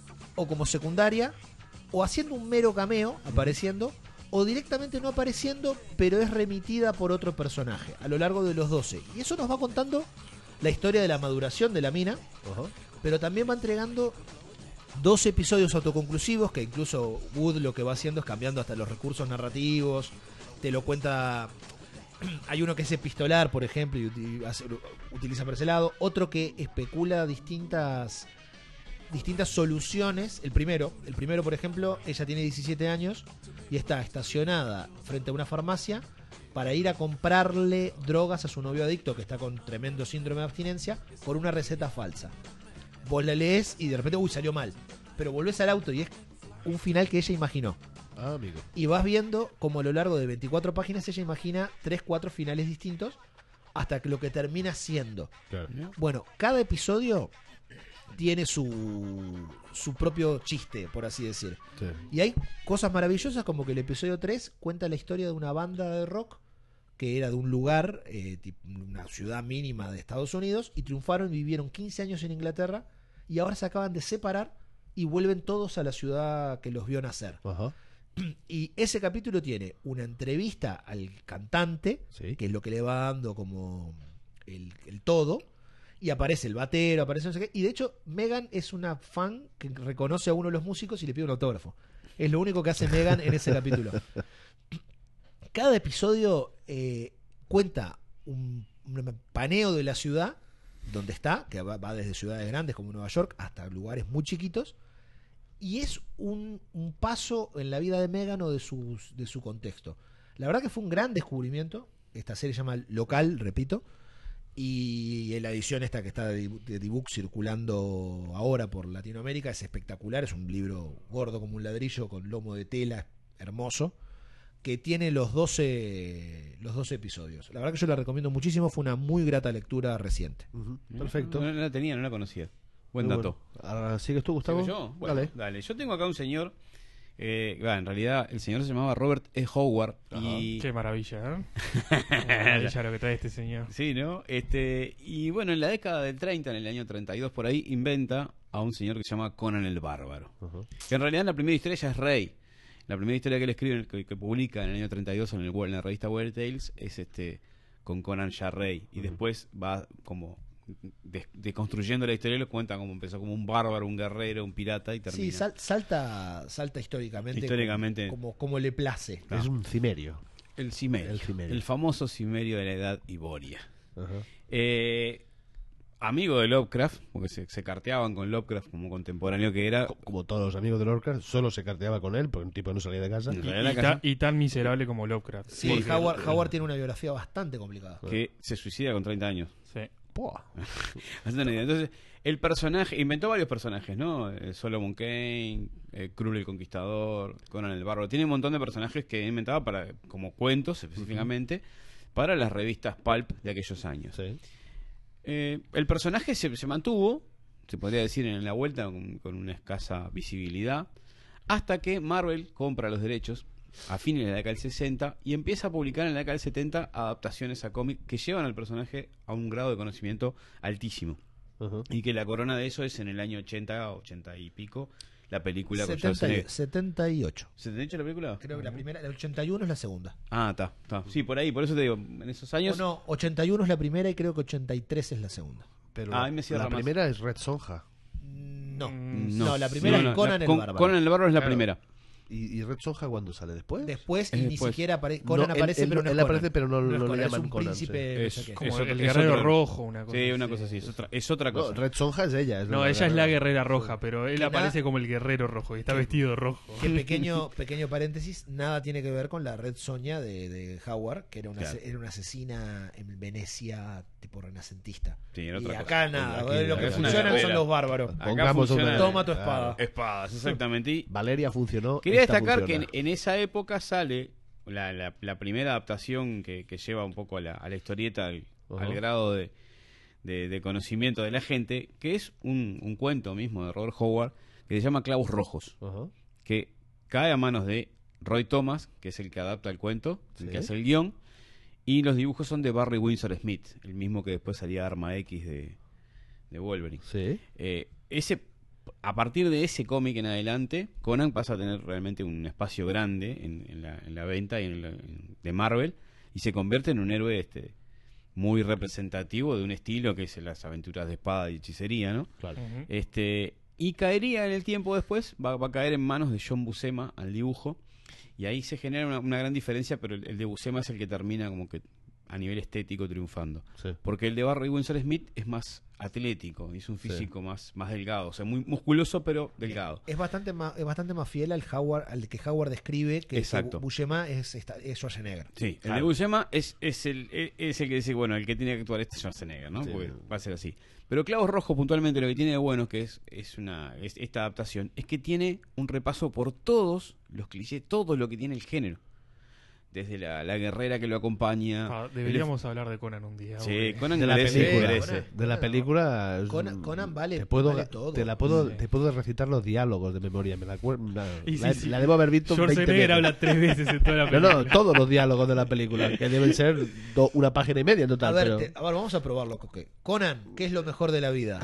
D: o como secundaria, o haciendo un mero cameo, apareciendo, o directamente no apareciendo, pero es remitida por otro personaje a lo largo de los doce. Y eso nos va contando la historia de la maduración de la mina,
B: Ajá.
D: pero también va entregando dos episodios autoconclusivos, que incluso Wood lo que va haciendo es cambiando hasta los recursos narrativos, te lo cuenta. Hay uno que es epistolar, por ejemplo, y uti- hace- utiliza por ese lado, otro que especula distintas distintas soluciones. El primero, el primero por ejemplo, ella tiene diecisiete años y está estacionada frente a una farmacia para ir a comprarle drogas a su novio adicto que está con tremendo síndrome de abstinencia con una receta falsa. Vos la lees y de repente, uy, salió mal. Pero volvés al auto y es un final que ella imaginó.
B: Ah, amigo.
D: Y vas viendo como a lo largo de veinticuatro páginas ella imagina tres, cuatro finales distintos hasta que lo que termina siendo.
B: Claro.
D: Bueno, cada episodio tiene su, su propio chiste, por así decir.
B: Sí.
D: Y hay cosas maravillosas como que el episodio tres cuenta la historia de una banda de rock que era de un lugar, eh, tipo, una ciudad mínima de Estados Unidos, y triunfaron, vivieron quince años en Inglaterra y ahora se acaban de separar y vuelven todos a la ciudad que los vio nacer.
B: Ajá.
D: Y ese capítulo tiene una entrevista al cantante,
B: Sí.
D: que es lo que le va dando como el, el todo, y aparece el batero, aparece no sé qué, y de hecho Megan es una fan que reconoce a uno de los músicos y le pide un autógrafo. Es lo único que hace Megan en ese capítulo. Cada episodio eh, cuenta un, un paneo de la ciudad donde está, que va, va desde ciudades grandes como Nueva York hasta lugares muy chiquitos, y es un, un paso en la vida de Megan o de, sus, de su contexto. La verdad que fue un gran descubrimiento. Esta serie se llama Local, repito, y en la edición esta que está de D-Book circulando ahora por Latinoamérica es espectacular. Es un libro gordo como un ladrillo con lomo de tela, hermoso, que tiene los doce, los doce episodios. La verdad que yo la recomiendo muchísimo. Fue una muy grata lectura reciente.
B: Ujú. Perfecto.
C: No, no la tenía, no la conocía. Buen
B: Muy
C: dato.
B: bueno. Ahora, ¿sigues tú, Gustavo?
C: ¿Sigo yo? Bueno,
B: Dale.
C: dale. Yo tengo acá un señor. Eh, bueno, en realidad, el señor se llamaba Robert E. Howard.
B: Ajá.
C: Y...
E: Qué maravilla, ¿eh? Qué maravilla lo que trae este señor.
C: Sí, ¿no? Este, y bueno, en la década del treinta, en el año treinta y dos por ahí, inventa a un señor que se llama Conan el Bárbaro.
B: Ajá.
C: Que en realidad la primera historia ya es rey. La primera historia que él escribe, que, que publica en el año treinta y dos en, el, en la revista Weird Tales, es este con Conan ya rey. Y después va como de- deconstruyendo la historia y lo cuenta como empezó como un bárbaro, un guerrero, un pirata y termina.
D: Sí, sal- salta, salta históricamente,
C: Históricamente.
D: como, como, como le place.
C: No.
B: Es un cimerio.
C: El cimerio,
B: El cimerio.
C: el famoso cimerio de la edad Iboria.
B: Ajá.
C: Eh, amigo de Lovecraft, porque se, se carteaban con Lovecraft como contemporáneo que era.
B: Como todos los amigos de Lorca, solo se carteaba con él, porque un tipo no salía de casa.
C: En
E: Y,
C: realidad
E: y
C: la
E: ta-
C: casa-
E: y tan miserable como Lovecraft.
D: Sí,
C: Porque-
D: Howard, Howard tiene una biografía bastante complicada.
C: que se suicida con treinta años.
E: Sí.
B: Buah.
C: Haciendo una idea. Entonces, el personaje, inventó varios personajes, ¿no? Eh, Solomon Kane, eh, Krul el Conquistador, Conan el Bárbaro. Tiene un montón de personajes que inventaba para, como cuentos específicamente, para las revistas pulp de aquellos años.
B: Sí.
C: Eh, el personaje se, se mantuvo, se podría decir, en la vuelta con, con una escasa visibilidad, hasta que Marvel compra los derechos a fines de la década del sesenta y empieza a publicar en la década del setenta adaptaciones a cómic que llevan al personaje a un grado de conocimiento altísimo.
B: Ujú.
C: Y que la corona de eso es en el año ochenta, ochenta y pico, la película con
D: setenta y-
C: Schwarzenegger.
D: setenta y ocho.
C: ¿setenta y ocho la película?
D: Creo que la primera, el ochenta y uno es la segunda.
C: Ah, está, está. Sí, por ahí, por eso te digo, en esos
D: O
C: años...
D: no, ochenta y uno es la primera y creo que ochenta y tres es la segunda.
B: Pero
C: Ah,
B: la,
C: ahí me cierra
B: la
C: más.
B: primera es Red Sonja.
D: No.
E: Mm,
D: No, la primera es Conan
C: la-
D: el
C: con-
D: Bárbaro.
C: Conan el Bárbaro es la
B: Claro.
C: primera.
B: ¿Y, y Red Sonja cuándo sale? ¿Después?
D: Después, y
C: Es
D: ni
C: después.
D: siquiera aparece. Conan
B: No, él-
D: aparece,
B: él-
D: pero no es
B: él
D: Conan.
B: aparece, pero no-
D: es
B: no le
D: Conan,
B: llaman
D: es un
B: Conan,
D: príncipe.
C: Es-
D: no sé qué.
E: Como
C: Es
E: el,
C: otra-
E: el
C: es
E: guerrero
C: otra-
E: rojo, una cosa.
C: Sí, una cosa así, es otra, es otra
B: No,
C: cosa.
B: Red Sonja es ella. Es
E: No,
B: la
E: ella es la guerrera roja,
B: Sí.
E: pero él
D: Que
E: aparece
D: nada-
E: como el guerrero rojo y está vestido de rojo.
D: Que pequeño, pequeño paréntesis, nada tiene que ver con la Red Sonja de, de Howard, que era una,
C: Claro.
D: era una asesina en Venecia tipo renacentista.
C: Sí, era
D: Y
C: otra
D: acá
C: cosa.
D: nada,
B: Aquí,
D: lo
B: acá
D: que
B: es una
D: funcionan son
C: guerrera.
D: los bárbaros.
C: Acá
B: Pongamos
C: funciona-
B: una-
D: Toma tu espada.
C: Espadas, exactamente. Y
B: Valeria funcionó.
C: quería
B: esta
C: destacar
B: funciona.
C: que en, en esa época sale la, la, la primera adaptación que, que lleva un poco a la, a la historieta al,
B: Ajá.
C: al grado de, de, de conocimiento de la gente, que es un, un cuento mismo de Robert Howard que se llama Clavos Rojos,
B: Ajá.
C: que cae a manos de Roy Thomas, que es el que adapta el cuento, el
B: Sí.
C: que hace el guión, y los dibujos son de Barry Windsor Smith, el mismo que después salía Arma X de, de Wolverine.
B: Sí.
C: Eh, ese, a partir de ese cómic en adelante, Conan pasa a tener realmente un espacio grande en, en la, en la venta y en la- en- de Marvel y se convierte en un héroe este muy representativo de un estilo que es las aventuras de espada y hechicería, ¿no?
B: Claro.
E: Ujú.
C: Este, y caería en el tiempo después, va, va a caer en manos de John Buscema al dibujo, y ahí se genera una, una gran diferencia, pero el, el de Buscema es el que termina como que a nivel estético triunfando.
B: Sí.
C: Porque el de Barry Windsor Smith es más atlético, y es un
B: Sí.
C: físico más, más delgado, o sea, muy musculoso pero delgado.
D: Es bastante más, es bastante más fiel al Howard, al que Howard describe, que,
C: Exacto.
D: que Buscema es, esta- es Schwarzenegger.
C: Sí, el de
B: Claro.
C: Buscema es, es, el, es- es el que dice, bueno, el que tiene que actuar este es Schwarzenegger, ¿no?
B: Sí.
C: Porque va a ser así. Pero Clavos Rojos puntualmente lo que tiene de bueno que es, es una es esta adaptación es que tiene un repaso por todos los clichés, todo lo que tiene el género. Desde la, la guerrera que lo acompaña.
E: Ah,
C: el-
E: deberíamos hablar de Conan un día.
C: Sí,
E: porque-
C: Conan
B: De la
C: merece,
B: película.
C: merece.
D: Conan.
B: De la película. es-
D: Conan- Conan vale-
B: te puedo,
D: vale todo.
B: Te, la puedo,
E: Sí.
B: te puedo recitar los diálogos de memoria. Me la, acuer- la,
E: Y sí,
B: la-
E: sí.
B: la debo haber visto veinte
E: Schwarzenegger
B: veces.
E: habla tres veces en toda la
B: No,
E: película.
B: no, todos los diálogos de la película, que deben ser do- una página y media en
D: A
B: total.
D: ver,
B: pero-
D: te- a ver, vamos a probarlo, Coque. Conan, ¿qué es lo mejor de la vida?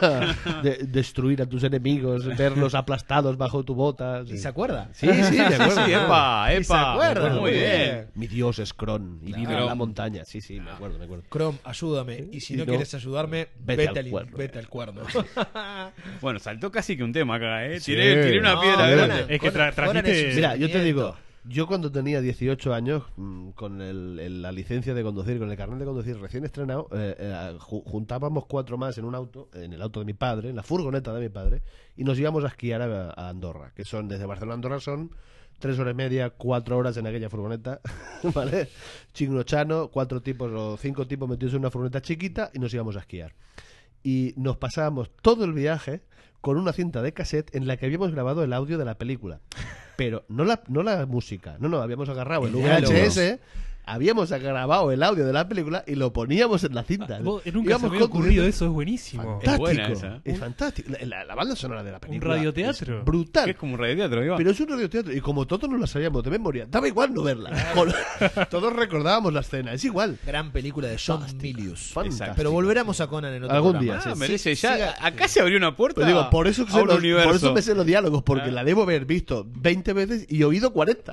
B: De- destruir a tus enemigos, verlos aplastados bajo tu bota.
D: ¿Y se acuerda?
B: Sí, sí, me acuerdo.
C: Sí, epa,
D: Y se
C: epa.
D: acuerda,
C: Muy
D: muy
C: bien.
B: Mi dios es Kron y vive en
C: Claro.
B: la montaña. Sí, sí, me acuerdo, me acuerdo.
D: Chrome, ayúdame. Y si
B: Y
D: no,
B: no,
D: quieres ayudarme,
B: vete
D: vete,
B: al
D: al,
B: cuerno.
D: vete al cuerno.
C: Bueno, saltó casi que un tema acá, ¿eh?
B: Sí.
C: Tiré, tiré una
D: No,
C: piedra
B: Conan-
C: grande.
E: Es que tra-
D: Conan
E: trajiste-
D: es un
B: Mira, yo te
D: sentimiento.
B: digo, yo cuando tenía dieciocho años, mm, con el- el- la licencia de conducir, con el carnet de conducir recién estrenado, eh, eh, ju- juntábamos cuatro más en un auto, en el auto de mi padre, en la furgoneta de mi padre, y nos íbamos a esquiar a, a Andorra, que son desde Barcelona a Andorra son tres horas y media, cuatro horas en aquella furgoneta, ¿vale? Chignochano, cuatro tipos o cinco tipos metidos en una furgoneta chiquita y nos íbamos a esquiar. Y nos pasábamos todo el viaje con una cinta de cassette en la que habíamos grabado el audio de la película. Pero no la, no la música, no, no, habíamos agarrado el
D: El
B: V H S,
D: diálogo.
B: habíamos grabado el audio de la película y lo poníamos en la cinta.
E: Ah, vos- nunca se
B: Íbamos
E: me había
B: conduciendo-
E: ocurrido eso, es buenísimo.
B: Fantástico,
C: Es buena esa.
B: es fantástico. La, la- la banda sonora de la película
E: radioteatro.
B: es brutal.
C: Que es como un radioteatro, Iván.
B: Pero es un radioteatro y como todos nos la sabíamos de memoria, daba igual no verla. Con- todos recordábamos la escena, es igual.
D: Gran película de John Milius.
B: Fantástica.
D: Pero volveremos a Conan en otro
B: Algún
D: programa.
B: día,
C: Ah,
B: sí.
C: merece
D: Sí,
C: ya.
D: siga-
C: acá se abrió una puerta.
B: Pero digo, por eso,
C: a
B: sé
C: un
B: los-
C: universo.
B: por eso me sé los diálogos, porque
C: Ah.
B: la debo haber visto veinte veces y oído cuarenta.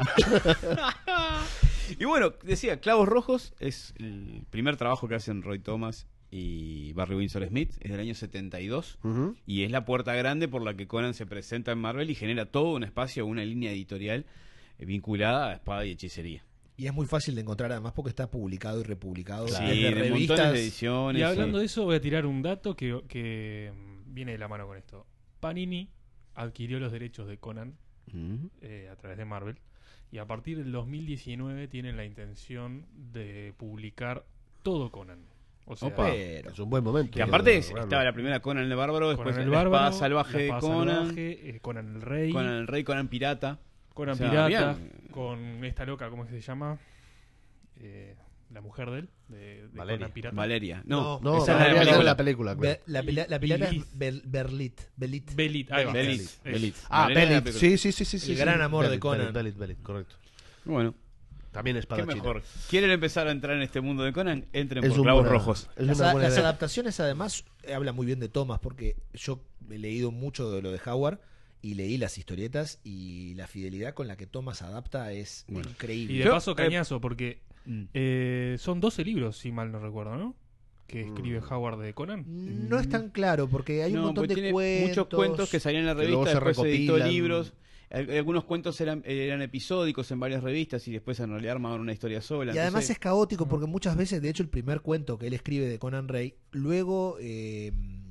C: Y bueno, decía, Clavos Rojos es el primer trabajo que hacen Roy Thomas y Barry Windsor Smith, es del año setenta y dos,
B: Ujú.
C: y es la puerta grande por la que Conan se presenta en Marvel y genera todo un espacio, una línea editorial eh, vinculada a espada y hechicería.
D: Y es muy fácil de encontrar además porque está publicado y republicado.
C: Sí,
D: desde
C: de
D: revistas.
C: montones de ediciones.
E: Y hablando
C: sí.
E: de eso, voy a tirar un dato que, que mm, viene de la mano con esto. Panini adquirió los derechos de Conan
C: Ujú.
E: eh, a través de Marvel. Y a partir del dos mil diecinueve tienen la intención de publicar todo Conan. O sea,
C: Opa.
D: Pero
B: Es un buen momento.
C: Que aparte
B: de
C: es-
B: lograrlo.
C: estaba la primera Conan el Bárbaro, después
E: Conan el
C: la
E: Bárbaro,
C: espada salvaje
E: la
C: de
E: espada
C: Conan,
E: salvaje, eh, Conan el Rey,
C: Conan el Rey, Conan Pirata.
E: Conan
C: o sea,
E: Pirata,
C: bien.
E: con esta loca, ¿cómo se llama? Eh, la mujer de él, de, de
B: Valeria.
E: Conan Pirata.
C: Valeria. No,
B: No,
C: esa es
B: Valeria
C: la
B: es de
C: película.
B: la película. claro.
D: Be- la, pila- la pirata
E: Belit.
D: es Bel- Berlit. Belit.
E: Belit, ahí va.
C: Belit,
E: Es-
C: Belit.
B: Ah,
C: Valeria es la
B: Belit.
C: película.
B: Sí, sí, sí, sí. sí,
D: El
B: sí.
D: gran amor de
B: Belit,
D: Conan.
B: Belit, Belit, Belit, correcto.
C: Bueno,
B: También
C: qué
B: espadachín.
C: mejor. ¿Quieren empezar a entrar en este mundo de Conan? Entren
B: Es
C: por
B: un
C: Clavos
B: buena-
C: Rojos.
B: es
D: Las,
B: una
D: a-
B: buena
D: las
B: idea.
D: adaptaciones además eh, habla muy bien de Thomas, porque yo he leído mucho de lo de Howard y leí las historietas, y la fidelidad con la que Thomas adapta es
C: Bueno.
D: increíble.
E: Y de
C: Yo,
E: paso,
C: eh,
E: cañazo, porque
C: Mm.
E: eh, son doce libros, si mal no recuerdo, ¿no? Que
B: Mm.
E: escribe Howard de Conan.
D: No es tan claro, porque hay un
C: No,
D: montón
C: porque
D: de
C: tiene
D: cuentos.
C: muchos cuentos que salían en la
B: que luego
C: revista,
B: se
C: después se editó
B: recopilan.
C: libros. Al- Algunos cuentos eran, eran episódicos en varias revistas y después en realidad armaban una historia sola.
D: Y además
C: entonces-
D: es caótico, porque muchas veces, de hecho, el primer cuento que él escribe de Conan Rey, luego, eh,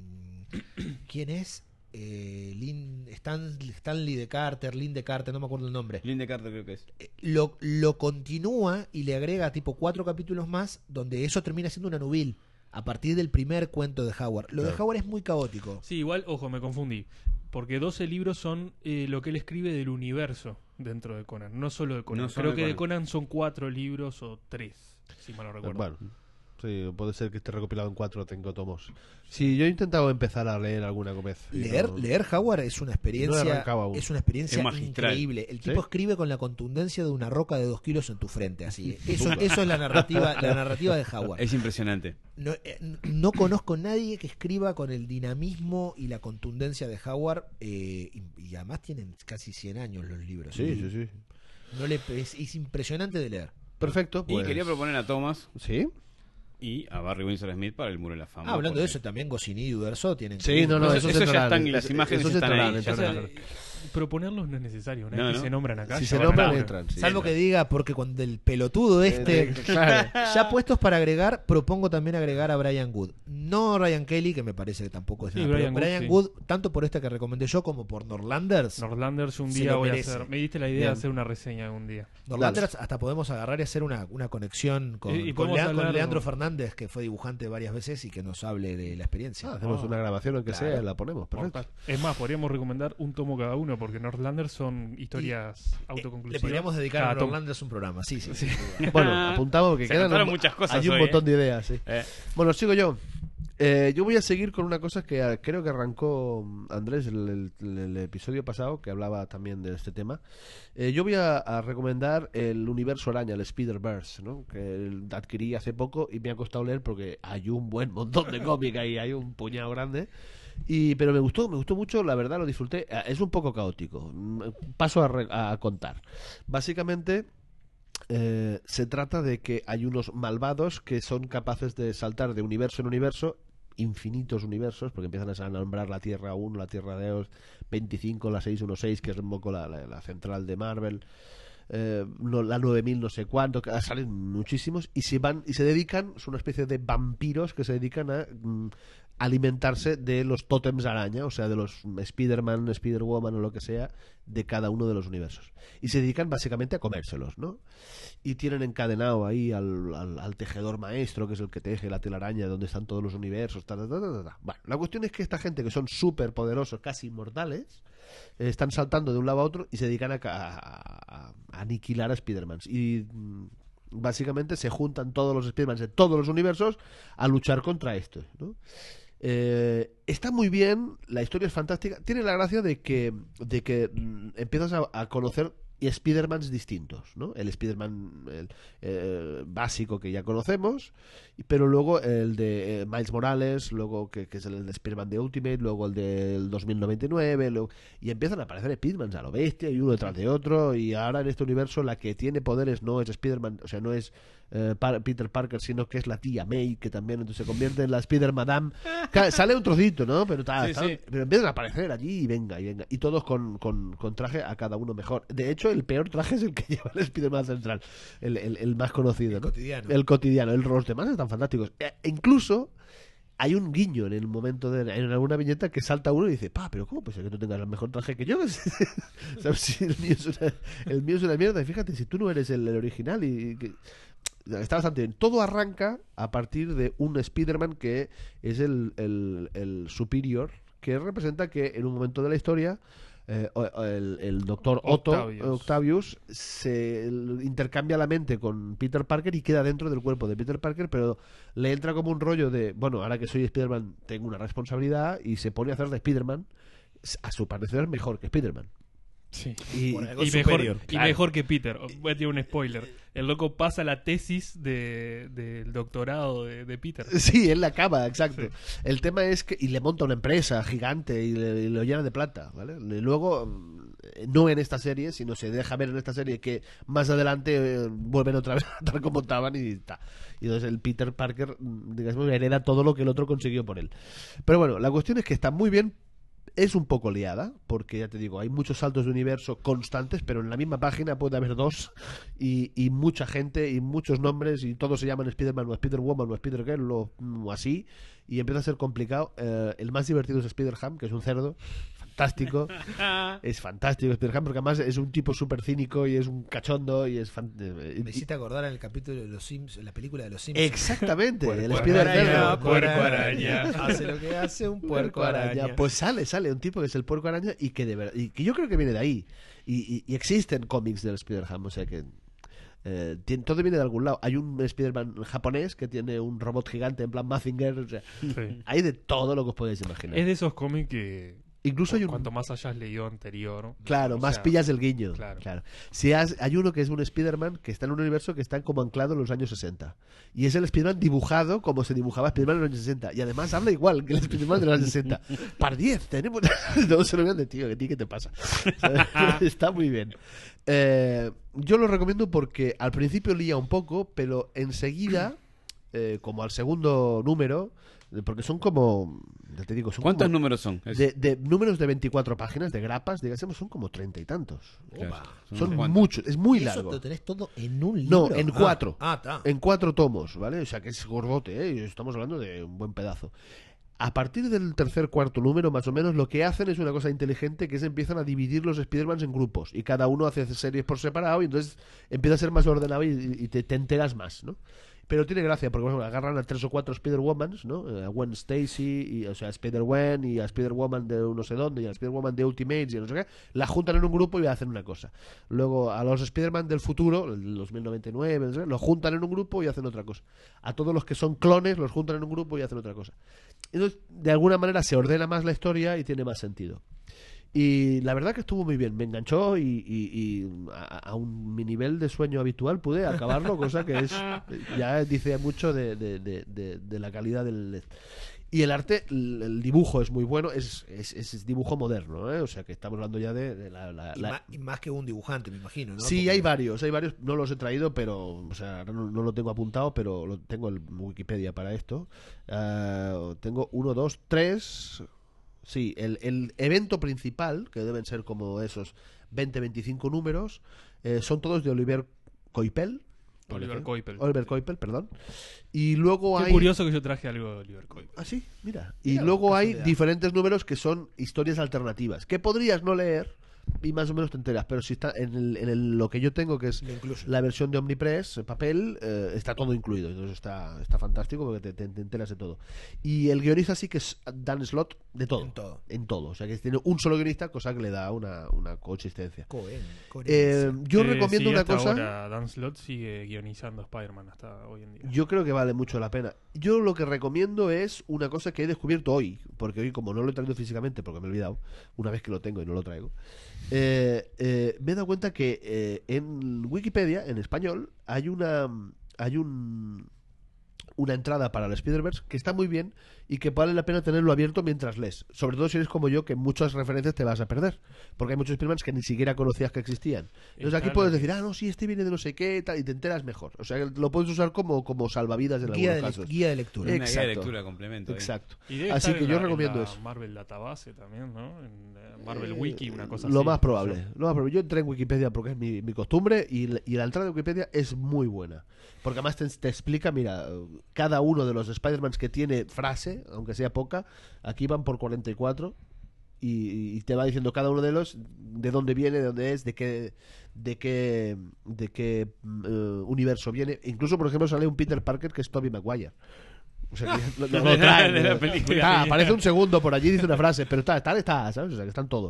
D: ¿quién es? Eh, Lin- Stan- Stanley de Carter, Lynn de Carter, no me acuerdo el nombre.
C: Lynn Carter creo que es.
D: Eh, Lo, lo continúa y le agrega tipo cuatro capítulos más, donde eso termina siendo una nubil a partir del primer cuento de Howard. Lo de
B: Claro.
D: Howard es muy caótico.
E: Sí, igual, ojo, me confundí. Porque doce libros son eh, lo que él escribe del universo dentro de Conan, no solo de Conan.
C: No solo
E: Creo
C: de
E: que de
C: Conan.
E: Conan son cuatro libros o tres, si mal no recuerdo.
B: Bueno, sí, puede ser que esté recopilado en cuatro o cinco tomos. Sí, yo he intentado empezar a leer alguna vez. y
D: Leer,
B: no-
D: leer Howard es una
B: No he
D: experiencia,
B: arrancado aún.
D: es una experiencia
C: Es magistral.
D: increíble. El
B: ¿Sí?
D: tipo escribe con la contundencia de una roca de dos kilos en tu frente, así. Eso, eso es la narrativa, la narrativa de Howard.
C: Es impresionante.
D: No, eh, no conozco nadie que escriba con el dinamismo y la contundencia de Howard, eh, y, y además tienen casi cien años los libros.
B: Sí,
D: Y
B: sí, sí.
D: No le, es, es impresionante de leer.
B: Perfecto.
C: Y
B: Pues...
C: quería proponer a Thomas
B: ¿Sí?
C: y a Barry Windsor Smith para el Muro de la Fama.
D: Ah, hablando de
C: porque-
D: eso, también Goscinny y Uderzo tienen.
B: Sí, no, no,
C: Eso-
B: eso,
C: eso
B: se
C: ya
B: entrarán.
C: están, las
B: Eso-
C: imágenes
B: eso se
C: están
B: entrarán,
C: ahí.
B: entrarán.
E: O sea, proponerlos no es necesario. Una
C: No,
E: vez que
C: no.
E: se nombran acá.
B: Si
E: ya
B: se
E: van a
B: nombran,
E: estar.
B: entran. sí.
D: Salvo que diga, porque cuando el pelotudo este.
B: Eh, claro.
D: Ya puestos para agregar, propongo también agregar a Brian Wood. No Ryan Kelly, que me parece que tampoco es
E: Sí,
D: nada, pero
E: Brian Wood,
D: Brian
E: sí.
D: Wood, tanto por esta que recomendé yo como por Norlanders.
E: Norlanders un
D: Se
E: día
D: lo
E: voy a
D: merece.
E: hacer. Me diste la idea
D: Bien.
E: de hacer una reseña un día.
D: Norlanders hasta podemos agarrar y hacer una, una conexión con,
E: Y- y
D: con
E: podemos
D: Lea- con
E: hablar-
D: Leandro Fernández, que fue dibujante varias veces y que nos hable de la experiencia.
B: Ah, hacemos
E: Ah.
B: una grabación, aunque
D: Claro.
B: sea, la ponemos. Perfecto.
E: Mortal. Es más, podríamos recomendar un tomo cada uno, porque Northlanders son historias
D: Eh,
E: autoconclusivas.
D: Le podríamos dedicar
E: Cada
D: a
E: tomo.
D: Norlanders un programa, sí, sí.
E: Sí.
B: Bueno, apuntamos porque
C: Se
B: quedan
C: anotaron
B: un-
C: muchas cosas
B: hay un
C: hoy,
B: montón
C: ¿eh?
B: de ideas, sí.
C: Eh,
B: Bueno, sigo yo. Eh, yo voy a seguir con una cosa que eh, creo que arrancó mm, Andrés el, el- el episodio pasado, que hablaba también de este tema. Eh, yo voy a, a recomendar el universo araña, el Spider-Verse, ¿no? Que el- adquirí hace poco y me ha costado leer porque hay un buen montón de cómic ahí, hay un puñado grande. Y, pero me gustó, me gustó mucho, la verdad lo disfruté. Eh, Es un poco caótico. Mm, Paso a, re- a contar. Básicamente... Eh, se trata de que hay unos malvados que son capaces de saltar de universo en universo, infinitos universos, porque empiezan a nombrar la Tierra uno, la Tierra dos, veinticinco, la seiscientos dieciséis, que es un poco la, la- la central de Marvel, eh, no, la nueve mil no sé cuánto, que salen muchísimos y se van y se dedican, son una especie de vampiros que se dedican a mm, alimentarse de los tótems araña, o sea, de los Spider-Man, Spider-Woman o lo que sea, de cada uno de los universos. Y se dedican básicamente a comérselos, ¿no? Y tienen encadenado ahí al, al, al tejedor maestro, que es el que teje la telaraña, donde están todos los universos. Ta, ta, ta, ta, ta. Bueno, la cuestión es que esta gente, que son súper poderosos, casi inmortales, eh, están saltando de un lado a otro y se dedican a, a- a- a aniquilar a Spider-Man. Y mm, básicamente se juntan todos los Spider-Man de todos los universos a luchar contra esto, ¿no? Eh, está muy bien, la historia es fantástica. Tiene la gracia de que, de que mm, empiezas a, a conocer Spider-Mans distintos, ¿no? El Spider-Man el, eh, básico que ya conocemos, y- pero luego el de eh, Miles Morales, luego que, que es el de Spider-Man de Ultimate, luego el del dos mil noventa y nueve, luego- y empiezan a aparecer Spider-Mans a lo bestia, y uno detrás de otro, y ahora en este universo la que tiene poderes no es Spider-Man, o sea, no es eh, Par- Peter Parker, sino que es la tía May, que también entonces se convierte en la Spider-Madame. Ca- Sale un trocito, ¿no? Pero, ta-
C: Sí,
B: ta-
C: sí.
B: pero empiezan a aparecer allí y venga, y venga. Y todos con, con, con traje a cada uno mejor. De hecho, el peor traje es el que lleva el Spider-Man central, el, el, el más conocido,
D: El
B: ¿no?
D: cotidiano.
B: El cotidiano. El, los demás están fantásticos. E- incluso hay un guiño en el momento de en alguna viñeta que salta uno y dice, pa, pero ¿cómo puede ser que tú tengas el mejor traje que yo? ¿Sabes? Si el, mío es una, el mío es una mierda. Y fíjate, si tú no eres el, el original y, y que... Está bastante bien. Todo arranca a partir de un Spider-Man que es el, el, el superior, que representa que en un momento de la historia eh, o- o el, el doctor Otto
E: Octavius.
B: Octavius se el- intercambia la mente con Peter Parker y queda dentro del cuerpo de Peter Parker, pero le entra como un rollo de, bueno, ahora que soy Spider-Man tengo una responsabilidad, y se pone a hacer de Spider-Man, a su parecer mejor que Spider-Man.
E: Sí.
B: Y,
D: Por algo
E: Y
D: superior,
E: mejor, y
D: claro.
E: mejor que Peter. Voy a tirar un spoiler. El loco pasa la tesis de, del doctorado de, de Peter.
B: sí, él la acaba, exacto.
E: Sí.
B: El tema es que y le monta una empresa gigante y, le, y lo llena de plata, ¿vale? Y luego mm, no en esta serie, sino se deja ver en esta serie que más adelante eh, vuelven otra vez a tal como estaban y está. Y entonces el Peter Parker, mm, digamos, hereda todo lo que el otro consiguió por él. Pero bueno, la cuestión es que está muy bien. Es un poco liada, porque ya te digo, hay muchos saltos de universo constantes, pero en la misma página puede haber dos y, y mucha gente y muchos nombres y todos se llaman Spider-Man o Spider-Woman o Spider-Girl o, o así, y empieza a ser complicado. Eh, el más divertido es Spider-Ham, que es un cerdo fantástico. Es fantástico Spider-Ham, porque además es un tipo súper cínico y es un cachondo y es fan- eh,
D: Me
B: y-
D: hiciste acordar en el capítulo de los Sims, en la película de los Sims.
B: Exactamente, el
D: Puerco
B: Spider-Cerdo.
D: araña,
E: puerco araña.
D: Hace lo que hace un puerco araña.
B: Pues sale, sale un tipo que es el puerco araña y que de verdad, y que yo creo que viene de ahí. Y, y- y existen cómics del Spider-Ham, o sea que eh, tiene- todo viene de algún lado. Hay un Spider-Man japonés que tiene un robot gigante en plan Mazinger, o sea,
E: Sí.
B: hay de todo lo que os podéis imaginar.
E: Es de esos cómics que
B: Incluso hay un
E: cuanto más hayas leído anterior,
B: Claro,
E: o
B: más
E: sea,
B: pillas el guiño.
E: claro.
B: Claro. Si has- hay uno que es un Spider-Man que está en un universo que está como anclado en los años sesenta. Y es el Spider-Man dibujado como se dibujaba Spider-Man en los años sesenta. Y además habla igual que el Spider-Man de los años sesenta. Par diez, tenemos. No se lo vean de tío, que tío, ¿qué te pasa? Está muy bien. Eh, yo lo recomiendo porque al principio lía un poco, pero enseguida, eh, como al segundo número, porque son como. Ya te digo, son
C: ¿Cuántos
B: como-
C: números son? Es-
B: de, de números de veinticuatro páginas, de grapas, digamos, son como treinta y tantos.
C: claro,
D: Opa.
C: son
B: Son
C: unos cuantos.
B: muchos, es muy
D: ¿Eso
B: largo.
D: lo tenés todo en un libro?
B: No, en
D: Ah,
B: cuatro.
D: Ah, está.
B: En cuatro tomos, ¿vale? O sea que es gordote, ¿eh? Estamos hablando de un buen pedazo. A partir del tercer, cuarto número, más o menos, lo que hacen es una cosa inteligente, que es empiezan a dividir los Spider-Mans en grupos. Y cada uno hace series por separado y entonces empieza a ser más ordenado y, y te, te enteras más, ¿no? Pero tiene gracia, porque por ejemplo, agarran a tres o cuatro Spider-Womans, ¿no? A Gwen Stacy, y, o sea, a Spider-Gwen y a Spider-Woman de no sé dónde, y a Spider-Woman de Ultimates y no sé qué, la juntan en un grupo y hacen una cosa. Luego a los Spider-Man del futuro, el dos mil noventa y nueve, no sé qué, los juntan en un grupo y hacen otra cosa. A todos los que son clones los juntan en un grupo y hacen otra cosa. Entonces, de alguna manera se ordena más la historia y tiene más sentido. Y la verdad que estuvo muy bien, me enganchó y, y- y a, a un mi nivel de sueño habitual pude acabarlo, cosa que es ya dice mucho de, de- de- de- de la calidad del... Y el arte, el, el dibujo es muy bueno, es, es, es dibujo moderno, ¿eh? O sea que estamos hablando ya de, de la... la-
D: Y,
B: la-
D: más, y más que un dibujante, me imagino, ¿no?
B: Sí,
D: Porque-
B: hay varios, hay varios, no los he traído, pero, o sea, no, no lo tengo apuntado, pero lo tengo en Wikipedia para esto. Ah, tengo uno, dos, tres. Sí, el, el evento principal, que deben ser como esos veinte, veinticinco números, eh, son todos de Oliver Coipel.
E: Oliver Coipel.
B: Oliver Coipel, perdón. Y luego
E: Qué
B: hay...
E: curioso que yo traje algo de Oliver Coipel.
B: Ah, sí, mira. Y
D: Mira,
B: luego hay
D: casualidad.
B: diferentes números que son historias alternativas, que podrías no leer y más o menos te enteras, pero si está en, el, en el- lo que yo tengo, que es
D: Lo incluyo.
B: la versión de Omnipress, eh, papel, eh, está todo incluido, entonces está, está fantástico porque te, te- te enteras de todo. Y el guionista sí que es Dan Slott de todo,
D: En todo.
B: en todo, o sea que tiene un solo guionista, cosa que le da una, una consistencia.
D: Cohen,
B: Eh,
D: coherencia.
B: yo
E: Eh,
B: recomiendo
E: sí,
B: una
E: hasta
B: cosa...
E: ahora Dan Slott sigue guionizando Spider-Man hasta hoy en día.
B: Yo creo que vale mucho la pena. Yo lo que recomiendo es una cosa que he descubierto hoy, porque hoy como no lo he traído físicamente, porque me he olvidado, una vez que lo tengo y no lo traigo, eh, eh, me he dado cuenta que eh, en Wikipedia, en español, hay una hay un una entrada para el Spider-Verse que está muy bien y que vale la pena tenerlo abierto mientras lees. Sobre todo si eres como yo, que muchas referencias te vas a perder. Porque hay muchos Spider-Man que ni siquiera conocías que existían. Entonces aquí
E: Está
B: puedes
E: lo
B: decir,
E: que
B: ah, no, sí, este viene de no sé qué, tal, y te enteras mejor. O sea, lo puedes usar como, como salvavidas en
D: guía, de
B: algunos
D: le-
B: casos.
D: guía de lectura.
C: Una guía de
B: Exacto.
C: lectura complemento. ahí.
B: Exacto.
E: Y debe
B: Así
E: estar
B: que
E: en
B: yo
E: la- en
B: recomiendo
E: la
B: eso.
E: Marvel Database también, ¿no? En eh, Marvel Wiki, una cosa
B: Lo
E: así.
B: más probable, lo más probable. Yo entré en Wikipedia porque es mi, mi costumbre y, la- y la entrada de Wikipedia es muy buena. Porque además te, te explica, mira, cada uno de los Spider-Mans que tiene frase, aunque sea poca, aquí van por cuarenta y cuatro y, y te va diciendo cada uno de los de dónde viene, de dónde es, de qué de qué de qué mm, eh, universo viene. Incluso, por ejemplo, sale un Peter Parker que es Tobey Maguire. O sea, que lo, lo- lo traen,
C: De la
B: eh.
C: película.
B: Está, aparece un segundo por allí, dice una frase, pero está, está, está, ¿sabes? O sea, que están todos.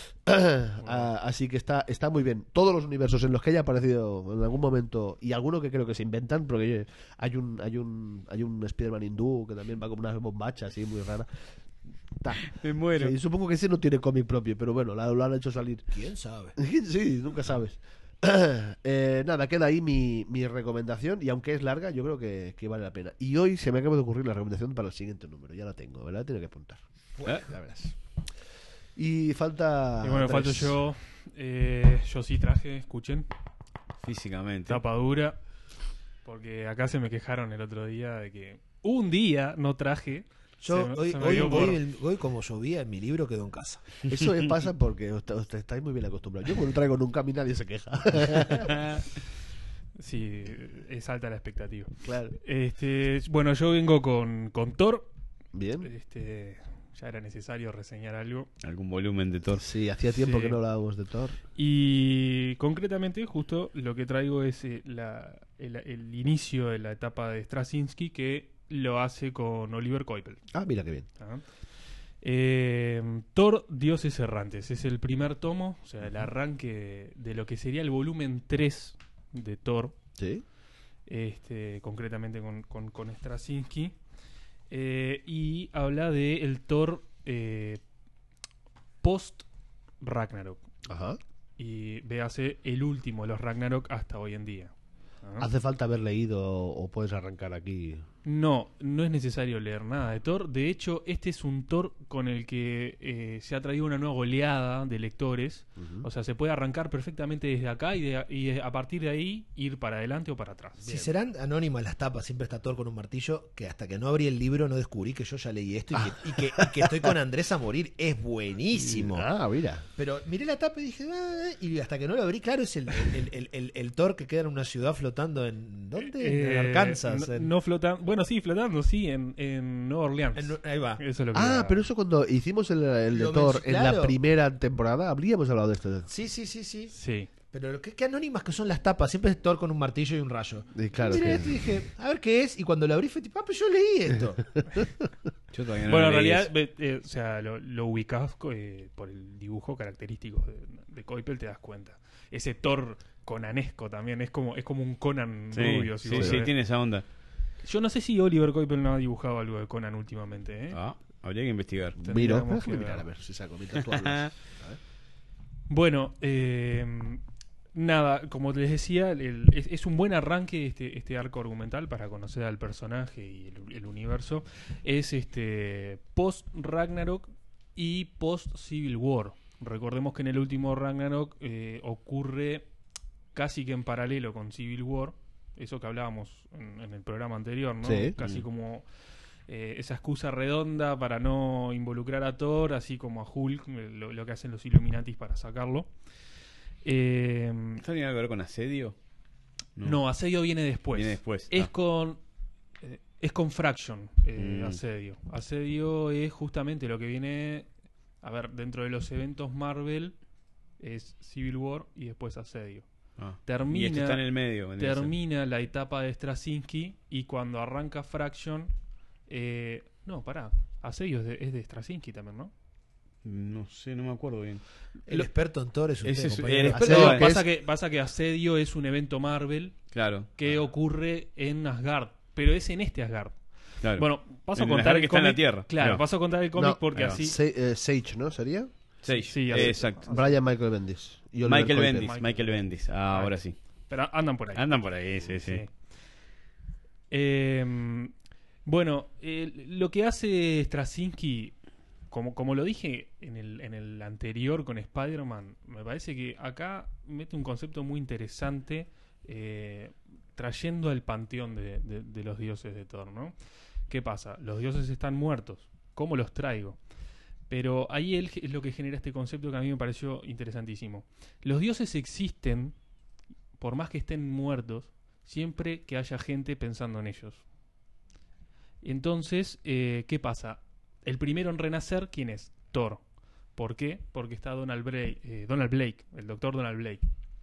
B: Ah, así que está, está muy bien. Todos los universos en los que haya aparecido en algún momento, y alguno que creo que se inventan, porque hay un, hay un, hay un Spider-Man hindú que también va como una bombacha así muy rara. Ta.
C: Me muero.
B: Sí, supongo que ese no tiene cómic propio, pero bueno, la- lo han hecho salir.
D: ¿Quién sabe?
B: Sí, nunca sabes. Eh, nada, queda ahí mi, mi recomendación. Y aunque es larga, yo creo que, que vale la pena. Y hoy se me acaba de ocurrir la recomendación para el siguiente número. Ya la tengo, ¿verdad? Tiene que apuntar.
C: ¿Eh?
B: Ya verás. Y falta.
E: Y bueno,
B: tres.
E: falto yo. Eh, yo sí traje, escuchen.
C: Físicamente.
E: Tapa dura. Porque acá se me quejaron el otro día de que un día no traje.
D: Yo
E: Se me-
D: hoy,
E: se me
D: hoy,
E: dio por-
D: hoy, el- hoy como llovía, en mi libro quedó en casa.
B: Eso es- pasa porque usted, usted estáis muy bien acostumbrados. Yo cuando traigo nunca a mí nadie se queja.
E: Sí, es alta la expectativa.
B: Claro.
E: Este, bueno, yo vengo con, con Thor.
B: Bien.
E: Este, ya era necesario reseñar algo.
C: Algún volumen de Thor.
B: Sí, hacía tiempo
E: Sí.
B: que no hablábamos de Thor.
E: Y concretamente, justo lo que traigo es eh, la, el, el inicio de la etapa de Straczynski, que lo hace con Oliver Coipel.
B: Ah, mira qué bien.
E: ¿Ah? Eh, Thor, Dioses Errantes. Es el primer tomo, o sea, el arranque de lo que sería el volumen tres de Thor,
B: Sí.
E: este, concretamente con, con, con Straczynski. Eh, y habla de el Thor eh, post Ragnarok.
B: Ajá.
E: Y véase el último de los Ragnarok hasta hoy en día. ¿Ah?
B: ¿Hace falta haber leído o puedes arrancar aquí?
E: No, no es necesario leer nada de Thor. De hecho, este es un Thor con el que eh, se ha traído una nueva oleada de lectores.
B: Ujú.
E: O sea, se puede arrancar perfectamente desde acá y, de- y a partir de ahí ir para adelante o para atrás.
D: Si serán anónimas las tapas, siempre está Thor con un martillo, que hasta que no abrí el libro no descubrí que yo ya leí esto y que, y que, y que estoy con Andrés a morir. Es buenísimo.
B: Ah, mira.
D: Pero miré la tapa y dije, ah, y hasta que no lo abrí, claro, es el, el, el, el, el Thor que queda en una ciudad flotando en... ¿Dónde?
E: Eh,
D: en Arkansas.
E: No,
D: en-
E: no flotando. Bueno, sí, flotando, sí, en, en Nueva Orleans.
D: en- ahí va.
E: Eso es lo que
B: Ah,
E: era.
B: pero eso cuando hicimos el, el de
D: Lo
B: Thor
D: menc-
B: en la
D: claro.
B: primera temporada, habríamos hablado de esto.
D: Sí, sí, sí, sí.
E: Sí.
D: Pero qué, qué anónimas que son las tapas. Siempre es Thor con un martillo y un rayo.
B: Y claro
D: Miré
B: que-
D: esto y dije, a ver qué es. Y cuando lo abrí fue tipo, ah, pero yo leí esto.
C: Yo todavía no
E: Bueno, en
C: lo leí
E: realidad,
C: eso.
E: ve- eh, o sea, lo, lo ubicás eh, por el dibujo característico de, de Coipel, te das cuenta. Ese Thor conanesco también, es como, es como un Conan
C: Sí,
E: rubio. si
C: sí,
E: vos lo
C: sí,
E: ves.
C: tiene esa onda.
E: Yo no sé si Oliver Coipel no ha dibujado algo de Conan últimamente, ¿eh?
C: Ah, habría que investigar.
B: Miro,
E: Tendríamos
B: déjame
E: que
B: mirar
E: ver.
B: a ver si saco mientras tú hablas.
E: Bueno, eh, nada, como les decía, el- es, es un buen arranque este, este arco argumental para conocer al personaje y el, el universo. Es este post Ragnarok y post Civil War. Recordemos que en el último Ragnarok eh, ocurre casi que en paralelo con Civil War, eso que hablábamos en, en el programa anterior, ¿no?
B: Sí.
E: Casi
C: Mm.
E: como eh, esa excusa redonda para no involucrar a Thor, así como a Hulk, eh, lo, lo que hacen los Illuminatis para sacarlo. Eh,
C: ¿Esto tiene algo que ver con asedio?
E: no. Asedio viene después.
C: Viene después.
E: Es
C: Ah.
E: con eh, es con Fraction, eh,
C: Mm.
E: Asedio. Asedio es justamente lo que viene, a ver, dentro de los eventos Marvel es Civil War y después Asedio.
C: Ah.
E: Termina-
C: Y esto está en el medio. vendría a ser.
E: Termina la etapa de Straczynski y cuando arranca Fraction, eh, no, pará, Asedio es de, es de Straczynski también, ¿no?
C: No sé, no me acuerdo bien.
D: El
E: Lo-
D: experto en Thor es usted,
C: Ese es-
D: compañero.
C: el experto-
B: Asedio
C: No,
B: que
E: pasa,
B: es-
E: que, pasa que Asedio es un evento Marvel
C: Claro,
E: que ocurre en Asgard, pero es en este Asgard.
C: claro.
E: Bueno, paso a
C: En el
E: contar
C: Asgard
E: el
C: que está en la
E: cómic.
C: Tierra.
E: Claro,
C: Ahí va.
E: paso a contar el cómic
B: No,
E: porque
C: ahí va.
E: así.
B: Sa- eh, Sage, ¿no? ¿Sería?
C: Seis.
E: Sí, así-
C: Eh, exacto.
B: Brian Michael Bendis. Y Oliver
C: Michael
B: Coipel.
C: Bendis, Michael Bendis. Ah, ahora sí.
E: Pero andan por ahí.
C: Andan por ahí, sí, sí.
E: Sí. Eh, bueno, eh, lo que hace Straczynski, como, como lo dije en el, en el anterior con Spider-Man, me parece que acá mete un concepto muy interesante eh, trayendo al panteón de, de- de los dioses de Thor, ¿no? ¿Qué pasa? Los dioses están muertos. ¿Cómo los traigo? Pero ahí él es lo que genera este concepto que a mí me pareció interesantísimo. Los dioses existen, por más que estén muertos, siempre que haya gente pensando en ellos. Entonces, eh, ¿qué pasa? El primero en renacer, ¿quién es? Thor. ¿Por qué? Porque está Donald Blake, eh, Donald Blake, el doctor Donald Blake.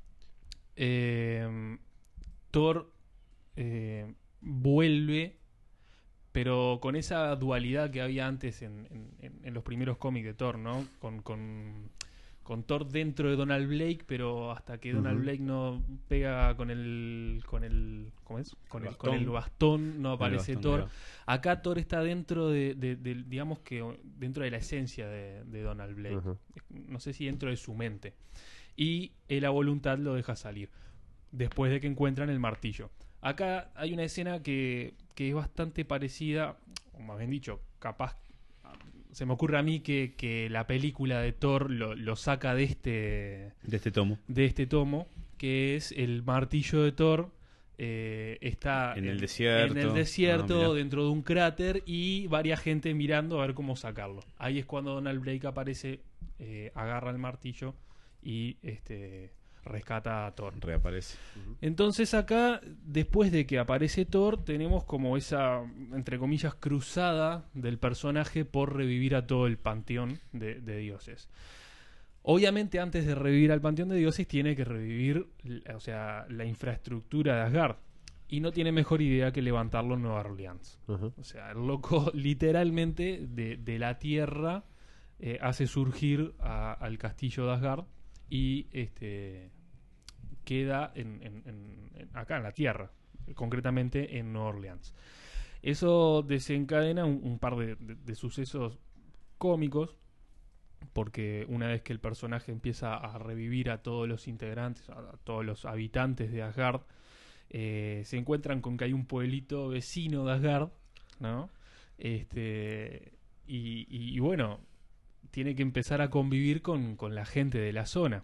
E: Eh, Thor eh, vuelve, pero con esa dualidad que había antes en, en- en- en los primeros cómics de Thor, ¿no? Con, con, con Thor dentro de Donald Blake, pero hasta que Donald
B: Uh-huh.
E: Blake no pega con el con el ¿cómo es? Con el, con el bastón no aparece
C: bastón,
E: Thor.
C: claro.
E: Acá Thor está dentro de, de- de- digamos que dentro de la esencia de, de Donald Blake.
B: Ujú.
E: No sé si dentro de su mente. Y él a voluntad lo deja salir después de que encuentran el martillo. Acá hay una escena que, que es bastante parecida, o más bien dicho, capaz se me ocurre a mí que, que la película de Thor lo, lo saca de este
C: De este tomo.
E: de este tomo, que es el martillo de Thor. eh, está
C: En el desierto.
E: en el desierto,
C: Ah, mirá.
E: dentro de un cráter, y varias gente mirando a ver cómo sacarlo. Ahí es cuando Donald Blake aparece, eh, agarra el martillo y este rescata a Thor.
C: Reaparece.
E: Entonces acá, después de que aparece Thor, tenemos como esa, entre comillas, cruzada del personaje por revivir a todo el panteón de, de dioses. Obviamente, antes de revivir al panteón de dioses, tiene que revivir, o sea, la infraestructura de Asgard. Y no tiene mejor idea que levantarlo en Nueva Orleans.
B: Ujú.
E: O sea, el loco literalmente de, de la tierra eh, hace surgir a- al castillo de Asgard y este queda en, en- en- en- acá en la tierra, concretamente en Nueva Orleans. Eso desencadena un, un par de, de- de sucesos cómicos, porque una vez que el personaje empieza a revivir a todos los integrantes, a, a todos los habitantes de Asgard, eh, se encuentran con que hay un pueblito vecino de Asgard, ¿no? Este, y, y- y bueno, tiene que empezar a convivir con, con la gente de la zona.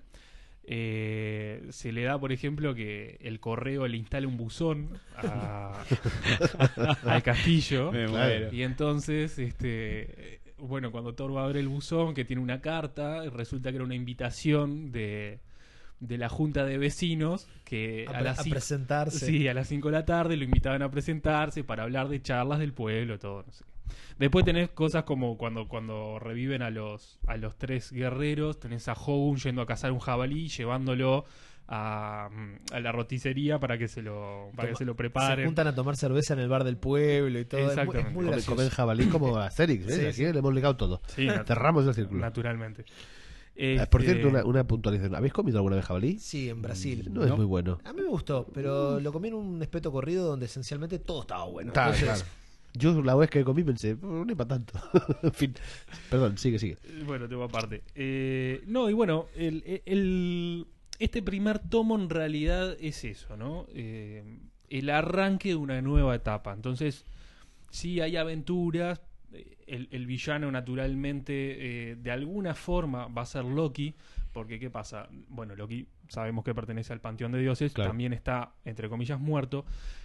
E: Eh, se le da, por ejemplo, que el correo le instale un buzón a- al castillo.
C: Me
B: Claro.
C: muero.
E: Y entonces, este, eh, bueno, cuando Thor va a abrir el buzón, que tiene una carta, resulta que era una invitación de, de la junta de vecinos que
D: A,
E: a,
D: pre-
E: las
D: a
E: cinco-
D: presentarse.
E: sí, a las cinco de la tarde lo invitaban a presentarse para hablar de charlas del pueblo, todo, no sé. Después tenés cosas como cuando, cuando reviven a los, a los tres guerreros, tenés a Hogun yendo a cazar un jabalí, llevándolo a, mm, a la roticería para que se lo, para que
D: Toma-
E: se lo
D: Se
E: preparen.
D: juntan a tomar cerveza en el bar del pueblo y todo. Es muy, es
E: Exactamente.
D: muy
B: Comen,
D: gracioso.
B: comen jabalí como Asterix, ¿ves?
D: Sí,
B: Aquí
D: sí.
B: le hemos ligado todo.
E: Sí, nat-
B: Cerramos el círculo.
E: naturalmente.
B: Eh, Por
E: Este,
B: cierto, una, una puntualización. ¿Habéis comido alguna vez jabalí?
D: Sí, en Brasil.
B: No, es muy bueno.
D: A mí me gustó, pero lo comí en un espeto corrido donde esencialmente todo estaba bueno.
B: Está,
D: Entonces,
B: claro. Yo la vez que comí pensé, "Oh, no es para tanto". En fin. Perdón, sigue, sigue.
E: Bueno, tengo aparte. Eh, no, y bueno, el, el- este primer tomo en realidad es eso, ¿no? Eh, el arranque de una nueva etapa. Entonces, sí hay aventuras. eh, El, el villano, naturalmente, eh, de alguna forma va a ser Loki. Porque, ¿qué pasa? Bueno, Loki sabemos que pertenece al panteón de dioses.
B: Claro.
E: También está, entre comillas, muerto.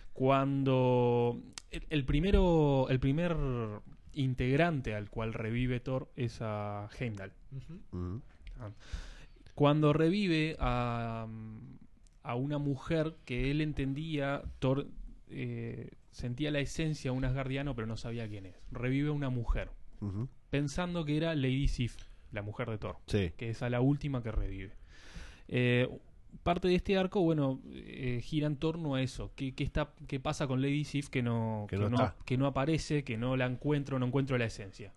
E: Cuando el, el primero, el primer integrante al cual revive Thor es a Heimdall.
D: ujú.
B: Mm.
E: Cuando revive a, a una mujer que él entendía, Thor eh, sentía la esencia de un asgardiano, pero no sabía quién es. Revive a una mujer,
B: Ujú.
E: pensando que era Lady Sif, la mujer de Thor,
B: Sí.
E: que es a la última que revive. Eh, parte de este arco, bueno, eh, gira en torno a eso. ¿Qué, qué está, qué pasa con Lady Sif que no,
B: Que
E: que
B: no
E: no,
B: está.
E: que no aparece, que no la encuentro, no encuentro la esencia?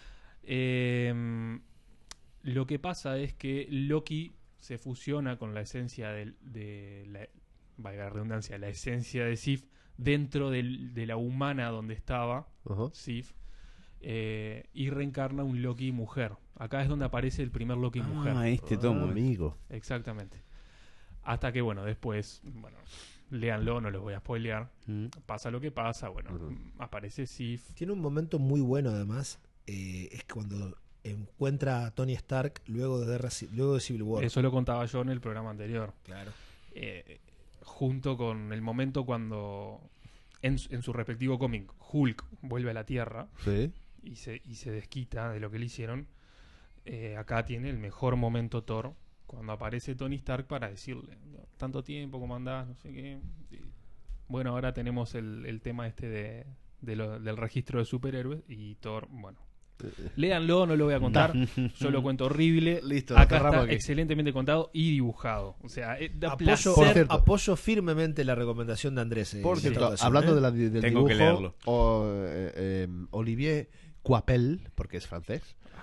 E: Eh, lo que pasa es que Loki se fusiona con la esencia del- de, la, valga la redundancia, la esencia de Sif dentro del- de la humana donde estaba
B: Ajá.
E: Sif, eh, y reencarna un Loki mujer. Acá es donde aparece el primer Loki mujer.
C: Ah, este tomo.
B: Ah,
C: eh.
B: amigo.
E: Exactamente. Hasta que, bueno, después, bueno, léanlo, no los voy a spoilear.
C: Mm.
E: Pasa lo que pasa, bueno,
B: Ujú.
E: aparece Sif.
D: Tiene un momento muy bueno además. eh, es cuando encuentra a Tony Stark luego de, Guerra Ci- luego de Civil War.
E: Eso lo contaba yo en el programa anterior.
D: Claro.
E: Eh, junto con el momento cuando, en, su- en su respectivo cómic, Hulk vuelve a la Tierra
B: Sí.
E: y se, y se desquita de lo que le hicieron. Eh, acá tiene el mejor momento Thor, cuando aparece Tony Stark para decirle, tanto tiempo, ¿cómo andás? No sé qué. Y, bueno, ahora tenemos el, el tema este de, de lo- del registro de superhéroes y Thor, bueno. Léanlo, no lo voy a contar. Yo lo cuento horrible.
B: Listo, lo
E: Acá
B: cerramos
E: está
B: aquí.
E: excelentemente contado y dibujado. O sea, eh, da
D: Apoyo,
E: placer.
B: Por cierto.
D: apoyo firmemente la recomendación de Andrés. eh,
B: Por
D: en
B: cierto,
D: esta ocasión,
B: hablando
D: ¿eh?
B: de la, del
C: Tengo que
B: dibujo,
C: leerlo.
B: o, eh, eh, Olivier Coipel, porque es francés,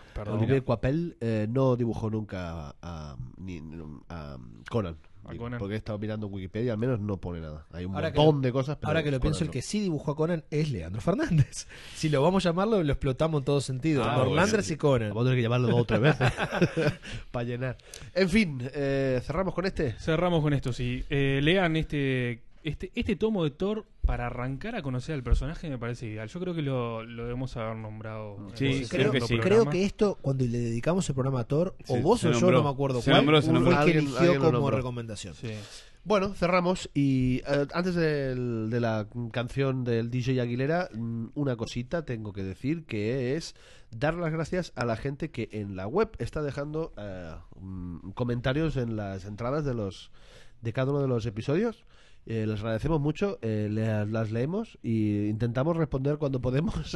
E: Perdón.
B: Olivier Coipel eh, no dibujó nunca a, a, ni- a Conan.
E: A Conan.
B: Porque he estado mirando en Wikipedia, al menos no pone nada. Hay un
D: Ahora que
B: montón
D: lo-
B: de cosas. Pero
D: Ahora que lo
B: Conan
D: pienso, el
B: no.
D: que sí dibujó a Conan es Leandro Fernández. Si lo vamos a llamarlo, lo explotamos en todo sentido.
C: Ah,
D: Norlanders
C: bueno.
D: y Conan.
B: Vamos a tener que llamarlo dos o tres veces para llenar. En fin, eh, cerramos con este.
E: Cerramos con esto, sí. Eh, lean este, este este tomo de Thor para arrancar a conocer al personaje, me parece ideal. Yo creo que lo, lo debemos haber nombrado. en
C: Sí,
E: el
C: creo
E: segundo
C: que sí.
D: Creo
E: programa.
D: que esto, cuando le dedicamos el programa a Thor,
C: Sí,
D: o vos
C: se
D: o yo,
C: nombró.
D: no me acuerdo
C: Se
D: cuál,
C: nombró, se
D: fue
C: nombró.
D: el que
B: Alguien-
D: eligió
B: alguien lo
D: como
B: nombró.
D: recomendación.
E: Sí.
B: Bueno, cerramos y eh, antes del- de la canción del D J Aguilera, mm, una cosita tengo que decir, que es dar las gracias a la gente que en la web está dejando eh, mm, comentarios en las entradas de los de cada uno de los episodios. Eh, les agradecemos mucho, eh, le- las leemos y intentamos responder cuando podemos,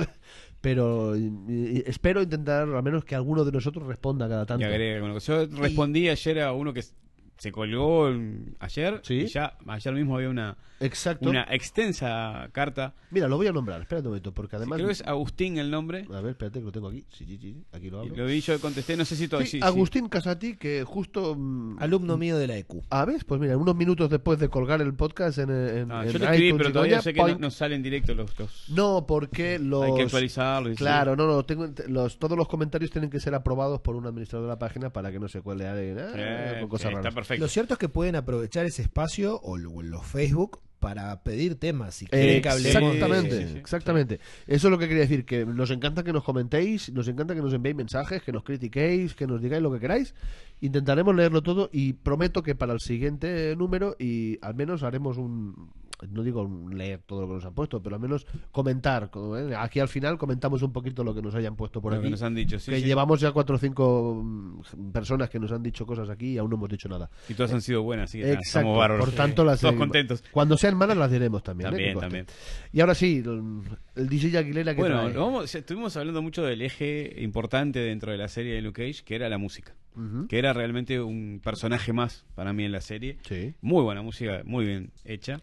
B: pero y- y espero intentar al menos que alguno de nosotros responda cada
C: Y
B: tanto.
C: agrega alguna cosa. Yo respondí ayer a uno que s- se colgó mm, ayer.
B: Sí.
C: Y ya ayer mismo había una,
B: Exacto.
C: una extensa carta.
B: Mira, lo voy a nombrar, espérate un momento, porque
C: Sí,
B: además...
C: creo que es Agustín el nombre.
B: A ver, espérate que lo tengo aquí. Sí, sí, sí, aquí lo
C: Y
B: hablo.
C: lo vi, yo contesté, no sé si todo.
B: Sí,
C: sí, sí.
B: Agustín Casati, que justo... mm,
D: Alumno mío de la E Q.
B: a ver, pues mira, unos minutos después de colgar el podcast en, en,
C: No,
B: en
C: yo lo escribí,
B: iTunes
C: pero
B: y
C: todavía
B: coña,
C: sé que no,
B: poink.
C: no salen directo los. los-
B: No, porque los...
C: Hay que actualizarlos. y
B: Claro, no, no, tengo, los, todos los comentarios tienen que ser aprobados por un administrador de la página para que no se cuele a
C: sí. Eh,
B: con cosas
C: está
B: raras.
C: perfecto.
D: Lo cierto es que pueden aprovechar ese espacio o lo- en los Facebook para pedir temas. Si quieren que hablemos de-
B: Exactamente,
C: sí, sí, sí.
B: exactamente. Eso es lo que quería decir, que nos encanta que nos comentéis, nos encanta que nos enviéis mensajes, que nos critiquéis, que nos digáis lo que queráis. Intentaremos leerlo todo y prometo que para el siguiente número y al menos haremos un, no digo un leer todo lo que nos han puesto, pero al menos comentar. como, ¿eh? Aquí al final comentamos un poquito lo que nos hayan puesto por
C: Lo
B: aquí.
C: que nos han dicho, sí,
B: que
C: sí.
B: llevamos ya cuatro o cinco mm, personas que nos han dicho cosas aquí y aún no hemos dicho nada.
C: Y todas han sido buenas, así que
B: Exacto,
C: estamos bárbaros.
B: por tanto las
C: Todos
B: eh,
C: contentos.
B: Cuando sean malas las diremos también. ¿eh?
C: También,
B: Que conste.
C: también.
B: Y ahora sí, el, el D J Aguilera que
C: Bueno,
B: trae.
C: lo vamos- estuvimos hablando mucho del eje importante dentro de la serie de Luke Cage, que era la música.
B: Ujú.
C: Que era realmente un personaje más para mí en la serie.
B: Sí.
C: Muy buena música, muy bien hecha.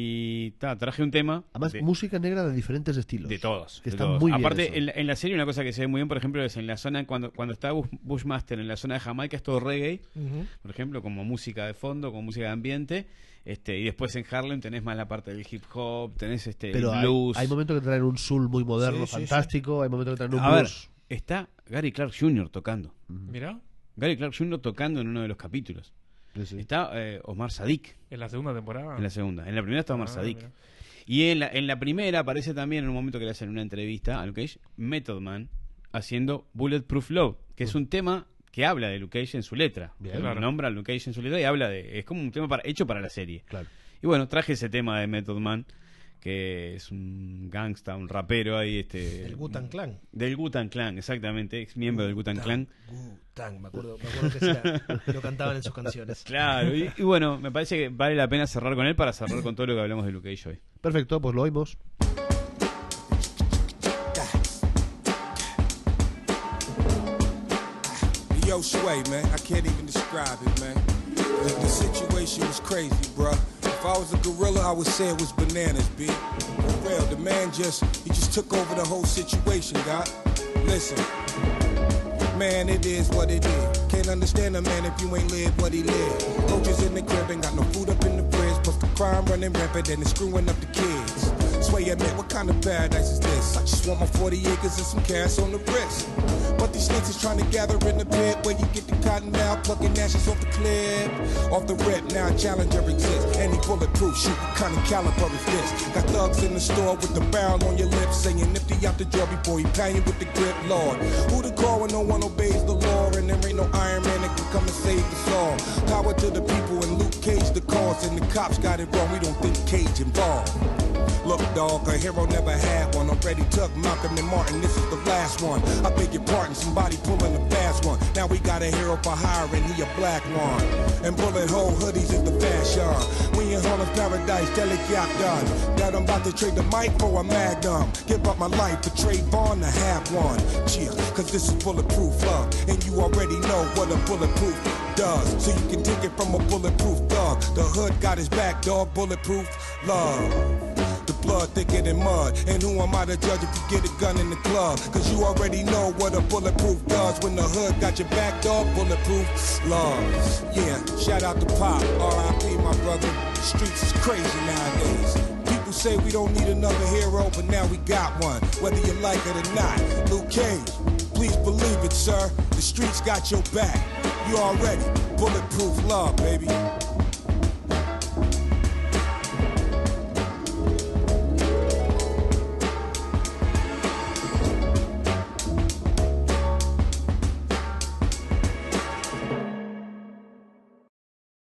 C: Y ta, traje un tema.
B: Además,
C: de,
B: música negra de diferentes estilos.
C: de todos.
B: Que
C: de
B: está
C: todos.
B: muy bien
C: Aparte,
B: eso.
C: en la, en la serie una cosa que se ve muy bien, por ejemplo, es en la zona, cuando, cuando está Bush- Bushmaster en la zona de Jamaica, es todo reggae,
D: Ujú.
C: por ejemplo, como música de fondo, como música de ambiente. Este, y después en Harlem tenés más la parte del hip hop, tenés este
B: Pero
C: el
B: hay,
C: blues.
B: hay momentos que traen un soul muy moderno,
D: Sí, sí,
B: fantástico. Hay momentos que traen un
C: A ver,
B: blues.
C: está Gary Clark junior tocando.
E: Mirá,
C: Gary Clark junior tocando en uno de los capítulos.
B: Sí, sí.
C: Está eh, Omar Sadik
E: en la segunda temporada.
C: en la segunda. En la primera está Omar
E: Ah,
C: Sadik.
E: mirá.
C: Y en la, en la primera aparece también en un momento que le hacen una entrevista a Luke Cage, Method Man haciendo Bulletproof Love, que es un tema que habla de Luke Cage en su letra.
B: Bien.
C: Él
E: Claro.
C: nombra a Luke Cage en su letra y habla de... Es como un tema para, hecho para la serie.
B: Claro.
C: Y bueno, traje ese tema de Method Man, que es un gangsta, un rapero ahí. Este,
D: El Wu-Tang Clan.
C: Del Wu-Tang Clan, exactamente, ex miembro del Wu-Tang Clan.
D: Wu-Tang, me acuerdo, me acuerdo que era- lo cantaban en sus canciones.
C: Claro, y, y bueno, me parece que vale la pena cerrar con él para cerrar con todo lo que hablamos de Luke Cage hoy.
B: Perfecto, pues lo oímos.
F: Yo, Sway, man, I can't even describe it, man. The, the situation was crazy, bruh. If I was a gorilla, I would say it was bananas, B. For real, the man just, he just took over the whole situation, God. Listen, man, it is what it is. Can't understand a man if you ain't lived what he lived. Roaches in the crib, ain't got no food up in the fridge. Plus the crime running rampant and it's screwing up the kids. Sway, admit, what kind of paradise is this? I just want my forty acres and some cash on the wrist. But these snakes is trying to gather in the pit where you get the cotton out, plucking ashes off the clip. Off the rip, now a challenger exists. Any bulletproof shoot, what kind of caliber is this? Got thugs in the store with the barrel on your lips, saying nifty out the jail before he pound you with the grip, Lord. Who to call when no one obeys the law? And there ain't no Iron Man that can come and save us all. Power to the people and Luke Cage the cause, and the cops got it wrong. We don't think Cage involved. Look, dog, a hero never had one. Already took Malcolm and Martin, this is the last one. I beg your pardon, somebody pulling a fast one. Now we got a hero for hire and he a black one. And bullet hole hoodies is the fashion. We in Harlem's paradise, delicate done. That I'm about to trade the mic for a magnum. Give up my life for Trayvon to have one. Cheer, cause this is bulletproof love. And you already know what a bulletproof does. So you can take it from a bulletproof thug. The hood got his back, dog, bulletproof love. The blood thicker than mud. And who am I to judge if you get a gun in the club? Cause you already know what a bulletproof does. When the hood got your back, dog, bulletproof love. Yeah, shout out to Pop, R I P my brother. The streets is crazy nowadays. People say we don't need another hero, but now we got one, whether you like it or not. Luke Cage, please believe it, sir. The streets got your back. You already bulletproof love, baby.